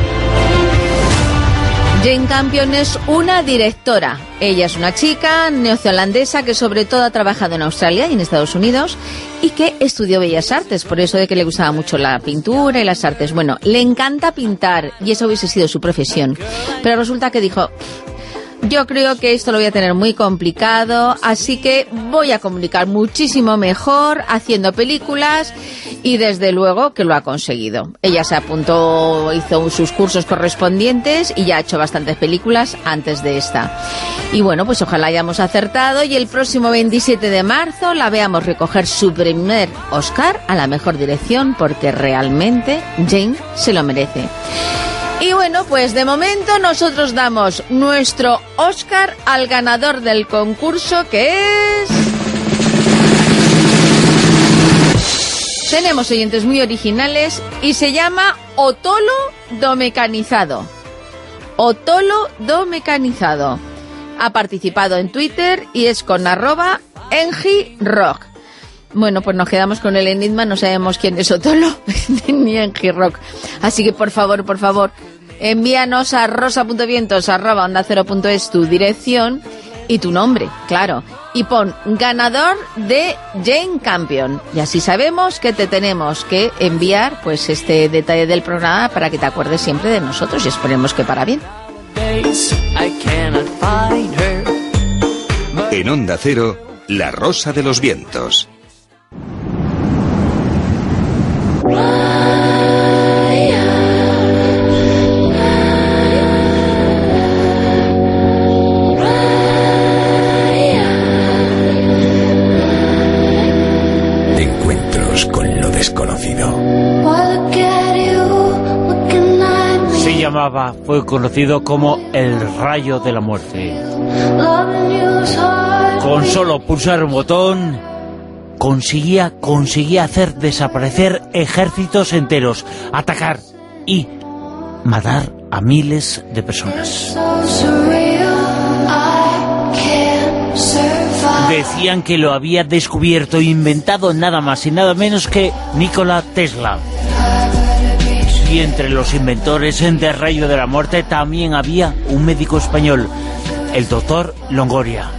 Jane Campion es una directora. Ella es una chica neozelandesa que sobre todo ha trabajado en Australia y en Estados Unidos y que estudió Bellas Artes, por eso de que le gustaba mucho la pintura y las artes. Bueno, le encanta pintar y esa hubiese sido su profesión. Pero resulta que dijo... Yo creo que esto lo voy a tener muy complicado, así que voy a comunicar muchísimo mejor haciendo películas y desde luego que lo ha conseguido. Ella se apuntó, hizo sus cursos correspondientes y ya ha hecho bastantes películas antes de esta. Y bueno, pues ojalá hayamos acertado y el próximo veintisiete de marzo la veamos recoger su primer Oscar a la mejor dirección, porque realmente Jane se lo merece. Y bueno, pues de momento nosotros damos nuestro Oscar al ganador del concurso, que es... Tenemos oyentes muy originales y se llama Otolo do Mecanizado. Otolo do Mecanizado. Ha participado en Twitter y es con arroba engirock. Bueno, pues nos quedamos con el enigma, no sabemos quién es Otolo ni engirock. Así que por favor, por favor, envíanos a rosa.vientos arroba onda cero punto es tu dirección y tu nombre, claro. Y pon ganador de Jane Campion. Y así sabemos que te tenemos que enviar pues este detalle del programa para que te acuerdes siempre de nosotros y esperemos que para bien. En Onda Cero, La Rosa de los Vientos. Encuentros con lo desconocido. Se llamaba, fue conocido como el Rayo de la Muerte. Con solo pulsar un botón conseguía, conseguía hacer desaparecer ejércitos enteros, atacar y matar a miles de personas. Decían que lo había descubierto e inventado nada más y nada menos que Nikola Tesla. Y entre los inventores del Rayo de la Muerte también había un médico español, el doctor Longoria.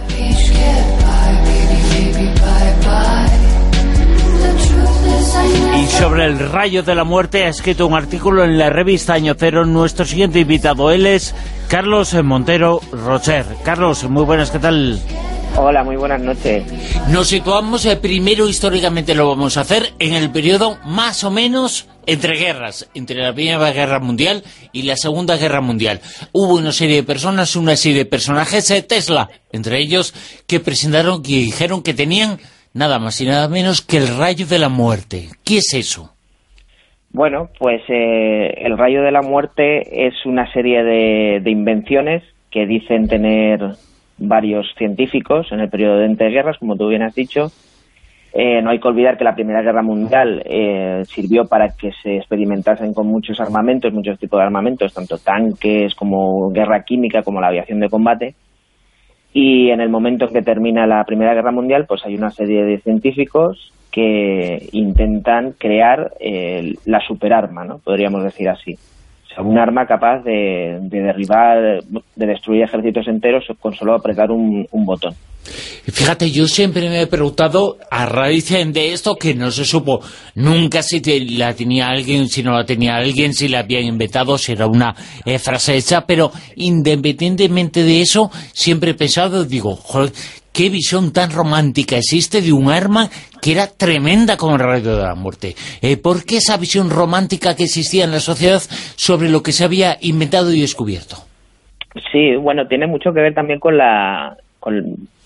Y sobre el Rayo de la Muerte ha escrito un artículo en la revista Año Cero. Nuestro siguiente invitado, él es Carlos Montero Rocher. Carlos, muy buenas, ¿qué tal? Hola, muy buenas noches. Nos situamos, eh, primero históricamente lo vamos a hacer, en el periodo más o menos entre guerras, entre la Primera Guerra Mundial y la Segunda Guerra Mundial. Hubo una serie de personas, una serie de personajes, eh, Tesla, entre ellos, que presentaron, que dijeron que tenían nada más y nada menos que el Rayo de la Muerte. ¿Qué es eso? Bueno, pues eh, el Rayo de la Muerte es una serie de, de invenciones que dicen tener varios científicos en el periodo de entreguerras, como tú bien has dicho. Eh, no hay que olvidar que la Primera Guerra Mundial eh, sirvió para que se experimentasen con muchos armamentos, muchos tipos de armamentos, tanto tanques como guerra química, como la aviación de combate. Y en el momento en que termina la Primera Guerra Mundial, pues hay una serie de científicos que intentan crear eh, la superarma, ¿no? Podríamos decir así. O sea, un arma capaz de, de derribar, de destruir ejércitos enteros con solo apretar un, un botón. Fíjate, yo siempre me he preguntado, a raíz de esto, que no se supo nunca si te, la tenía alguien, si no la tenía alguien, si la habían inventado, si era una eh, frase hecha, pero independientemente de eso, siempre he pensado, digo, joder, qué visión tan romántica existe de un arma que era tremenda como el rayo de la muerte. Eh, ¿Por qué esa visión romántica que existía en la sociedad sobre lo que se había inventado y descubierto? Sí, bueno, tiene mucho que ver también con la con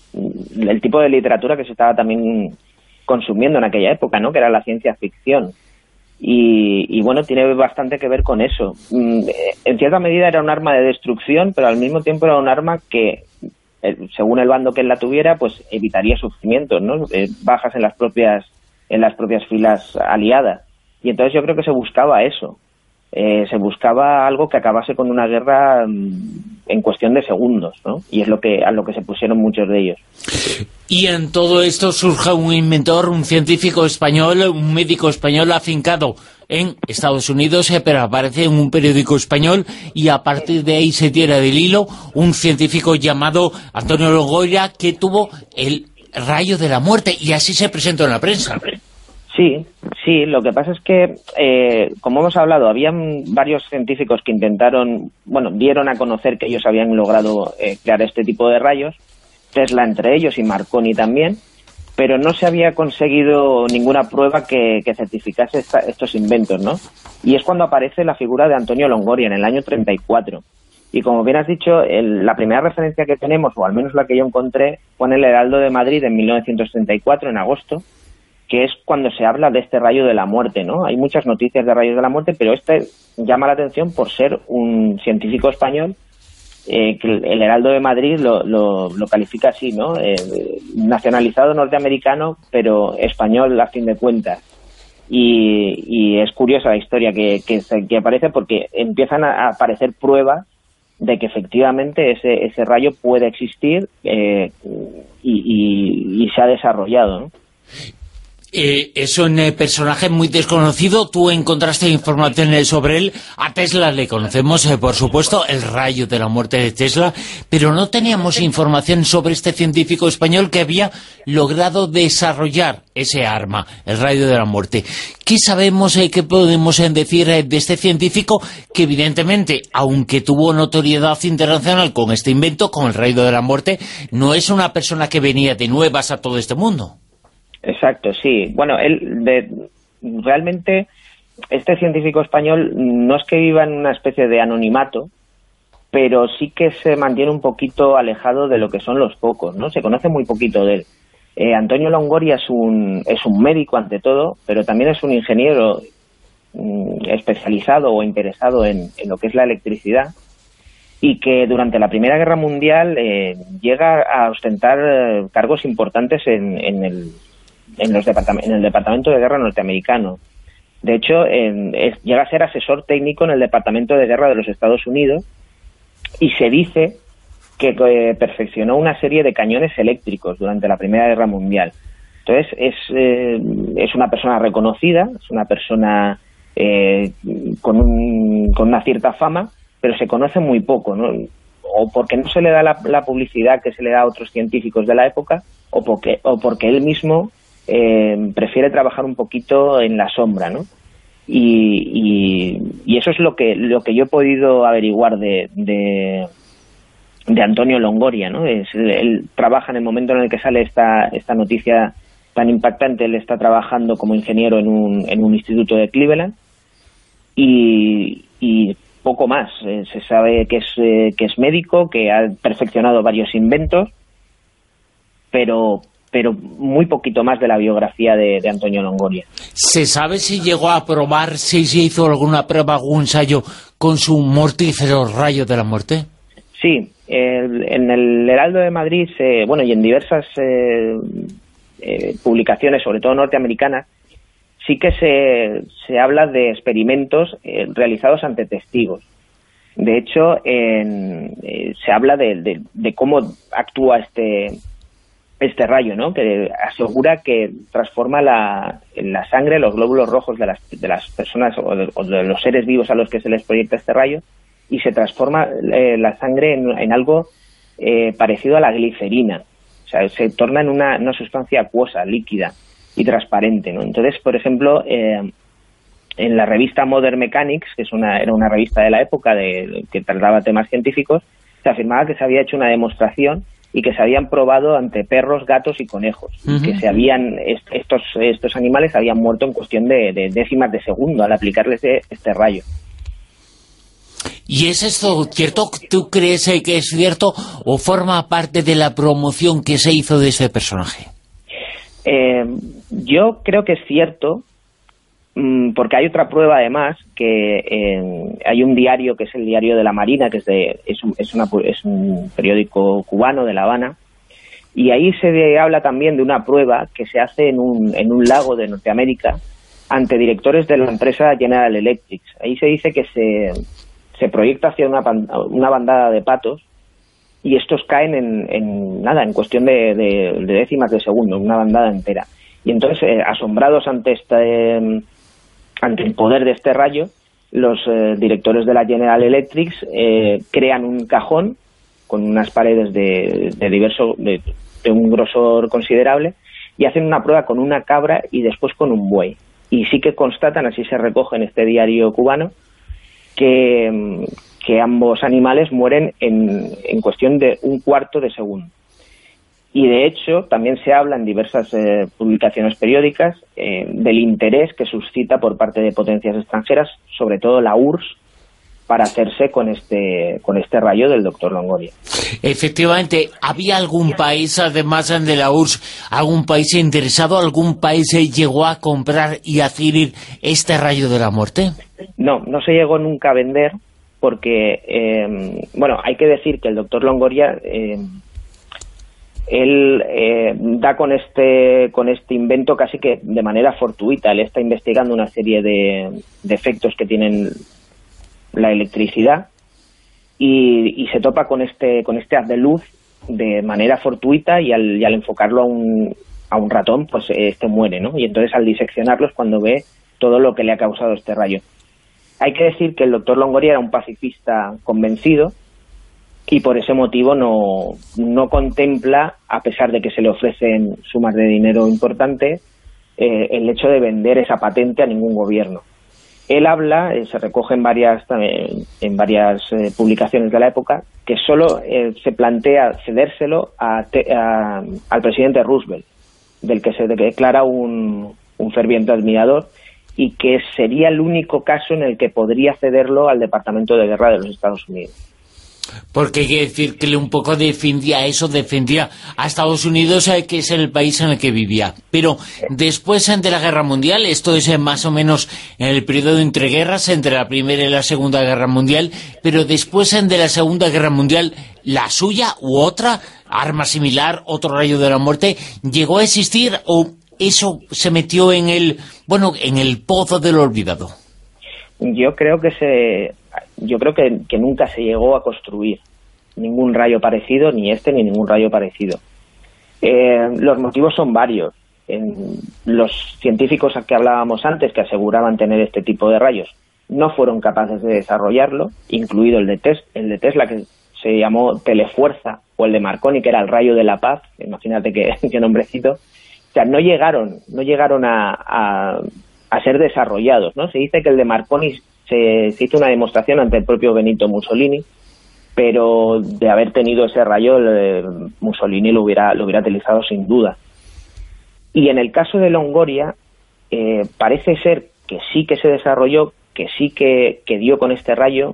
el tipo de literatura que se estaba también consumiendo en aquella época, ¿no? Que era la ciencia ficción. Y, y bueno, tiene bastante que ver con eso. En cierta medida era un arma de destrucción, pero al mismo tiempo era un arma que, según el bando que él la tuviera, pues evitaría sufrimientos, ¿no? Eh, bajas en las propias en las propias filas aliadas. Y entonces yo creo que se buscaba eso. Eh, se buscaba algo que acabase con una guerra en cuestión de segundos, ¿no? Y es lo que a lo que se pusieron muchos de ellos. Y en todo esto surge un inventor, un científico español, un médico español afincado en Estados Unidos, eh, pero aparece en un periódico español, y a partir de ahí se tira del hilo un científico llamado Antonio Longoria, que tuvo el rayo de la muerte, y así se presentó en la prensa. Sí, sí, lo que pasa es que, eh, como hemos hablado, habían varios científicos que intentaron, bueno, dieron a conocer que ellos habían logrado eh, crear este tipo de rayos, Tesla entre ellos y Marconi también, pero no se había conseguido ninguna prueba que, que certificase esta, estos inventos, ¿no? Y es cuando aparece la figura de Antonio Longoria en el año treinta y cuatro. Y como bien has dicho, el, la primera referencia que tenemos, o al menos la que yo encontré, fue en el Heraldo de Madrid en mil novecientos treinta y cuatro, en agosto, que es cuando se habla de este rayo de la muerte, ¿no? Hay muchas noticias de rayos de la muerte, pero este llama la atención por ser un científico español, eh, que el Heraldo de Madrid lo, lo, lo califica así, ¿no? Eh, nacionalizado norteamericano, pero español a fin de cuentas. Y, y es curiosa la historia que, que, que aparece, porque empiezan a aparecer pruebas de que efectivamente ese, ese rayo puede existir eh, y, y, y se ha desarrollado, ¿no? Eh, es un eh, personaje muy desconocido. Tú encontraste información sobre él. A Tesla le conocemos, eh, por supuesto, el rayo de la muerte de Tesla, pero no teníamos información sobre este científico español que había logrado desarrollar ese arma, el rayo de la muerte. ¿Qué sabemos, eh, qué podemos eh, decir eh, de este científico que evidentemente, aunque tuvo notoriedad internacional con este invento, con el rayo de la muerte, no es una persona que venía de nuevas a todo este mundo? Exacto, sí. Bueno, él de, realmente este científico español no es que viva en una especie de anonimato, pero sí que se mantiene un poquito alejado de lo que son los pocos, ¿no? Se conoce muy poquito de él. Eh, Antonio Longoria es un, es un médico ante todo, pero también es un ingeniero mm, especializado o interesado en, en lo que es la electricidad, y que durante la Primera Guerra Mundial eh, llega a ostentar eh, cargos importantes en, en el En, los en el Departamento de Guerra norteamericano. De hecho, en, es, llega a ser asesor técnico en el Departamento de Guerra de los Estados Unidos, y se dice que eh, perfeccionó una serie de cañones eléctricos durante la Primera Guerra Mundial. Entonces, es, eh, es una persona reconocida, es una persona eh, con, un, con una cierta fama, pero se conoce muy poco, ¿no? O porque no se le da la, la publicidad que se le da a otros científicos de la época, o porque, o porque él mismo Eh, prefiere trabajar un poquito en la sombra, ¿no? Y, y, y eso es lo que lo que yo he podido averiguar de, de, de Antonio Longoria, ¿no? Es, él trabaja en el momento en el que sale esta, esta noticia tan impactante, él está trabajando como ingeniero en un, en un instituto de Cleveland, y, y poco más. Eh, se sabe que es, eh, que es médico, que ha perfeccionado varios inventos, pero... pero muy poquito más de la biografía de, de Antonio Longoria. ¿Se sabe si llegó a probar, si se hizo alguna prueba, algún ensayo con su mortífero rayo de la muerte? Sí, el, en el Heraldo de Madrid, se, bueno, y en diversas eh, eh, publicaciones, sobre todo norteamericanas, sí que se, se habla de experimentos eh, realizados ante testigos. De hecho, en, eh, se habla de, de, de cómo actúa este... este rayo, ¿no? Que asegura que transforma la, la sangre, los glóbulos rojos de las, de las personas o de, o de los seres vivos a los que se les proyecta este rayo, y se transforma eh, la sangre en, en algo eh, parecido a la glicerina. O sea, se torna en una, una sustancia acuosa, líquida y transparente, ¿no? Entonces, por ejemplo, eh, en la revista Modern Mechanics, que es una, era una revista de la época de, que trataba temas científicos, se afirmaba que se había hecho una demostración y que se habían probado ante perros, gatos y conejos, uh-huh. que se habían estos estos animales habían muerto en cuestión de, de décimas de segundo al aplicarles este, este rayo. ¿Y es esto cierto? ¿Tú crees que es cierto o forma parte de la promoción que se hizo de ese personaje? Eh, yo creo que es cierto, mmm, porque hay otra prueba además, que eh, hay un diario que es el Diario de la Marina, que es, de, es, un, es, una, es un periódico cubano de La Habana, y ahí se habla también de una prueba que se hace en un, en un lago de Norteamérica ante directores de la empresa General Electric. Ahí se dice que se, se proyecta hacia una, una bandada de patos, y estos caen en, en nada, en cuestión de, de, de décimas de segundo, una bandada entera. Y entonces, eh, asombrados ante este eh, ante el poder de este rayo, los eh, directores de la General Electric eh, crean un cajón con unas paredes de, de diverso de, de un grosor considerable, y hacen una prueba con una cabra y después con un buey. Y sí que constatan, así se recoge en este diario cubano, que que ambos animales mueren en, en cuestión de un cuarto de segundo. Y de hecho, también se habla en diversas eh, publicaciones periódicas eh, del interés que suscita por parte de potencias extranjeras, sobre todo la U R S S, para hacerse con este con este rayo del doctor Longoria. Efectivamente, ¿había algún país, además de la U R S S, algún país interesado, algún país llegó a comprar y adquirir este rayo de la muerte? No, no se llegó nunca a vender, porque, eh, bueno, hay que decir que el doctor Longoria, eh, él eh, da con este con este invento casi que de manera fortuita. Él está investigando una serie de, de efectos que tienen la electricidad y, y se topa con este con este haz de luz de manera fortuita, y al, y al enfocarlo a un, a un ratón, pues este muere, ¿no? Y entonces al diseccionarlo es cuando ve todo lo que le ha causado este rayo. Hay que decir que el doctor Longoria era un pacifista convencido y por ese motivo no, no contempla, a pesar de que se le ofrecen sumas de dinero importantes, eh, el hecho de vender esa patente a ningún gobierno. Él habla, eh, se recoge en varias, en, en varias eh, publicaciones de la época, que solo eh, se plantea cedérselo a, a, al presidente Roosevelt, del que se declara un, un ferviente admirador, y que sería el único caso en el que podría cederlo al Departamento de Guerra de los Estados Unidos. Porque hay que decir que le un poco defendía eso, defendía a Estados Unidos, eh, que es el país en el que vivía. Pero después de la Guerra Mundial, esto es eh, más o menos en el periodo entre guerras, entre la Primera y la Segunda Guerra Mundial, pero después eh, de la Segunda Guerra Mundial, la suya u otra, arma similar, otro rayo de la muerte, ¿llegó a existir o eso se metió en el, bueno, en el pozo del olvidado? Yo creo que se, yo creo que, que nunca se llegó a construir ningún rayo parecido, ni este ni ningún rayo parecido. Eh, los motivos son varios. En los científicos a que hablábamos antes, que aseguraban tener este tipo de rayos, no fueron capaces de desarrollarlo, incluido el de, Tes, el de Tesla, que se llamó Telefuerza, o el de Marconi, que era el rayo de la paz. Imagínate qué, qué nombrecito. O sea, no llegaron, no llegaron a, a, a ser desarrollados, ¿no? Se dice que el de Marconi se, se hizo una demostración ante el propio Benito Mussolini, pero de haber tenido ese rayo, el, Mussolini lo hubiera, lo hubiera utilizado sin duda. Y en el caso de Longoria, eh, parece ser que sí que se desarrolló, que sí que, que dio con este rayo,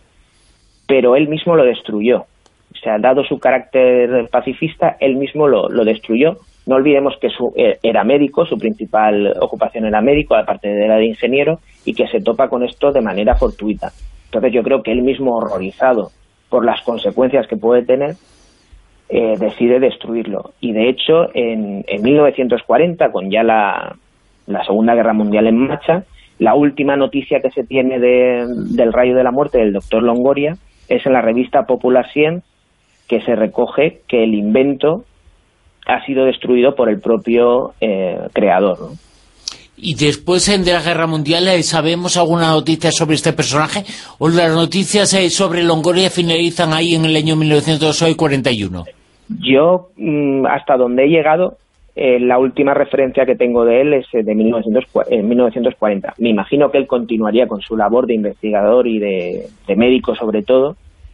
pero él mismo lo destruyó. O sea, dado su carácter pacifista, él mismo lo, lo destruyó. No olvidemos que su, eh, era médico, su principal ocupación era médico, aparte de la de ingeniero, y que se topa con esto de manera fortuita. Entonces yo creo que él mismo, horrorizado por las consecuencias que puede tener, eh, decide destruirlo. Y de hecho, en, en mil novecientos cuarenta, con ya la, la Segunda Guerra Mundial en marcha, la última noticia que se tiene de, del rayo de la muerte del doctor Longoria es en la revista Popular Science, que se recoge que el invento ha sido destruido por el propio eh, creador, ¿no? Y después de la Guerra Mundial, ¿sabemos alguna noticia sobre este personaje? ¿O las noticias sobre Longoria finalizan ahí en el año mil novecientos cuarenta y uno? Yo, hasta donde he llegado, eh, la última referencia que tengo de él es de mil novecientos cuarenta. Me imagino que él continuaría con su labor de investigador y de, de médico sobre todo,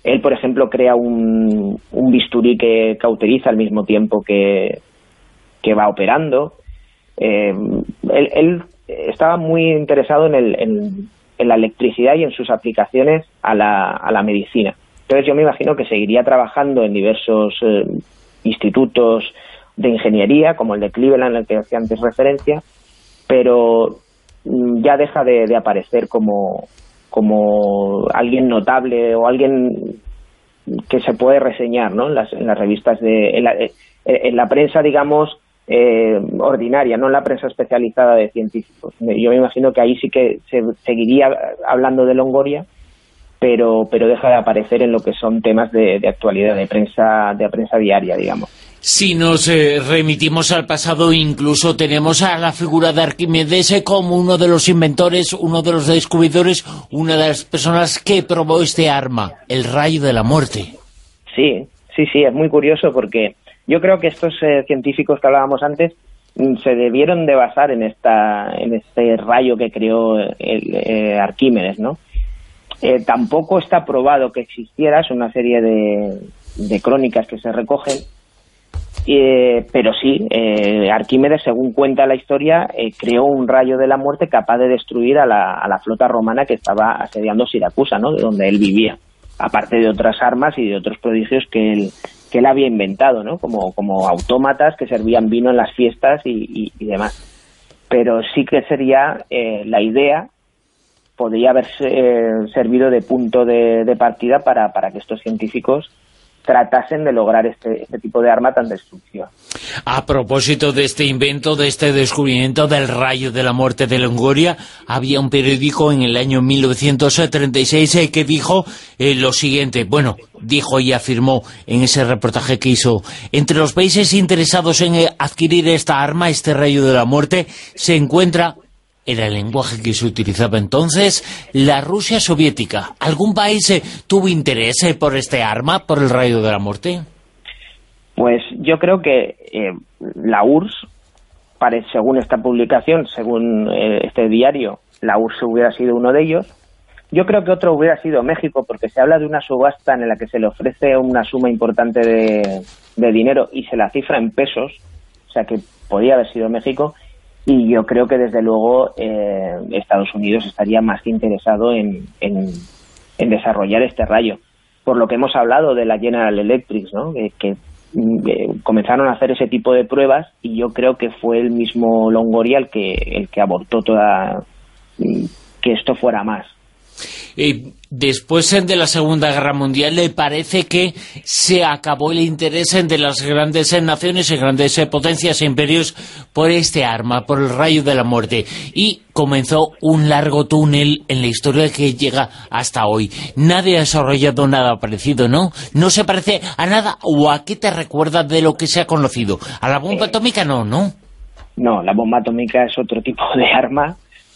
Él, por ejemplo, crea un, un bisturí que cauteriza al mismo tiempo que, que va operando. Eh, él, él estaba muy interesado en, el, en, en la electricidad y en sus aplicaciones a la, a la medicina. Entonces yo me imagino que seguiría trabajando en diversos eh, institutos de ingeniería, como el de Cleveland, al que hacía antes referencia, pero ya deja de, de aparecer como, como alguien notable o alguien que se puede reseñar, ¿no? en, las, en las revistas, de en la, en la prensa, digamos, eh, ordinaria, no en la prensa especializada de científicos. Yo me imagino que ahí sí que se seguiría hablando de Longoria, pero pero deja de aparecer en lo que son temas de, de actualidad, de prensa de prensa diaria, digamos. Si nos eh, remitimos al pasado, incluso tenemos a la figura de Arquímedes como uno de los inventores, uno de los descubridores, una de las personas que probó este arma, el rayo de la muerte. Sí, sí, sí, es muy curioso porque yo creo que estos eh, científicos que hablábamos antes se debieron de basar en esta en este rayo que creó el, eh, Arquímedes, ¿no? Eh, tampoco está probado que existiera, es una serie de, de crónicas que se recogen, eh, pero sí, eh, Arquímedes, según cuenta la historia, eh, creó un rayo de la muerte capaz de destruir a la, a la flota romana que estaba asediando Siracusa, ¿no? De donde él vivía, aparte de otras armas y de otros prodigios que él, que él había inventado, ¿no? Como, como autómatas que servían vino en las fiestas y, y, y demás. Pero sí que sería eh, la idea, podría haber eh, servido de punto de, de partida para, para que estos científicos tratasen de lograr este, este tipo de arma tan destructiva. A propósito de este invento, de este descubrimiento del rayo de la muerte de Longoria, había un periódico en el año mil novecientos treinta y seis eh, que dijo eh, lo siguiente, bueno, dijo y afirmó en ese reportaje que hizo: entre los países interesados en eh, adquirir esta arma, este rayo de la muerte, se encuentra... Era el lenguaje que se utilizaba entonces, la Rusia soviética. ¿Algún país eh, tuvo interés eh, por este arma, por el rayo de la muerte? Pues yo creo que eh, la U R S S, parece, según esta publicación, según eh, este diario, la U R S S hubiera sido uno de ellos. Yo creo que otro hubiera sido México, porque se habla de una subasta en la que se le ofrece una suma importante de, de dinero y se la cifra en pesos, o sea que podía haber sido México. Y yo creo que, desde luego, eh, Estados Unidos estaría más que interesado en, en, en desarrollar este rayo. Por lo que hemos hablado de la General Electric, ¿no? Que, que eh, comenzaron a hacer ese tipo de pruebas, y yo creo que fue el mismo Longoria el que, el que abortó toda que esto fuera más. Eh, después de la Segunda Guerra Mundial, le parece que se acabó el interés de las grandes naciones, grandes potencias e imperios por este arma, por el rayo de la muerte, y comenzó un largo túnel en la historia que llega hasta hoy. Nadie ha desarrollado nada parecido, ¿no? No se parece a nada. ¿O a qué te recuerda de lo que se ha conocido? ¿A la bomba atómica? No, ¿no? No, la bomba atómica es otro tipo de arma.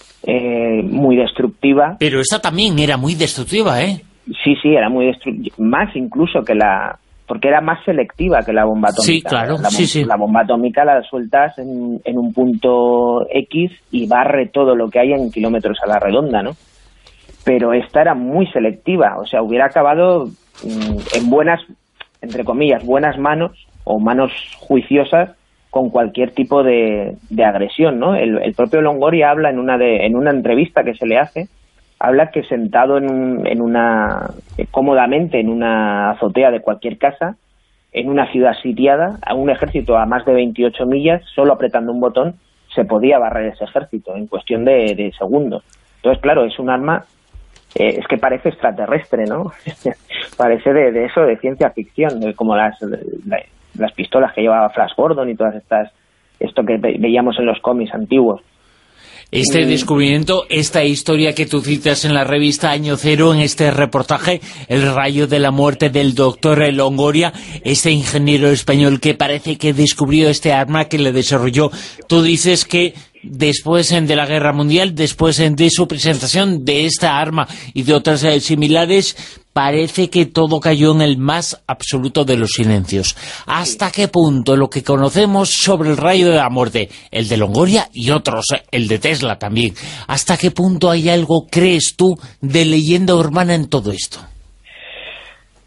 Eh, muy destructiva. Pero esta también era muy destructiva, ¿eh? Sí, sí, era muy destructiva, más incluso que la... porque era más selectiva que la bomba atómica. Sí, claro, la, sí, sí. La bomba atómica la sueltas en, en un punto X y barre todo lo que hay en kilómetros a la redonda, ¿no? Pero esta era muy selectiva, o sea, hubiera acabado mmm, en buenas, entre comillas, buenas manos, o manos juiciosas, con cualquier tipo de, de agresión, ¿no? El, el propio Longoria habla en una de, en una entrevista que se le hace, habla que sentado en, un, en una eh, cómodamente en una azotea de cualquier casa, en una ciudad sitiada, a un ejército a más de veintiocho millas, solo apretando un botón, se podía barrer ese ejército en cuestión de, de segundos. Entonces, claro, es un arma, eh, es que parece extraterrestre, ¿no? Parece de, de eso, de ciencia ficción, de, como las... La, las pistolas que llevaba Flash Gordon y todas estas, esto que veíamos en los cómics antiguos. Este descubrimiento, esta historia que tú citas en la revista Año Cero, en este reportaje, el rayo de la muerte del doctor Longoria, este ingeniero español que parece que descubrió este arma, que le desarrolló, tú dices que después de la Guerra Mundial, después de su presentación de esta arma y de otras similares, parece que todo cayó en el más absoluto de los silencios. ¿Hasta qué punto lo que conocemos sobre el rayo de la muerte, el de Longoria y otros, el de Tesla también, hasta qué punto hay algo, crees tú, de leyenda urbana en todo esto?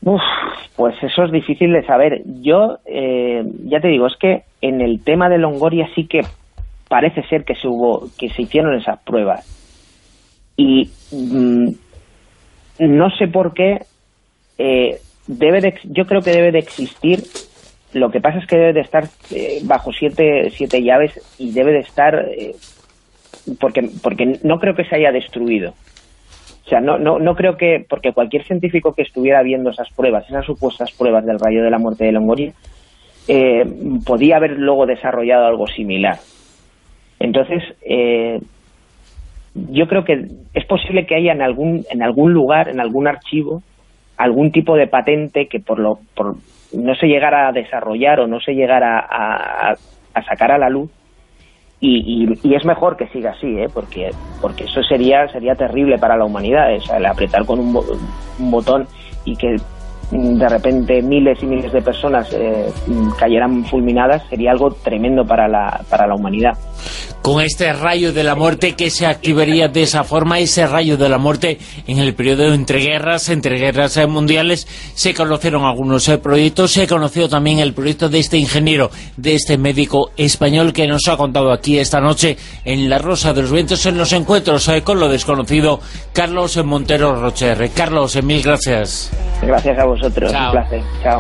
Uf, pues eso es difícil de saber. Yo, eh, ya te digo, es que en el tema de Longoria sí que parece ser que se hubo, que se hicieron esas pruebas. Y mmm, no sé por qué, eh, debe de, yo creo que debe de existir. Lo que pasa es que debe de estar eh, bajo siete, siete llaves y debe de estar, eh, porque, porque no creo que se haya destruido. O sea, no, no, no creo que, porque cualquier científico que estuviera viendo esas pruebas, esas supuestas pruebas del rayo de la muerte de Longoria, eh, podía haber luego desarrollado algo similar. Entonces, eh, yo creo que es posible que haya en algún, en algún lugar, en algún archivo, algún tipo de patente que por lo por no se llegara a desarrollar o no se llegara a, a, a sacar a la luz. Y, y, y es mejor que siga así, ¿eh? porque porque eso sería sería terrible para la humanidad, ¿eh? O sea, el apretar con un, bo un botón y que de repente miles y miles de personas eh, cayeran fulminadas sería algo tremendo para la, para la humanidad. Con este rayo de la muerte que se activaría de esa forma, ese rayo de la muerte en el periodo entre guerras, entre guerras mundiales, se conocieron algunos eh, proyectos, se conoció también el proyecto de este ingeniero, de este médico español que nos ha contado aquí esta noche en La Rosa de los Vientos, en los encuentros eh, con lo desconocido, Carlos Montero Rocher. Carlos, eh, mil gracias. Gracias a vosotros, Chao. Un placer. Chao.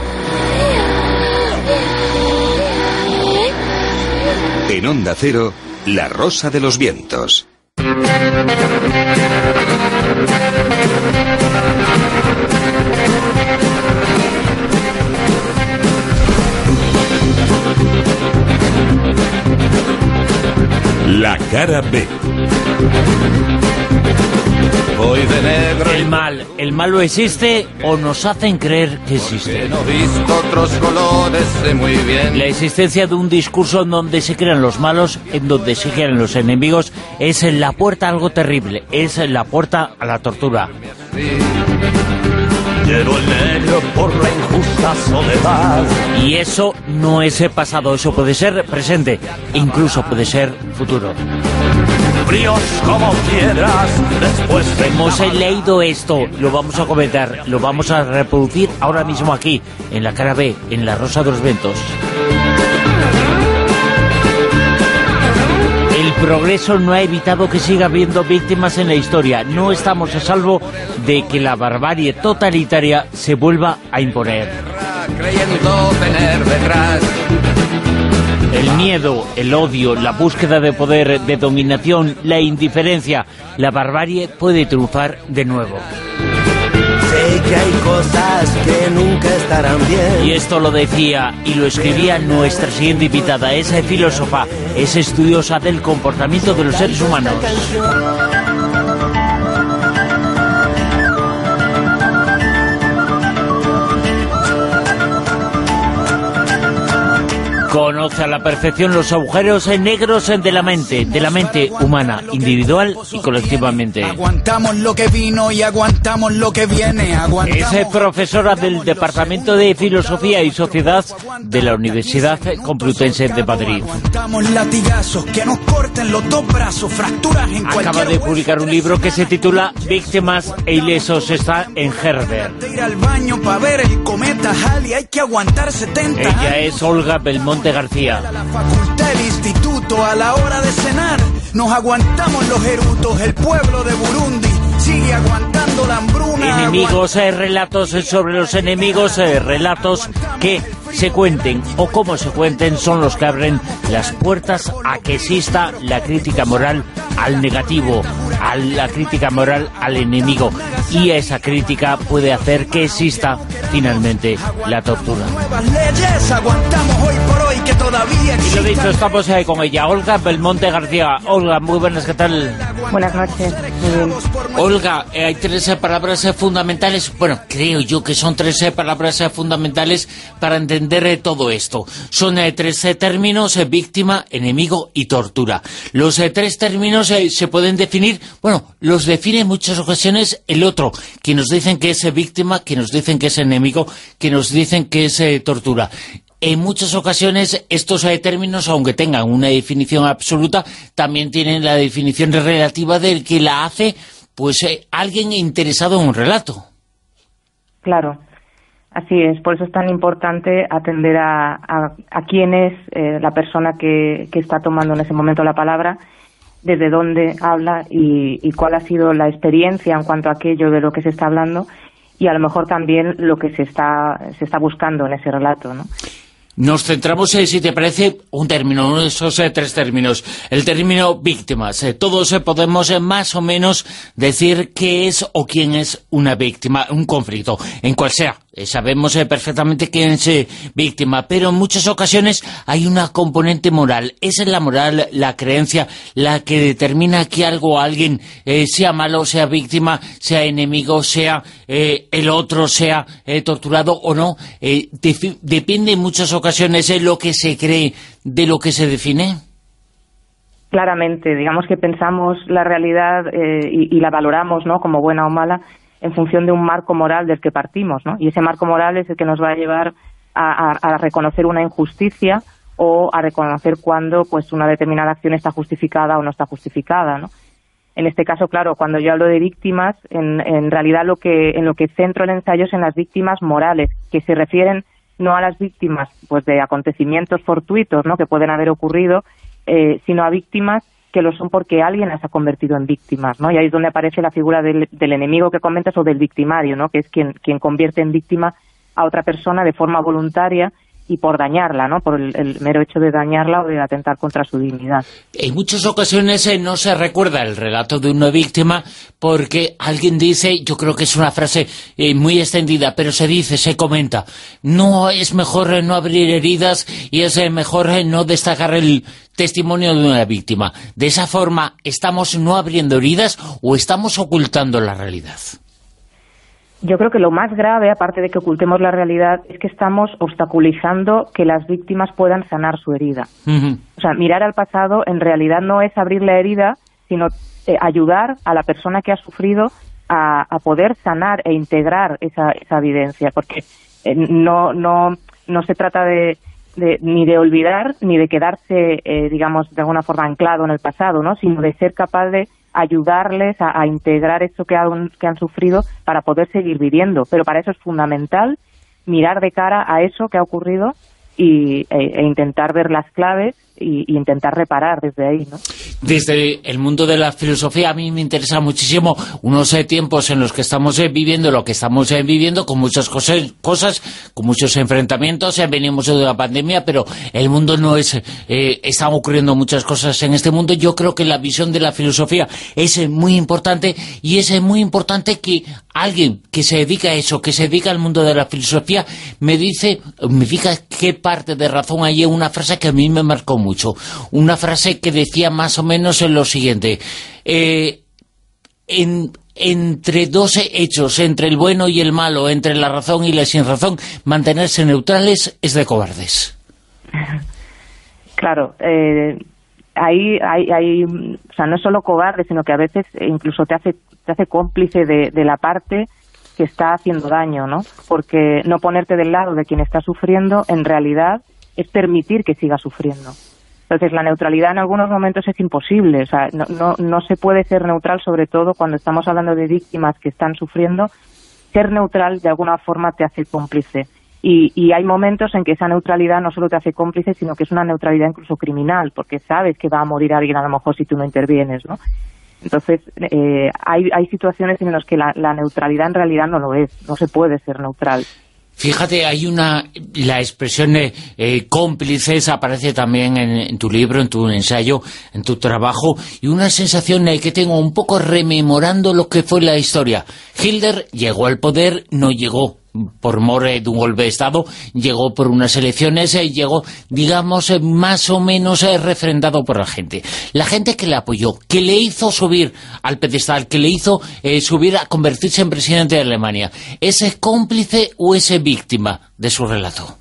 En Onda Cero, La Rosa de los Vientos. La cara B. Voy de negro. El mal, el malo existe o nos hacen creer que existe. No he visto otros colores, sé muy bien. La existencia de un discurso en donde se crean los malos, en donde se crean los enemigos, es la puerta a algo terrible, es la puerta a la tortura. Llevo el negro por la injusta soledad. Y eso no es el pasado, eso puede ser presente, incluso puede ser futuro. Fríos como piedras, después de hemos eh, leído esto, lo vamos a comentar, lo vamos a reproducir ahora mismo aquí, en la cara B, en La Rosa de los Vientos. El progreso no ha evitado que siga habiendo víctimas en la historia. No estamos a salvo de que la barbarie totalitaria se vuelva a imponer. Creyendo tener detrás. El miedo, el odio, la búsqueda de poder, de dominación, la indiferencia, la barbarie puede triunfar de nuevo. Sé que hay cosas que nunca estarán bien. Y esto lo decía y lo escribía nuestra siguiente invitada, esa filósofa, es estudiosa del comportamiento de los seres humanos. Conoce a la perfección los agujeros negros de la mente, de la mente humana, individual y colectivamente. Aguantamos lo que vino y aguantamos lo que viene. Aguantamos... Es profesora del Departamento de Filosofía y Sociedad de la Universidad Complutense de Madrid. Aguantamos latigazos que nos corten los dos brazos, fracturas en cualquier... Acaba de publicar un libro que se titula Víctimas e Ilesos, está en Herbert. De ir al baño para ver el cometa Halley hay que aguantar setenta Ella años. es Olga Belmonte García. A la facultad, el instituto, a la hora de cenar, nos aguantamos los erutos, el pueblo de Burundi sigue aguantando la hambruna. Enemigos, eh, relatos sobre los enemigos, eh, relatos que se cuenten o cómo se cuenten son los que abren las puertas a que exista la crítica moral al negativo, a la crítica moral al enemigo, y esa crítica puede hacer que exista finalmente la tortura. Nuevas leyes aguantamos hoy por hoy que todavía Y lo dicho, estamos eh, con ella, Olga Belmonte García. Olga, muy buenas, ¿qué tal? Buenas noches, muy bien. Olga, eh, hay tres eh, palabras eh, fundamentales, bueno, creo yo que son tres eh, palabras eh, fundamentales para entender eh, todo esto. Son eh, tres eh, términos, eh, víctima, enemigo y tortura. Los eh, tres términos eh, se pueden definir, bueno, los define en muchas ocasiones el otro, que nos dicen que es eh, víctima, que nos dicen que es enemigo, que nos dicen que es eh, tortura. En muchas ocasiones estos eh, términos, aunque tengan una definición absoluta, también tienen la definición relativa del que la hace, pues, eh, alguien interesado en un relato. Claro. Así es, por eso es tan importante atender a, a, a quién es eh, la persona que, que está tomando en ese momento la palabra, desde dónde habla y, y cuál ha sido la experiencia en cuanto a aquello de lo que se está hablando y a lo mejor también lo que se está, se está buscando en ese relato, ¿no? Nos centramos, eh, si te parece, un término, uno de esos eh, tres términos, el término víctimas. Eh, todos eh, podemos eh, más o menos decir qué es o quién es una víctima, un conflicto, en cual sea. Eh, sabemos eh, perfectamente quién es eh, víctima, pero en muchas ocasiones hay una componente moral. Esa es la moral, la creencia, la que determina que algo o alguien eh, sea malo, sea víctima, sea enemigo, sea eh, el otro, sea eh, torturado o no. Eh, depende en muchas ocasiones ocasiones es lo que se cree de lo que se define? Claramente, digamos que pensamos la realidad eh, y, y la valoramos, ¿no?, como buena o mala en función de un marco moral del que partimos, ¿no? Y ese marco moral es el que nos va a llevar a, a, a reconocer una injusticia o a reconocer cuando pues una determinada acción está justificada o no está justificada, ¿no? En este caso, claro, cuando yo hablo de víctimas, en, en realidad lo que en lo que centro el ensayo es en las víctimas morales, que se refieren no a las víctimas pues de acontecimientos fortuitos, ¿no?, que pueden haber ocurrido, eh, sino a víctimas que lo son porque alguien las ha convertido en víctimas, ¿no? Y ahí es donde aparece la figura del, del enemigo que comentas o del victimario, ¿no?, que es quien, quien convierte en víctima a otra persona de forma voluntaria y por dañarla, ¿no?, por el, el mero hecho de dañarla o de atentar contra su dignidad. En muchas ocasiones eh, no se recuerda el relato de una víctima porque alguien dice, yo creo que es una frase eh, muy extendida, pero se dice, se comenta, no es mejor eh, no abrir heridas y es eh, mejor eh, no destacar el testimonio de una víctima. De esa forma, ¿estamos no abriendo heridas o estamos ocultando la realidad? Yo creo que lo más grave, aparte de que ocultemos la realidad, es que estamos obstaculizando que las víctimas puedan sanar su herida. Uh-huh. O sea, mirar al pasado en realidad no es abrir la herida, sino eh, ayudar a la persona que ha sufrido a, a poder sanar e integrar esa, esa evidencia, porque eh, no, no, no se trata de, de ni de olvidar ni de quedarse, eh, digamos, de alguna forma anclado en el pasado, ¿no?, sino de ser capaz de ayudarles a, a integrar esto que han, que han sufrido para poder seguir viviendo. Pero para eso es fundamental mirar de cara a eso que ha ocurrido y, e, e intentar ver las claves y, y intentar reparar desde ahí, ¿no? Desde el mundo de la filosofía a mí me interesa muchísimo unos eh, tiempos en los que estamos eh, viviendo lo que estamos eh, viviendo, con muchas cosas, cosas con muchos enfrentamientos, eh, venimos de una pandemia, pero el mundo no es, eh, están ocurriendo muchas cosas en este mundo. Yo creo que la visión de la filosofía es eh, muy importante, y es eh, muy importante que alguien que se dedica a eso, que se dedica al mundo de la filosofía, me dice, me diga qué parte de razón hay en una frase que a mí me marcó mucho, una frase que decía más o menos en lo siguiente, eh, en, entre dos hechos, entre el bueno y el malo, entre la razón y la sinrazón, mantenerse neutrales es de cobardes. Claro, eh, ahí hay, hay, o sea, no es solo cobarde, sino que a veces incluso te hace, te hace cómplice de, de la parte que está haciendo daño, ¿no? Porque no ponerte del lado de quien está sufriendo, en realidad, es permitir que siga sufriendo. Entonces, la neutralidad en algunos momentos es imposible. O sea, no, no, no se puede ser neutral, sobre todo cuando estamos hablando de víctimas que están sufriendo. Ser neutral, de alguna forma, te hace cómplice. Y, y hay momentos en que esa neutralidad no solo te hace cómplice, sino que es una neutralidad incluso criminal, porque sabes que va a morir alguien a lo mejor si tú no intervienes, ¿no? Entonces, eh, hay, hay situaciones en las que la, la neutralidad en realidad no lo es, no se puede ser neutral. Fíjate, hay una, la expresión eh, eh, cómplices aparece también en, en tu libro, en tu ensayo, en tu trabajo, y una sensación eh, que tengo un poco rememorando lo que fue la historia. Hitler llegó al poder, no llegó por mor eh, de un golpe de Estado, llegó por unas elecciones, eh, llegó, digamos, eh, más o menos eh, refrendado por la gente. La gente que le apoyó, que le hizo subir al pedestal, que le hizo eh, subir a convertirse en presidente de Alemania, ¿es cómplice o es víctima de su relato?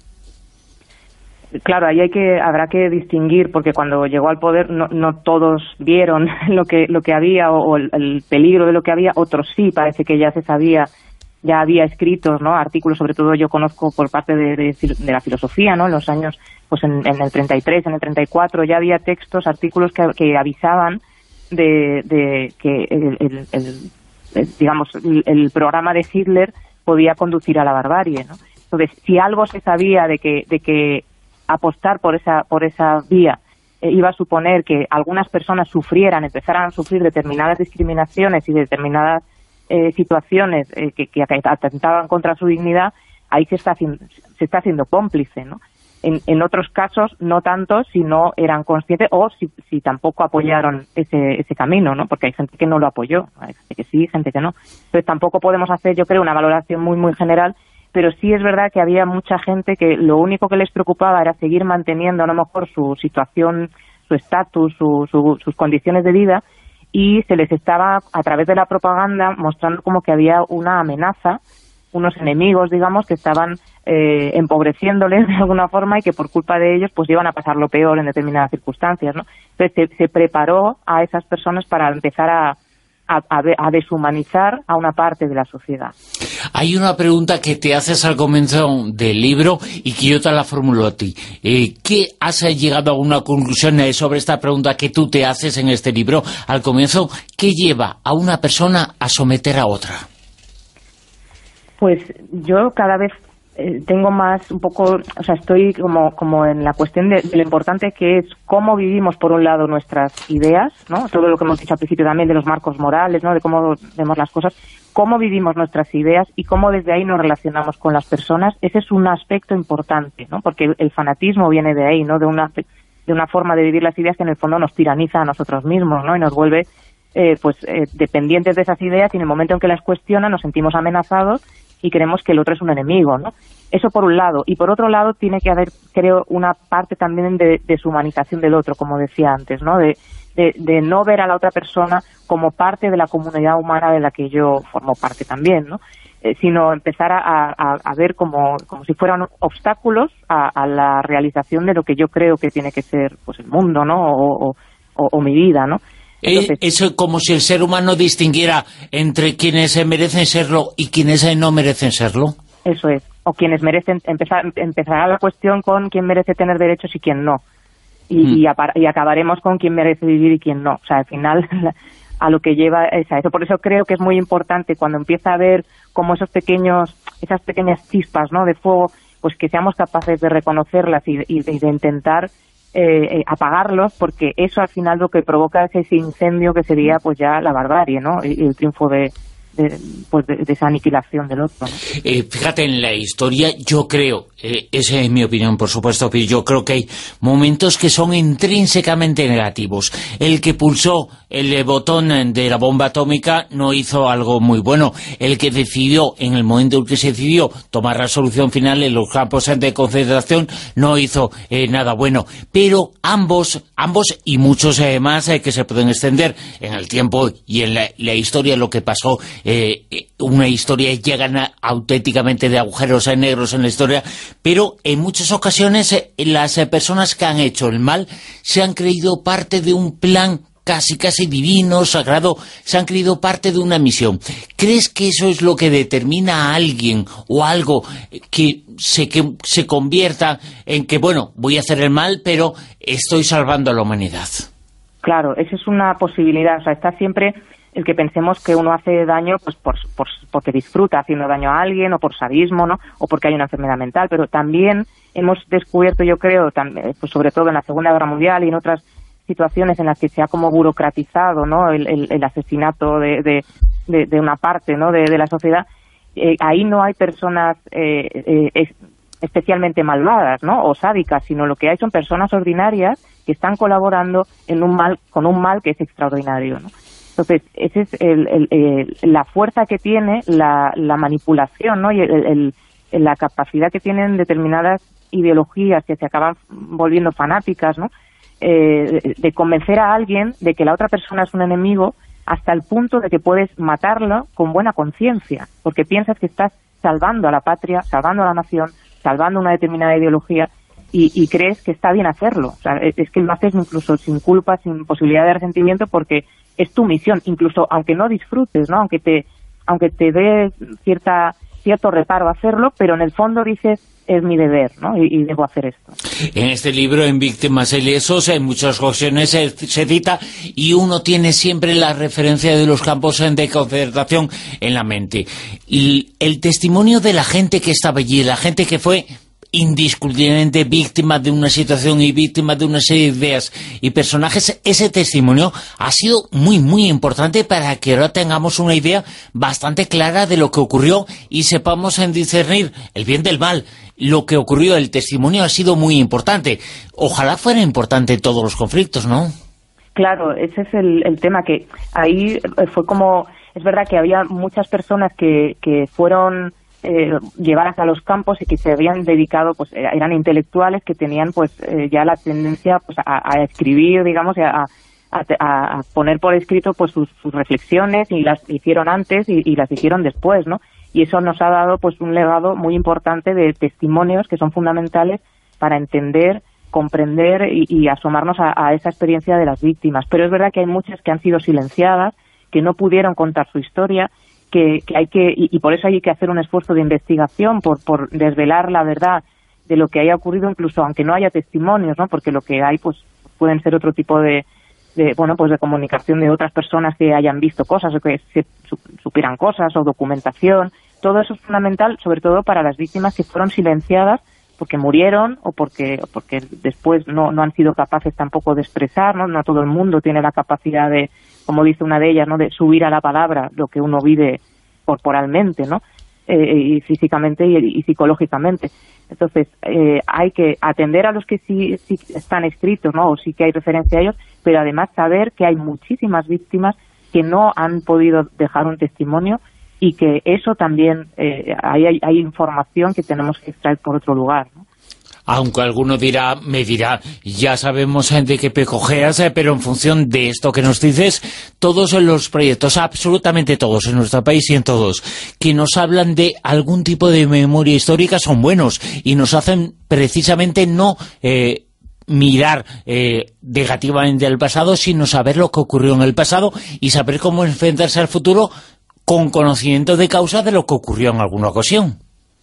Claro, ahí hay que, habrá que distinguir, porque cuando llegó al poder no, no todos vieron lo que, lo que había o, o el, el peligro de lo que había, otros sí, parece que ya se sabía. Ya había escritos, ¿no?, artículos, sobre todo yo conozco por parte de, de, de la filosofía, ¿no?, en los años, pues en, en el treinta y tres, en el treinta y cuatro, ya había textos, artículos que, que avisaban de, de que el, el, el, el digamos, el, el programa de Hitler podía conducir a la barbarie, ¿no? Entonces, si algo se sabía de que, de que apostar por esa, por esa vía eh, iba a suponer que algunas personas sufrieran, empezaran a sufrir determinadas discriminaciones y determinadas eh, situaciones eh, que, que atentaban contra su dignidad, ahí se está haciendo, se está haciendo cómplice, ¿no? En, en otros casos, no tanto si no eran conscientes o si, si tampoco apoyaron ese, ese camino, ¿no? Porque hay gente que no lo apoyó, hay gente que sí, gente que no. Entonces tampoco podemos hacer, yo creo, una valoración muy, muy general, pero sí es verdad que había mucha gente que lo único que les preocupaba era seguir manteniendo a lo mejor su situación, su estatus, su, su, sus condiciones de vida, y se les estaba, a través de la propaganda, mostrando como que había una amenaza, unos enemigos, digamos, que estaban eh, empobreciéndoles de alguna forma y que por culpa de ellos pues iban a pasar lo peor en determinadas circunstancias, ¿no? Entonces se, se preparó a esas personas para empezar a, a, a deshumanizar a una parte de la sociedad. Hay una pregunta que te haces al comienzo del libro y que yo te la formulo a ti. Eh, ¿Qué has llegado a una conclusión sobre esta pregunta que tú te haces en este libro al comienzo? ¿Qué lleva a una persona a someter a otra? Pues yo cada vez eh, tengo más un poco, o sea, estoy como, como en la cuestión de, de lo importante que es cómo vivimos, por un lado, nuestras ideas, ¿no? Todo lo que hemos dicho al principio también de los marcos morales, ¿no? De cómo vemos las cosas, cómo vivimos nuestras ideas y cómo desde ahí nos relacionamos con las personas. Ese es un aspecto importante, ¿no? Porque el fanatismo viene de ahí, ¿no? De una, de una forma de vivir las ideas que en el fondo nos tiraniza a nosotros mismos, ¿no? Y nos vuelve eh, pues eh, dependientes de esas ideas, y en el momento en que las cuestionan nos sentimos amenazados y creemos que el otro es un enemigo, ¿no? Eso por un lado. Y por otro lado tiene que haber, creo, una parte también de deshumanización del otro, como decía antes, ¿no? De, de, de no ver a la otra persona como parte de la comunidad humana de la que yo formo parte también, ¿no? Eh, sino empezar a, a, a ver como, como si fueran obstáculos a, a la realización de lo que yo creo que tiene que ser, pues, el mundo, ¿no? O, o, o, o mi vida, ¿no? Entonces, eso es como si el ser humano distinguiera entre quienes merecen serlo y quienes no merecen serlo. Eso es, o quienes merecen, empezar, empezará la cuestión con quién merece tener derechos y quién no, y, mm. y, apar, y acabaremos con quién merece vivir y quién no. O sea, al final a lo que lleva es a eso. Por eso creo que es muy importante cuando empieza a ver como esos pequeños, esas pequeñas chispas, ¿no?, de fuego, pues que seamos capaces de reconocerlas y, y, y de intentar Eh, eh, apagarlos, porque eso al final lo que provoca es ese incendio que sería pues ya la barbarie, ¿no? Y, y el triunfo de, de, pues de, de esa aniquilación del otro, ¿no? Eh, fíjate, en la historia yo creo, eh, esa es mi opinión por supuesto, pero yo creo que hay momentos que son intrínsecamente negativos. El que pulsó el botón de la bomba atómica no hizo algo muy bueno. El que decidió, en el momento en que se decidió tomar la solución final en los campos de concentración, no hizo eh, nada bueno. Pero ambos, ambos y muchos eh, más eh, que se pueden extender en el tiempo y en la, la historia, lo que pasó, eh, una historia llena auténticamente de agujeros eh, negros en la historia, pero en muchas ocasiones eh, las eh, personas que han hecho el mal se han creído parte de un plan casi casi divino, sagrado, se han creído parte de una misión. ¿Crees que eso es lo que determina a alguien o algo que se, que se convierta en que, bueno, voy a hacer el mal, pero estoy salvando a la humanidad? Claro, esa es una posibilidad. O sea, está siempre el que pensemos que uno hace daño pues por, por, porque disfruta haciendo daño a alguien, o por sadismo, ¿no?, o porque hay una enfermedad mental. Pero también hemos descubierto, yo creo, también, pues sobre todo en la Segunda Guerra Mundial y en otras situaciones en las que se ha como burocratizado, ¿no?, el, el, el asesinato de, de, de, de una parte, ¿no?, de, de la sociedad. Eh, ahí no hay personas eh, eh, es, especialmente malvadas, ¿no?, o sádicas, sino lo que hay son personas ordinarias que están colaborando en un mal, con un mal que es extraordinario, ¿no? Entonces, esa es el, el, el, la fuerza que tiene la, la manipulación, ¿no?, y el, el, la capacidad que tienen determinadas ideologías que se acaban volviendo fanáticas, ¿no?, Eh, de convencer a alguien de que la otra persona es un enemigo, hasta el punto de que puedes matarlo con buena conciencia, porque piensas que estás salvando a la patria, salvando a la nación, salvando una determinada ideología, y, y crees que está bien hacerlo. O sea, es, es que lo haces incluso sin culpa, sin posibilidad de resentimiento, porque es tu misión, incluso aunque no disfrutes, ¿no?, aunque te aunque te dé cierta cierto reparo hacerlo, pero en el fondo dices, es mi deber, ¿no? Y, y debo hacer esto. En este libro, en Víctimas y Lesos, en muchas ocasiones se, se cita, y uno tiene siempre la referencia de los campos de concentración en la mente. Y el testimonio de la gente que estaba allí, la gente que fue indiscutiblemente víctima de una situación y víctima de una serie de ideas y personajes, ese testimonio ha sido muy, muy importante para que ahora tengamos una idea bastante clara de lo que ocurrió y sepamos en discernir el bien del mal. Lo que ocurrió, el testimonio ha sido muy importante. Ojalá fuera importante en todos los conflictos, ¿no? Claro, ese es el, el tema, que ahí fue como... Es verdad que había muchas personas que, que fueron... Eh, llevadas a los campos y que se habían dedicado, pues eran intelectuales que tenían pues eh, ya la tendencia pues a, a escribir, digamos, a, a, a poner por escrito pues sus, sus reflexiones, y las hicieron antes y, y las hicieron después, ¿no? Y eso nos ha dado pues un legado muy importante de testimonios que son fundamentales para entender, comprender y, y asomarnos a, a esa experiencia de las víctimas. Pero es verdad que hay muchas que han sido silenciadas, que no pudieron contar su historia, Que, que hay que, y, y por eso hay que hacer un esfuerzo de investigación por, por desvelar la verdad de lo que haya ocurrido, incluso aunque no haya testimonios, ¿no? Porque lo que hay pues pueden ser otro tipo de, de bueno pues de comunicación de otras personas que hayan visto cosas o que se supieran cosas, o documentación. Todo eso es fundamental, sobre todo para las víctimas que fueron silenciadas porque murieron o porque o porque después no, no han sido capaces tampoco de expresar, ¿no? No todo el mundo tiene la capacidad de, como dice una de ellas, ¿no?, de subir a la palabra lo que uno vive corporalmente, ¿no?, eh, y físicamente y, y psicológicamente. Entonces, eh, hay que atender a los que sí, sí están escritos, ¿no?, o sí que hay referencia a ellos, pero además saber que hay muchísimas víctimas que no han podido dejar un testimonio, y que eso también, eh, hay, hay, hay información que tenemos que extraer por otro lugar, ¿no? Aunque alguno dirá, me dirá, ya sabemos de qué pecojeas, eh, pero en función de esto que nos dices, todos los proyectos, absolutamente todos en nuestro país y en todos, que nos hablan de algún tipo de memoria histórica son buenos, y nos hacen precisamente no eh, mirar eh, negativamente al pasado, sino saber lo que ocurrió en el pasado y saber cómo enfrentarse al futuro con conocimiento de causa de lo que ocurrió en alguna ocasión.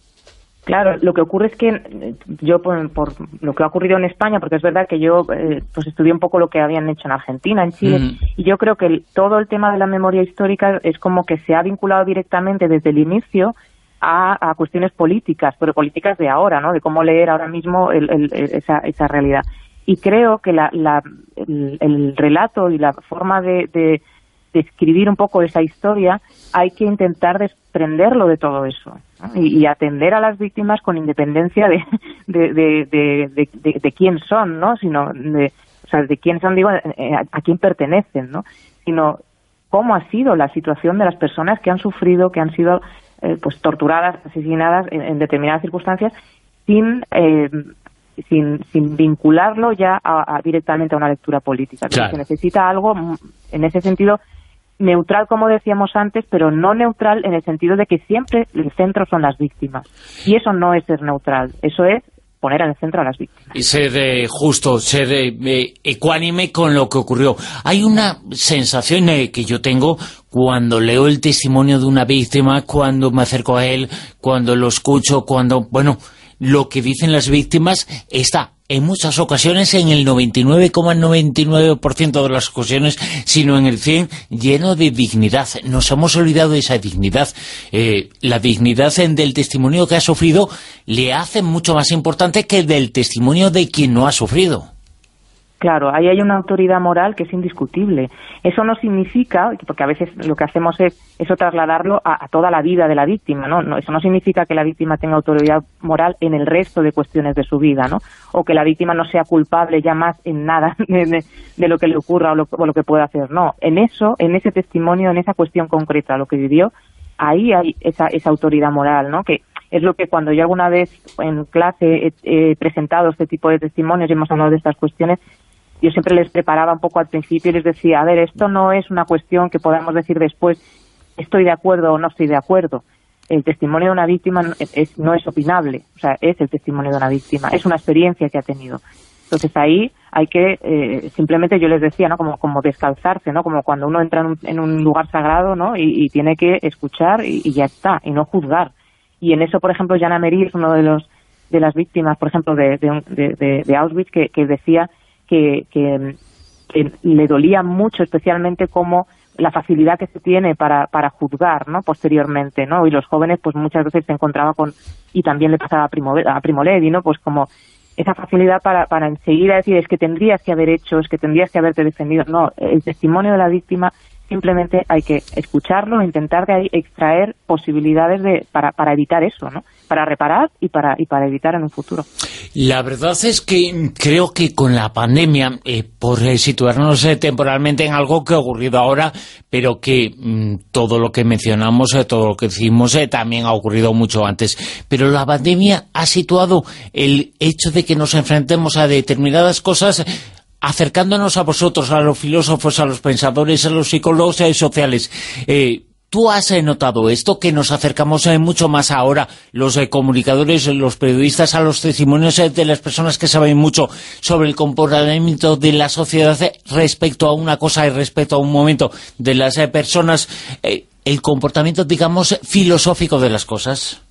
Claro, lo que ocurre es que yo, por, por lo que ha ocurrido en España, porque es verdad que yo eh, pues estudié un poco lo que habían hecho en Argentina, en Chile, mm. y yo creo que el, todo el tema de la memoria histórica es como que se ha vinculado directamente desde el inicio a, a cuestiones políticas, pero políticas de ahora, ¿no?, de cómo leer ahora mismo el, el, esa, esa realidad. Y creo que la, la, el, el relato y la forma de... de describir un poco esa historia, hay que intentar desprenderlo de todo eso, ¿no? y, y atender a las víctimas con independencia de de, de, de, de, de, de quién son, ¿no? Sino de, o sea, de quién son, digo, a, a quién pertenecen, ¿no? Sino cómo ha sido la situación de las personas que han sufrido, que han sido eh, pues torturadas, asesinadas en, en determinadas circunstancias, sin eh, Sin, sin vincularlo ya a, a, directamente a una lectura política. Claro. Se necesita algo, en ese sentido, neutral, como decíamos antes, pero no neutral en el sentido de que siempre el centro son las víctimas. Y eso no es ser neutral, eso es poner en el centro a las víctimas. Y ser eh, justo, ser eh, ecuánime con lo que ocurrió. Hay una sensación eh, que yo tengo cuando leo el testimonio de una víctima, cuando me acerco a él, cuando lo escucho, cuando, bueno, lo que dicen las víctimas está en muchas ocasiones, en el noventa y nueve coma noventa y nueve por ciento de las ocasiones, sino en el cien por ciento, lleno de dignidad. Nos hemos olvidado de esa dignidad. Eh, la dignidad del testimonio que ha sufrido le hace mucho más importante que del testimonio de quien no ha sufrido. Claro, ahí hay una autoridad moral que es indiscutible. Eso no significa, porque a veces lo que hacemos es eso trasladarlo a, a toda la vida de la víctima, ¿no? No, eso no significa que la víctima tenga autoridad moral en el resto de cuestiones de su vida, ¿no? O que la víctima no sea culpable ya más en nada de, de, de lo que le ocurra o lo, o lo que pueda hacer. No, en eso, en ese testimonio, en esa cuestión concreta, lo que vivió, ahí hay esa, esa autoridad moral, ¿no? Que es lo que cuando yo alguna vez en clase he, he presentado este tipo de testimonios y hemos hablado de estas cuestiones, yo siempre les preparaba un poco al principio y les decía, a ver, esto no es una cuestión que podamos decir después, estoy de acuerdo o no estoy de acuerdo. El testimonio de una víctima es, no es opinable, o sea, es el testimonio de una víctima, es una experiencia que ha tenido. Entonces ahí hay que, eh, simplemente yo les decía, ¿no?, como, como descalzarse, ¿no?, como cuando uno entra en un, en un lugar sagrado, ¿no?, y, y tiene que escuchar y, y ya está, y no juzgar. Y en eso, por ejemplo, Jan Amery es uno de los de las víctimas, por ejemplo, de, de, de, de Auschwitz, que, que decía que, que, que le dolía mucho, especialmente como la facilidad que se tiene para, para juzgar, ¿no?, posteriormente, ¿no? Y los jóvenes, pues muchas veces se encontraba con, y también le pasaba a Primo, a Primo Levi, ¿no?, pues como esa facilidad para, para enseguida decir, es que tendrías que haber hecho, es que tendrías que haberte defendido. No, el testimonio de la víctima simplemente hay que escucharlo, intentar de ahí extraer posibilidades de, para, para evitar eso, ¿no?, para reparar y para, y para evitar en un futuro. La verdad es que creo que con la pandemia, eh, por eh, situarnos eh, temporalmente en algo que ha ocurrido ahora, pero que mmm, todo lo que mencionamos, eh, todo lo que decimos, eh, también ha ocurrido mucho antes. Pero la pandemia ha situado el hecho de que nos enfrentemos a determinadas cosas, acercándonos a vosotros, a los filósofos, a los pensadores, a los psicólogos eh, sociales. Eh, ¿Tú has eh, notado esto, que nos acercamos eh, mucho más ahora, los eh, comunicadores, los periodistas, a los testimonios eh, de las personas que saben mucho sobre el comportamiento de la sociedad eh, respecto a una cosa y respecto a un momento de las eh, personas, eh, el comportamiento, digamos, filosófico de las cosas?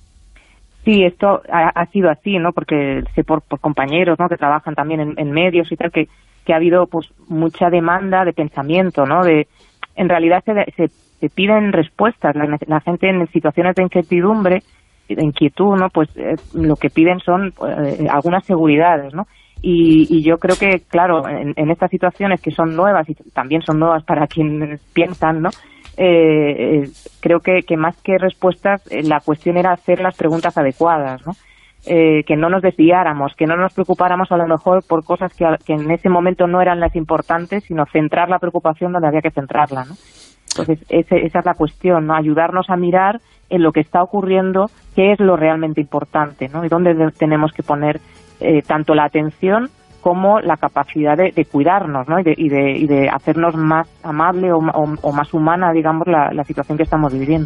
Sí, esto ha, ha sido así, ¿no?, porque sé por, por compañeros, ¿no?, que trabajan también en, en medios y tal, que, que ha habido pues mucha demanda de pensamiento, ¿no?, de en realidad se, se se piden respuestas. La, la gente en situaciones de incertidumbre, de inquietud, ¿no?, pues eh, lo que piden son eh, algunas seguridades, ¿no? Y, y yo creo que, claro, en, en estas situaciones que son nuevas y también son nuevas para quienes piensan, ¿no?, eh, eh, creo que, que más que respuestas, eh, la cuestión era hacer las preguntas adecuadas, ¿no? Eh, que no nos desviáramos, que no nos preocupáramos a lo mejor por cosas que, que en ese momento no eran las importantes, sino centrar la preocupación donde había que centrarla, ¿no? Entonces, ese, esa es la cuestión, ¿no? Ayudarnos a mirar en lo que está ocurriendo, qué es lo realmente importante, ¿no? Y dónde de, tenemos que poner eh, tanto la atención como la capacidad de, de cuidarnos, ¿no? Y de, y, de, y de hacernos más amable o, o, o más humana, digamos, la, la situación que estamos viviendo.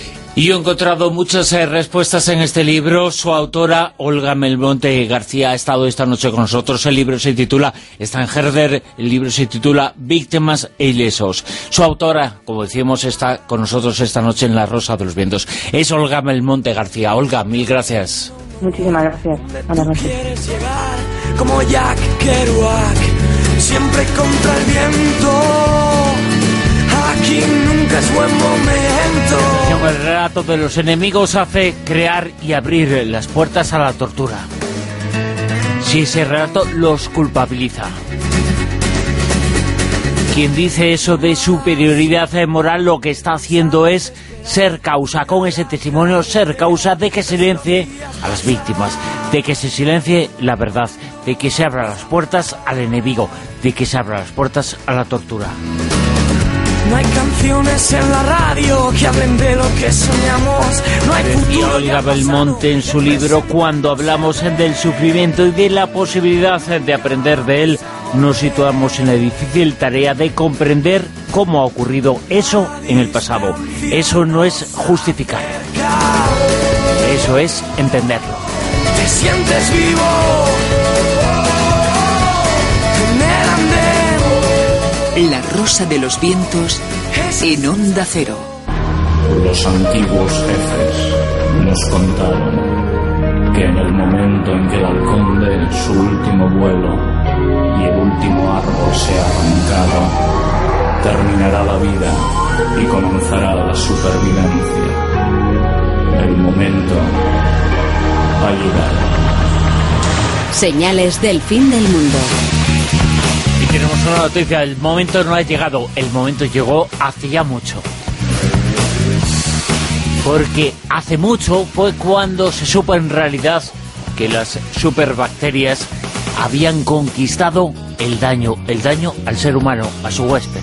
Y yo he encontrado muchas eh, respuestas en este libro. Su autora, Olga Belmonte García, ha estado esta noche con nosotros. El libro se titula Herder, el libro se titula Víctimas e Ilesos. Su autora, como decíamos, está con nosotros esta noche en La Rosa de los Vientos. Es Olga Belmonte García. Olga, mil gracias. Muchísimas gracias. Buenas noches. Como Jack Kerouac, siempre contra el viento. Aquí nunca es buen momento. El relato de los enemigos hace crear y abrir las puertas a la tortura. Si ese relato los culpabiliza. Quien dice eso de superioridad moral, lo que está haciendo es ser causa, con ese testimonio, ser causa de que silencie a las víctimas, de que se silencie la verdad, de que se abran las puertas al enemigo, de que se abran las puertas a la tortura. No hay canciones en la radio que hablen de lo que soñamos. No hay futuro. Y Olga Belmonte en su libro, cuando hablamos del sufrimiento y de la posibilidad de aprender de él, nos situamos en la difícil tarea de comprender cómo ha ocurrido eso en el pasado. Eso no es justificar. Eso es entenderlo. Te sientes vivo. La Rosa de los Vientos en Onda Cero. Los antiguos jefes nos contaron que en el momento en que el halcón dé su último vuelo y el último árbol sea arrancado, terminará la vida y comenzará la supervivencia. El momento ha llegado. Señales del fin del mundo. Y tenemos una noticia, el momento no ha llegado, el momento llegó hace ya mucho. Porque hace mucho fue cuando se supo en realidad que las superbacterias habían conquistado el daño, el daño al ser humano, a su huésped.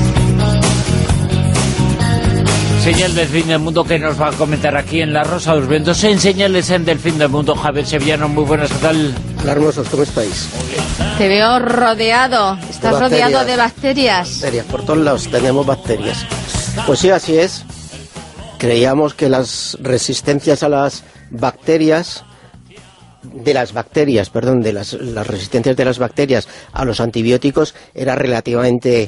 Señal del fin del mundo que nos va a comentar aquí en La Rosa de los Vientos, en Señales en del fin del mundo. Javier Sevillano, muy buenas, ¿qué tal? Hola, hermosos, ¿cómo estáis? Te veo rodeado, estás de rodeado de bacterias. Bacterias, por todos lados tenemos bacterias. Pues sí, así es. Creíamos que las resistencias a las bacterias, de las bacterias, perdón, de las, las resistencias de las bacterias a los antibióticos era relativamente...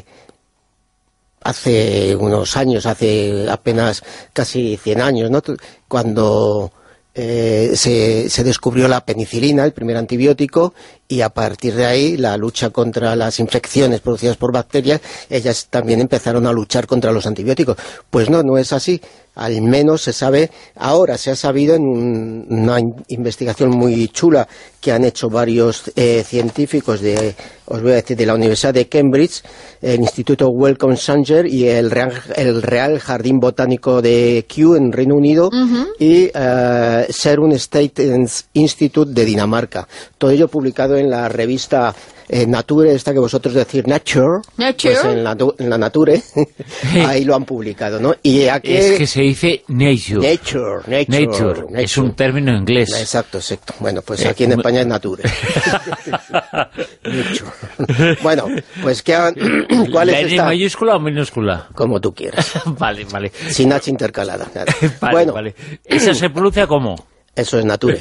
hace unos años, hace apenas casi cien años, ¿no? Cuando eh, se, se descubrió la penicilina, el primer antibiótico, y a partir de ahí la lucha contra las infecciones producidas por bacterias, ellas también empezaron a luchar contra los antibióticos. Pues no, no es así. Al menos se sabe, ahora se ha sabido en un, una in, investigación muy chula que han hecho varios eh, científicos de, os voy a decir, de la Universidad de Cambridge, el Instituto Wellcome Sanger y el Real, el Real Jardín Botánico de Kew en Reino Unido, uh-huh. y uh, Serum State Institute de Dinamarca. Todo ello publicado en la revista Eh, Nature, esta que vosotros decís Nature, Nature. Pues en la, en la Nature, ahí lo han publicado, ¿no? Y aquí, es que se dice Nature. Nature, Nature, nature. Nature. Es un término inglés. Exacto, exacto. Bueno, pues aquí en España es Nature. Nature. Bueno, pues ¿qué han, ¿cuál es esta? ¿En mayúscula o minúscula? Como tú quieras. Vale, vale. Sin H intercalada. Vale, bueno, vale. ¿Esa se pronuncia cómo? Eso es Nature.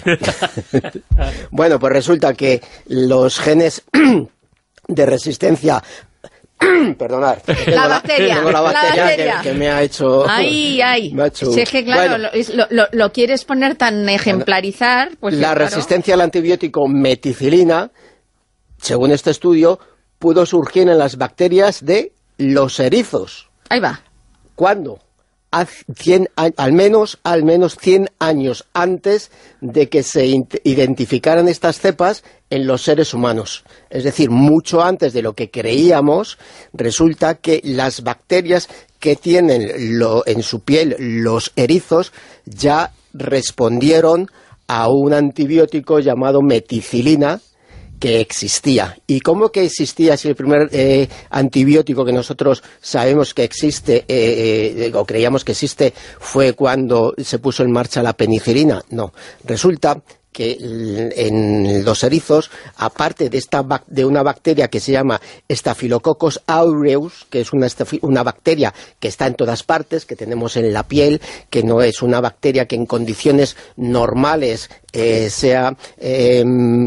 Bueno, pues resulta que los genes de resistencia... Perdonad. La bacteria. La, la bacteria, la bacteria. Que, que me ha hecho... Ay, ay. Me ha hecho, si es que, claro, bueno, lo, lo, lo quieres poner tan ejemplarizar... Pues la sí, claro. resistencia al antibiótico meticilina, según este estudio, pudo surgir en las bacterias de los erizos. Ahí va. ¿Cuándo? cien, al menos al menos cien años antes de que se identificaran estas cepas en los seres humanos. Es decir, mucho antes de lo que creíamos, resulta que las bacterias que tienen lo, en su piel los erizos ya respondieron a un antibiótico llamado meticilina, que existía. ¿Y cómo que existía si el primer eh, antibiótico que nosotros sabemos que existe, eh, eh, o creíamos que existe, fue cuando se puso en marcha la penicilina? No. Resulta que en los erizos, aparte de esta de una bacteria que se llama Staphylococcus aureus, que es una, una bacteria que está en todas partes, que tenemos en la piel, que no es una bacteria que en condiciones normales eh, sea eh,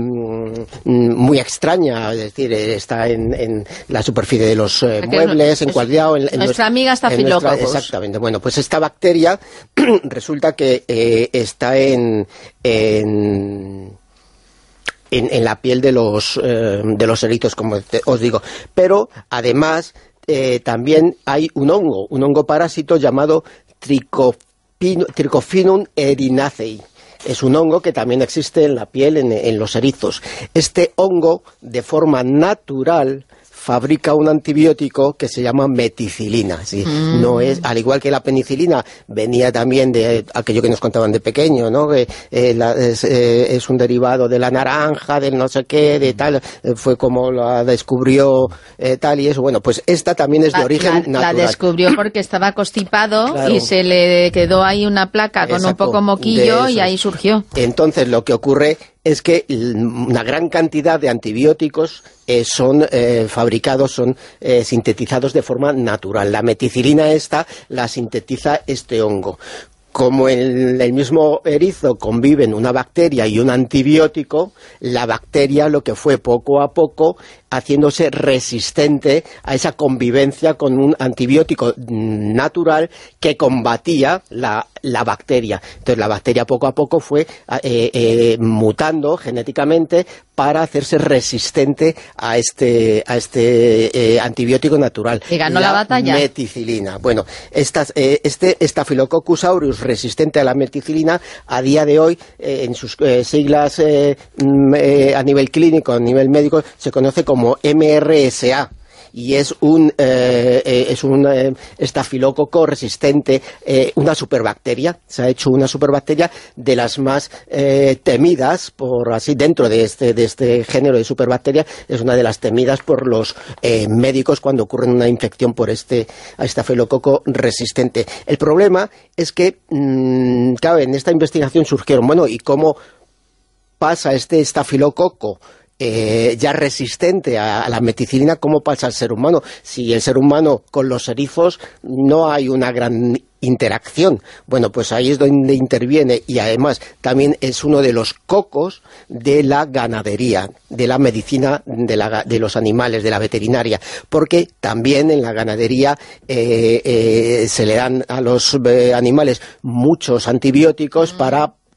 muy extraña, es decir, está en, en la superficie de los eh, muebles, encuadrado en, en nuestra amiga Staphylococcus. Exactamente. Bueno, pues esta bacteria resulta que eh, está en, en En, en la piel de los eh, de los erizos, como te, os digo, pero además eh, también hay un hongo, un hongo parásito llamado Trichophyllum erinacei. Es un hongo que también existe en la piel, en, en los erizos. Este hongo, de forma natural, fabrica un antibiótico que se llama meticilina, ¿sí? Mm. No es, al igual que la penicilina venía también de aquello que nos contaban de pequeño, ¿no? Que eh, la, es, eh, es un derivado de la naranja, del no sé qué, de tal, eh, fue como la descubrió eh, tal y eso. Bueno, pues esta también es de la, origen la, natural. La descubrió porque estaba constipado, claro. Y se le quedó ahí una placa con Exacto, un poco moquillo y ahí surgió. Entonces lo que ocurre es que una gran cantidad de antibióticos eh, son eh, fabricados, son eh, sintetizados de forma natural. La meticilina esta la sintetiza este hongo. Como en el mismo erizo conviven una bacteria y un antibiótico, la bacteria lo que fue poco a poco haciéndose resistente a esa convivencia con un antibiótico natural que combatía la, la bacteria. Entonces la bacteria poco a poco fue eh, eh, mutando genéticamente para hacerse resistente a este, a este eh, antibiótico natural. Y ganó la, la batalla. Meticilina. Bueno, estas, eh, este Staphylococcus aureus resistente a la meticilina, a día de hoy, eh, en sus eh, siglas eh, eh, a nivel clínico, a nivel médico, se conoce como como M R S A, y es un eh, eh, es un eh, estafilococo resistente, eh, una superbacteria. Se ha hecho una superbacteria de las más eh, temidas, por así, dentro de este de este género de superbacteria, es una de las temidas por los eh, médicos cuando ocurre una infección por este estafilococo resistente. El problema es que, mmm, claro, en esta investigación surgieron, bueno, ¿y cómo pasa este estafilococo Eh, ya resistente a, a la meticilina, cómo pasa al ser humano? Si el ser humano con los erizos no hay una gran interacción. Bueno, pues ahí es donde interviene, y además también es uno de los cocos de la ganadería, de la medicina de, la, de los animales, de la veterinaria, porque también en la ganadería eh, eh, se le dan a los eh, animales muchos antibióticos para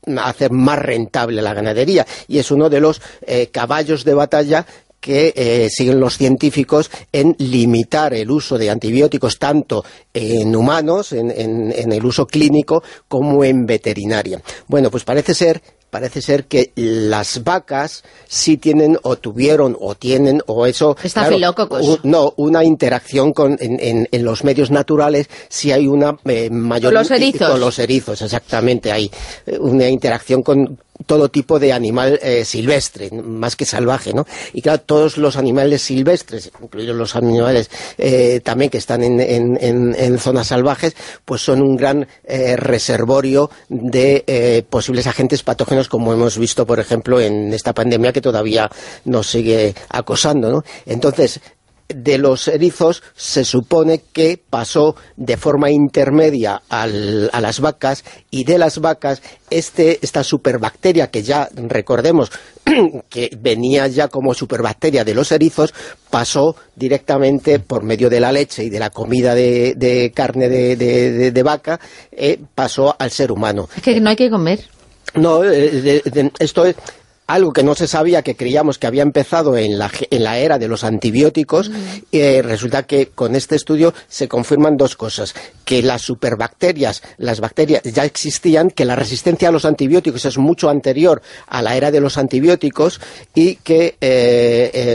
hacer más rentable la ganadería, y es uno de los eh, caballos de batalla que eh, siguen los científicos en limitar el uso de antibióticos tanto en humanos, en, en, en el uso clínico, como en veterinaria. Bueno, pues parece ser parece ser que las vacas sí tienen o tuvieron o tienen o eso... Estafilococos. Claro, un, no, una interacción con, en, en, en los medios naturales, si hay una eh, mayor... Con los erizos. Con los erizos, exactamente, hay una interacción con todo tipo de animal eh, silvestre, más que salvaje, ¿no? Y claro, todos los animales silvestres, incluidos los animales eh, también que están en, en, en, en zonas salvajes, pues son un gran eh, reservorio de eh, posibles agentes patógenos, como hemos visto, por ejemplo, en esta pandemia que todavía nos sigue acosando, ¿no? Entonces, de los erizos se supone que pasó de forma intermedia al, a las vacas, y de las vacas este, esta superbacteria que ya recordemos que venía ya como superbacteria de los erizos, pasó directamente por medio de la leche y de la comida de, de carne de, de, de, de vaca, eh, pasó al ser humano. Es que no hay que comer. No, eh, de, de, esto es algo que no se sabía, que creíamos que había empezado en la, en la era de los antibióticos. Mm. eh, resulta que con este estudio se confirman dos cosas: que las superbacterias, las bacterias ya existían, que la resistencia a los antibióticos es mucho anterior a la era de los antibióticos, y que eh, eh,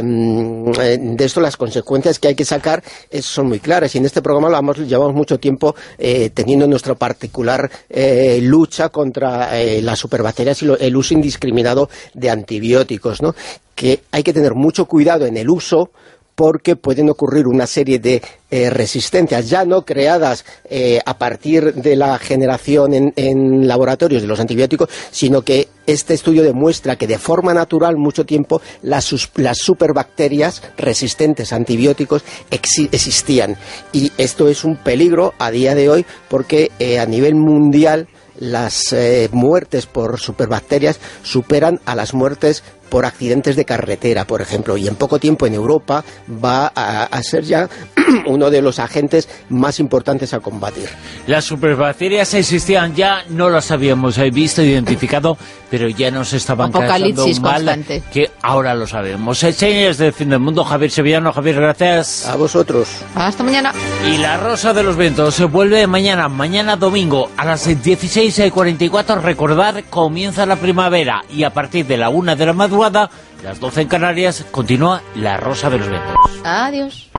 de esto las consecuencias que hay que sacar es, son muy claras, y en este programa lo hemos, llevamos mucho tiempo eh, teniendo nuestra particular eh, lucha contra eh, las superbacterias y lo, el uso indiscriminado de antibióticos, ¿no? Que hay que tener mucho cuidado en el uso, porque pueden ocurrir una serie de eh, resistencias ya no creadas eh, a partir de la generación en, en laboratorios de los antibióticos, sino que este estudio demuestra que de forma natural mucho tiempo las, las superbacterias resistentes a antibióticos exi existían. Y esto es un peligro a día de hoy, porque eh, a nivel mundial las eh, muertes por superbacterias superan a las muertes por accidentes de carretera, por ejemplo, y en poco tiempo en Europa va a, a ser ya uno de los agentes más importantes a combatir. Las superbacterias existían ya, no las habíamos visto, identificado, pero ya nos estaban causando un mal constante, que ahora lo sabemos. Señales del fin del mundo. Javier Sevillano. Javier, gracias. A vosotros. Hasta mañana. Y La Rosa de los Vientos se vuelve mañana, mañana domingo, a las dieciséis cuarenta y cuatro. Recordar, comienza la primavera, y a partir de la una de la madrugada, las doce en Canarias, continúa La Rosa de los Vientos. Adiós.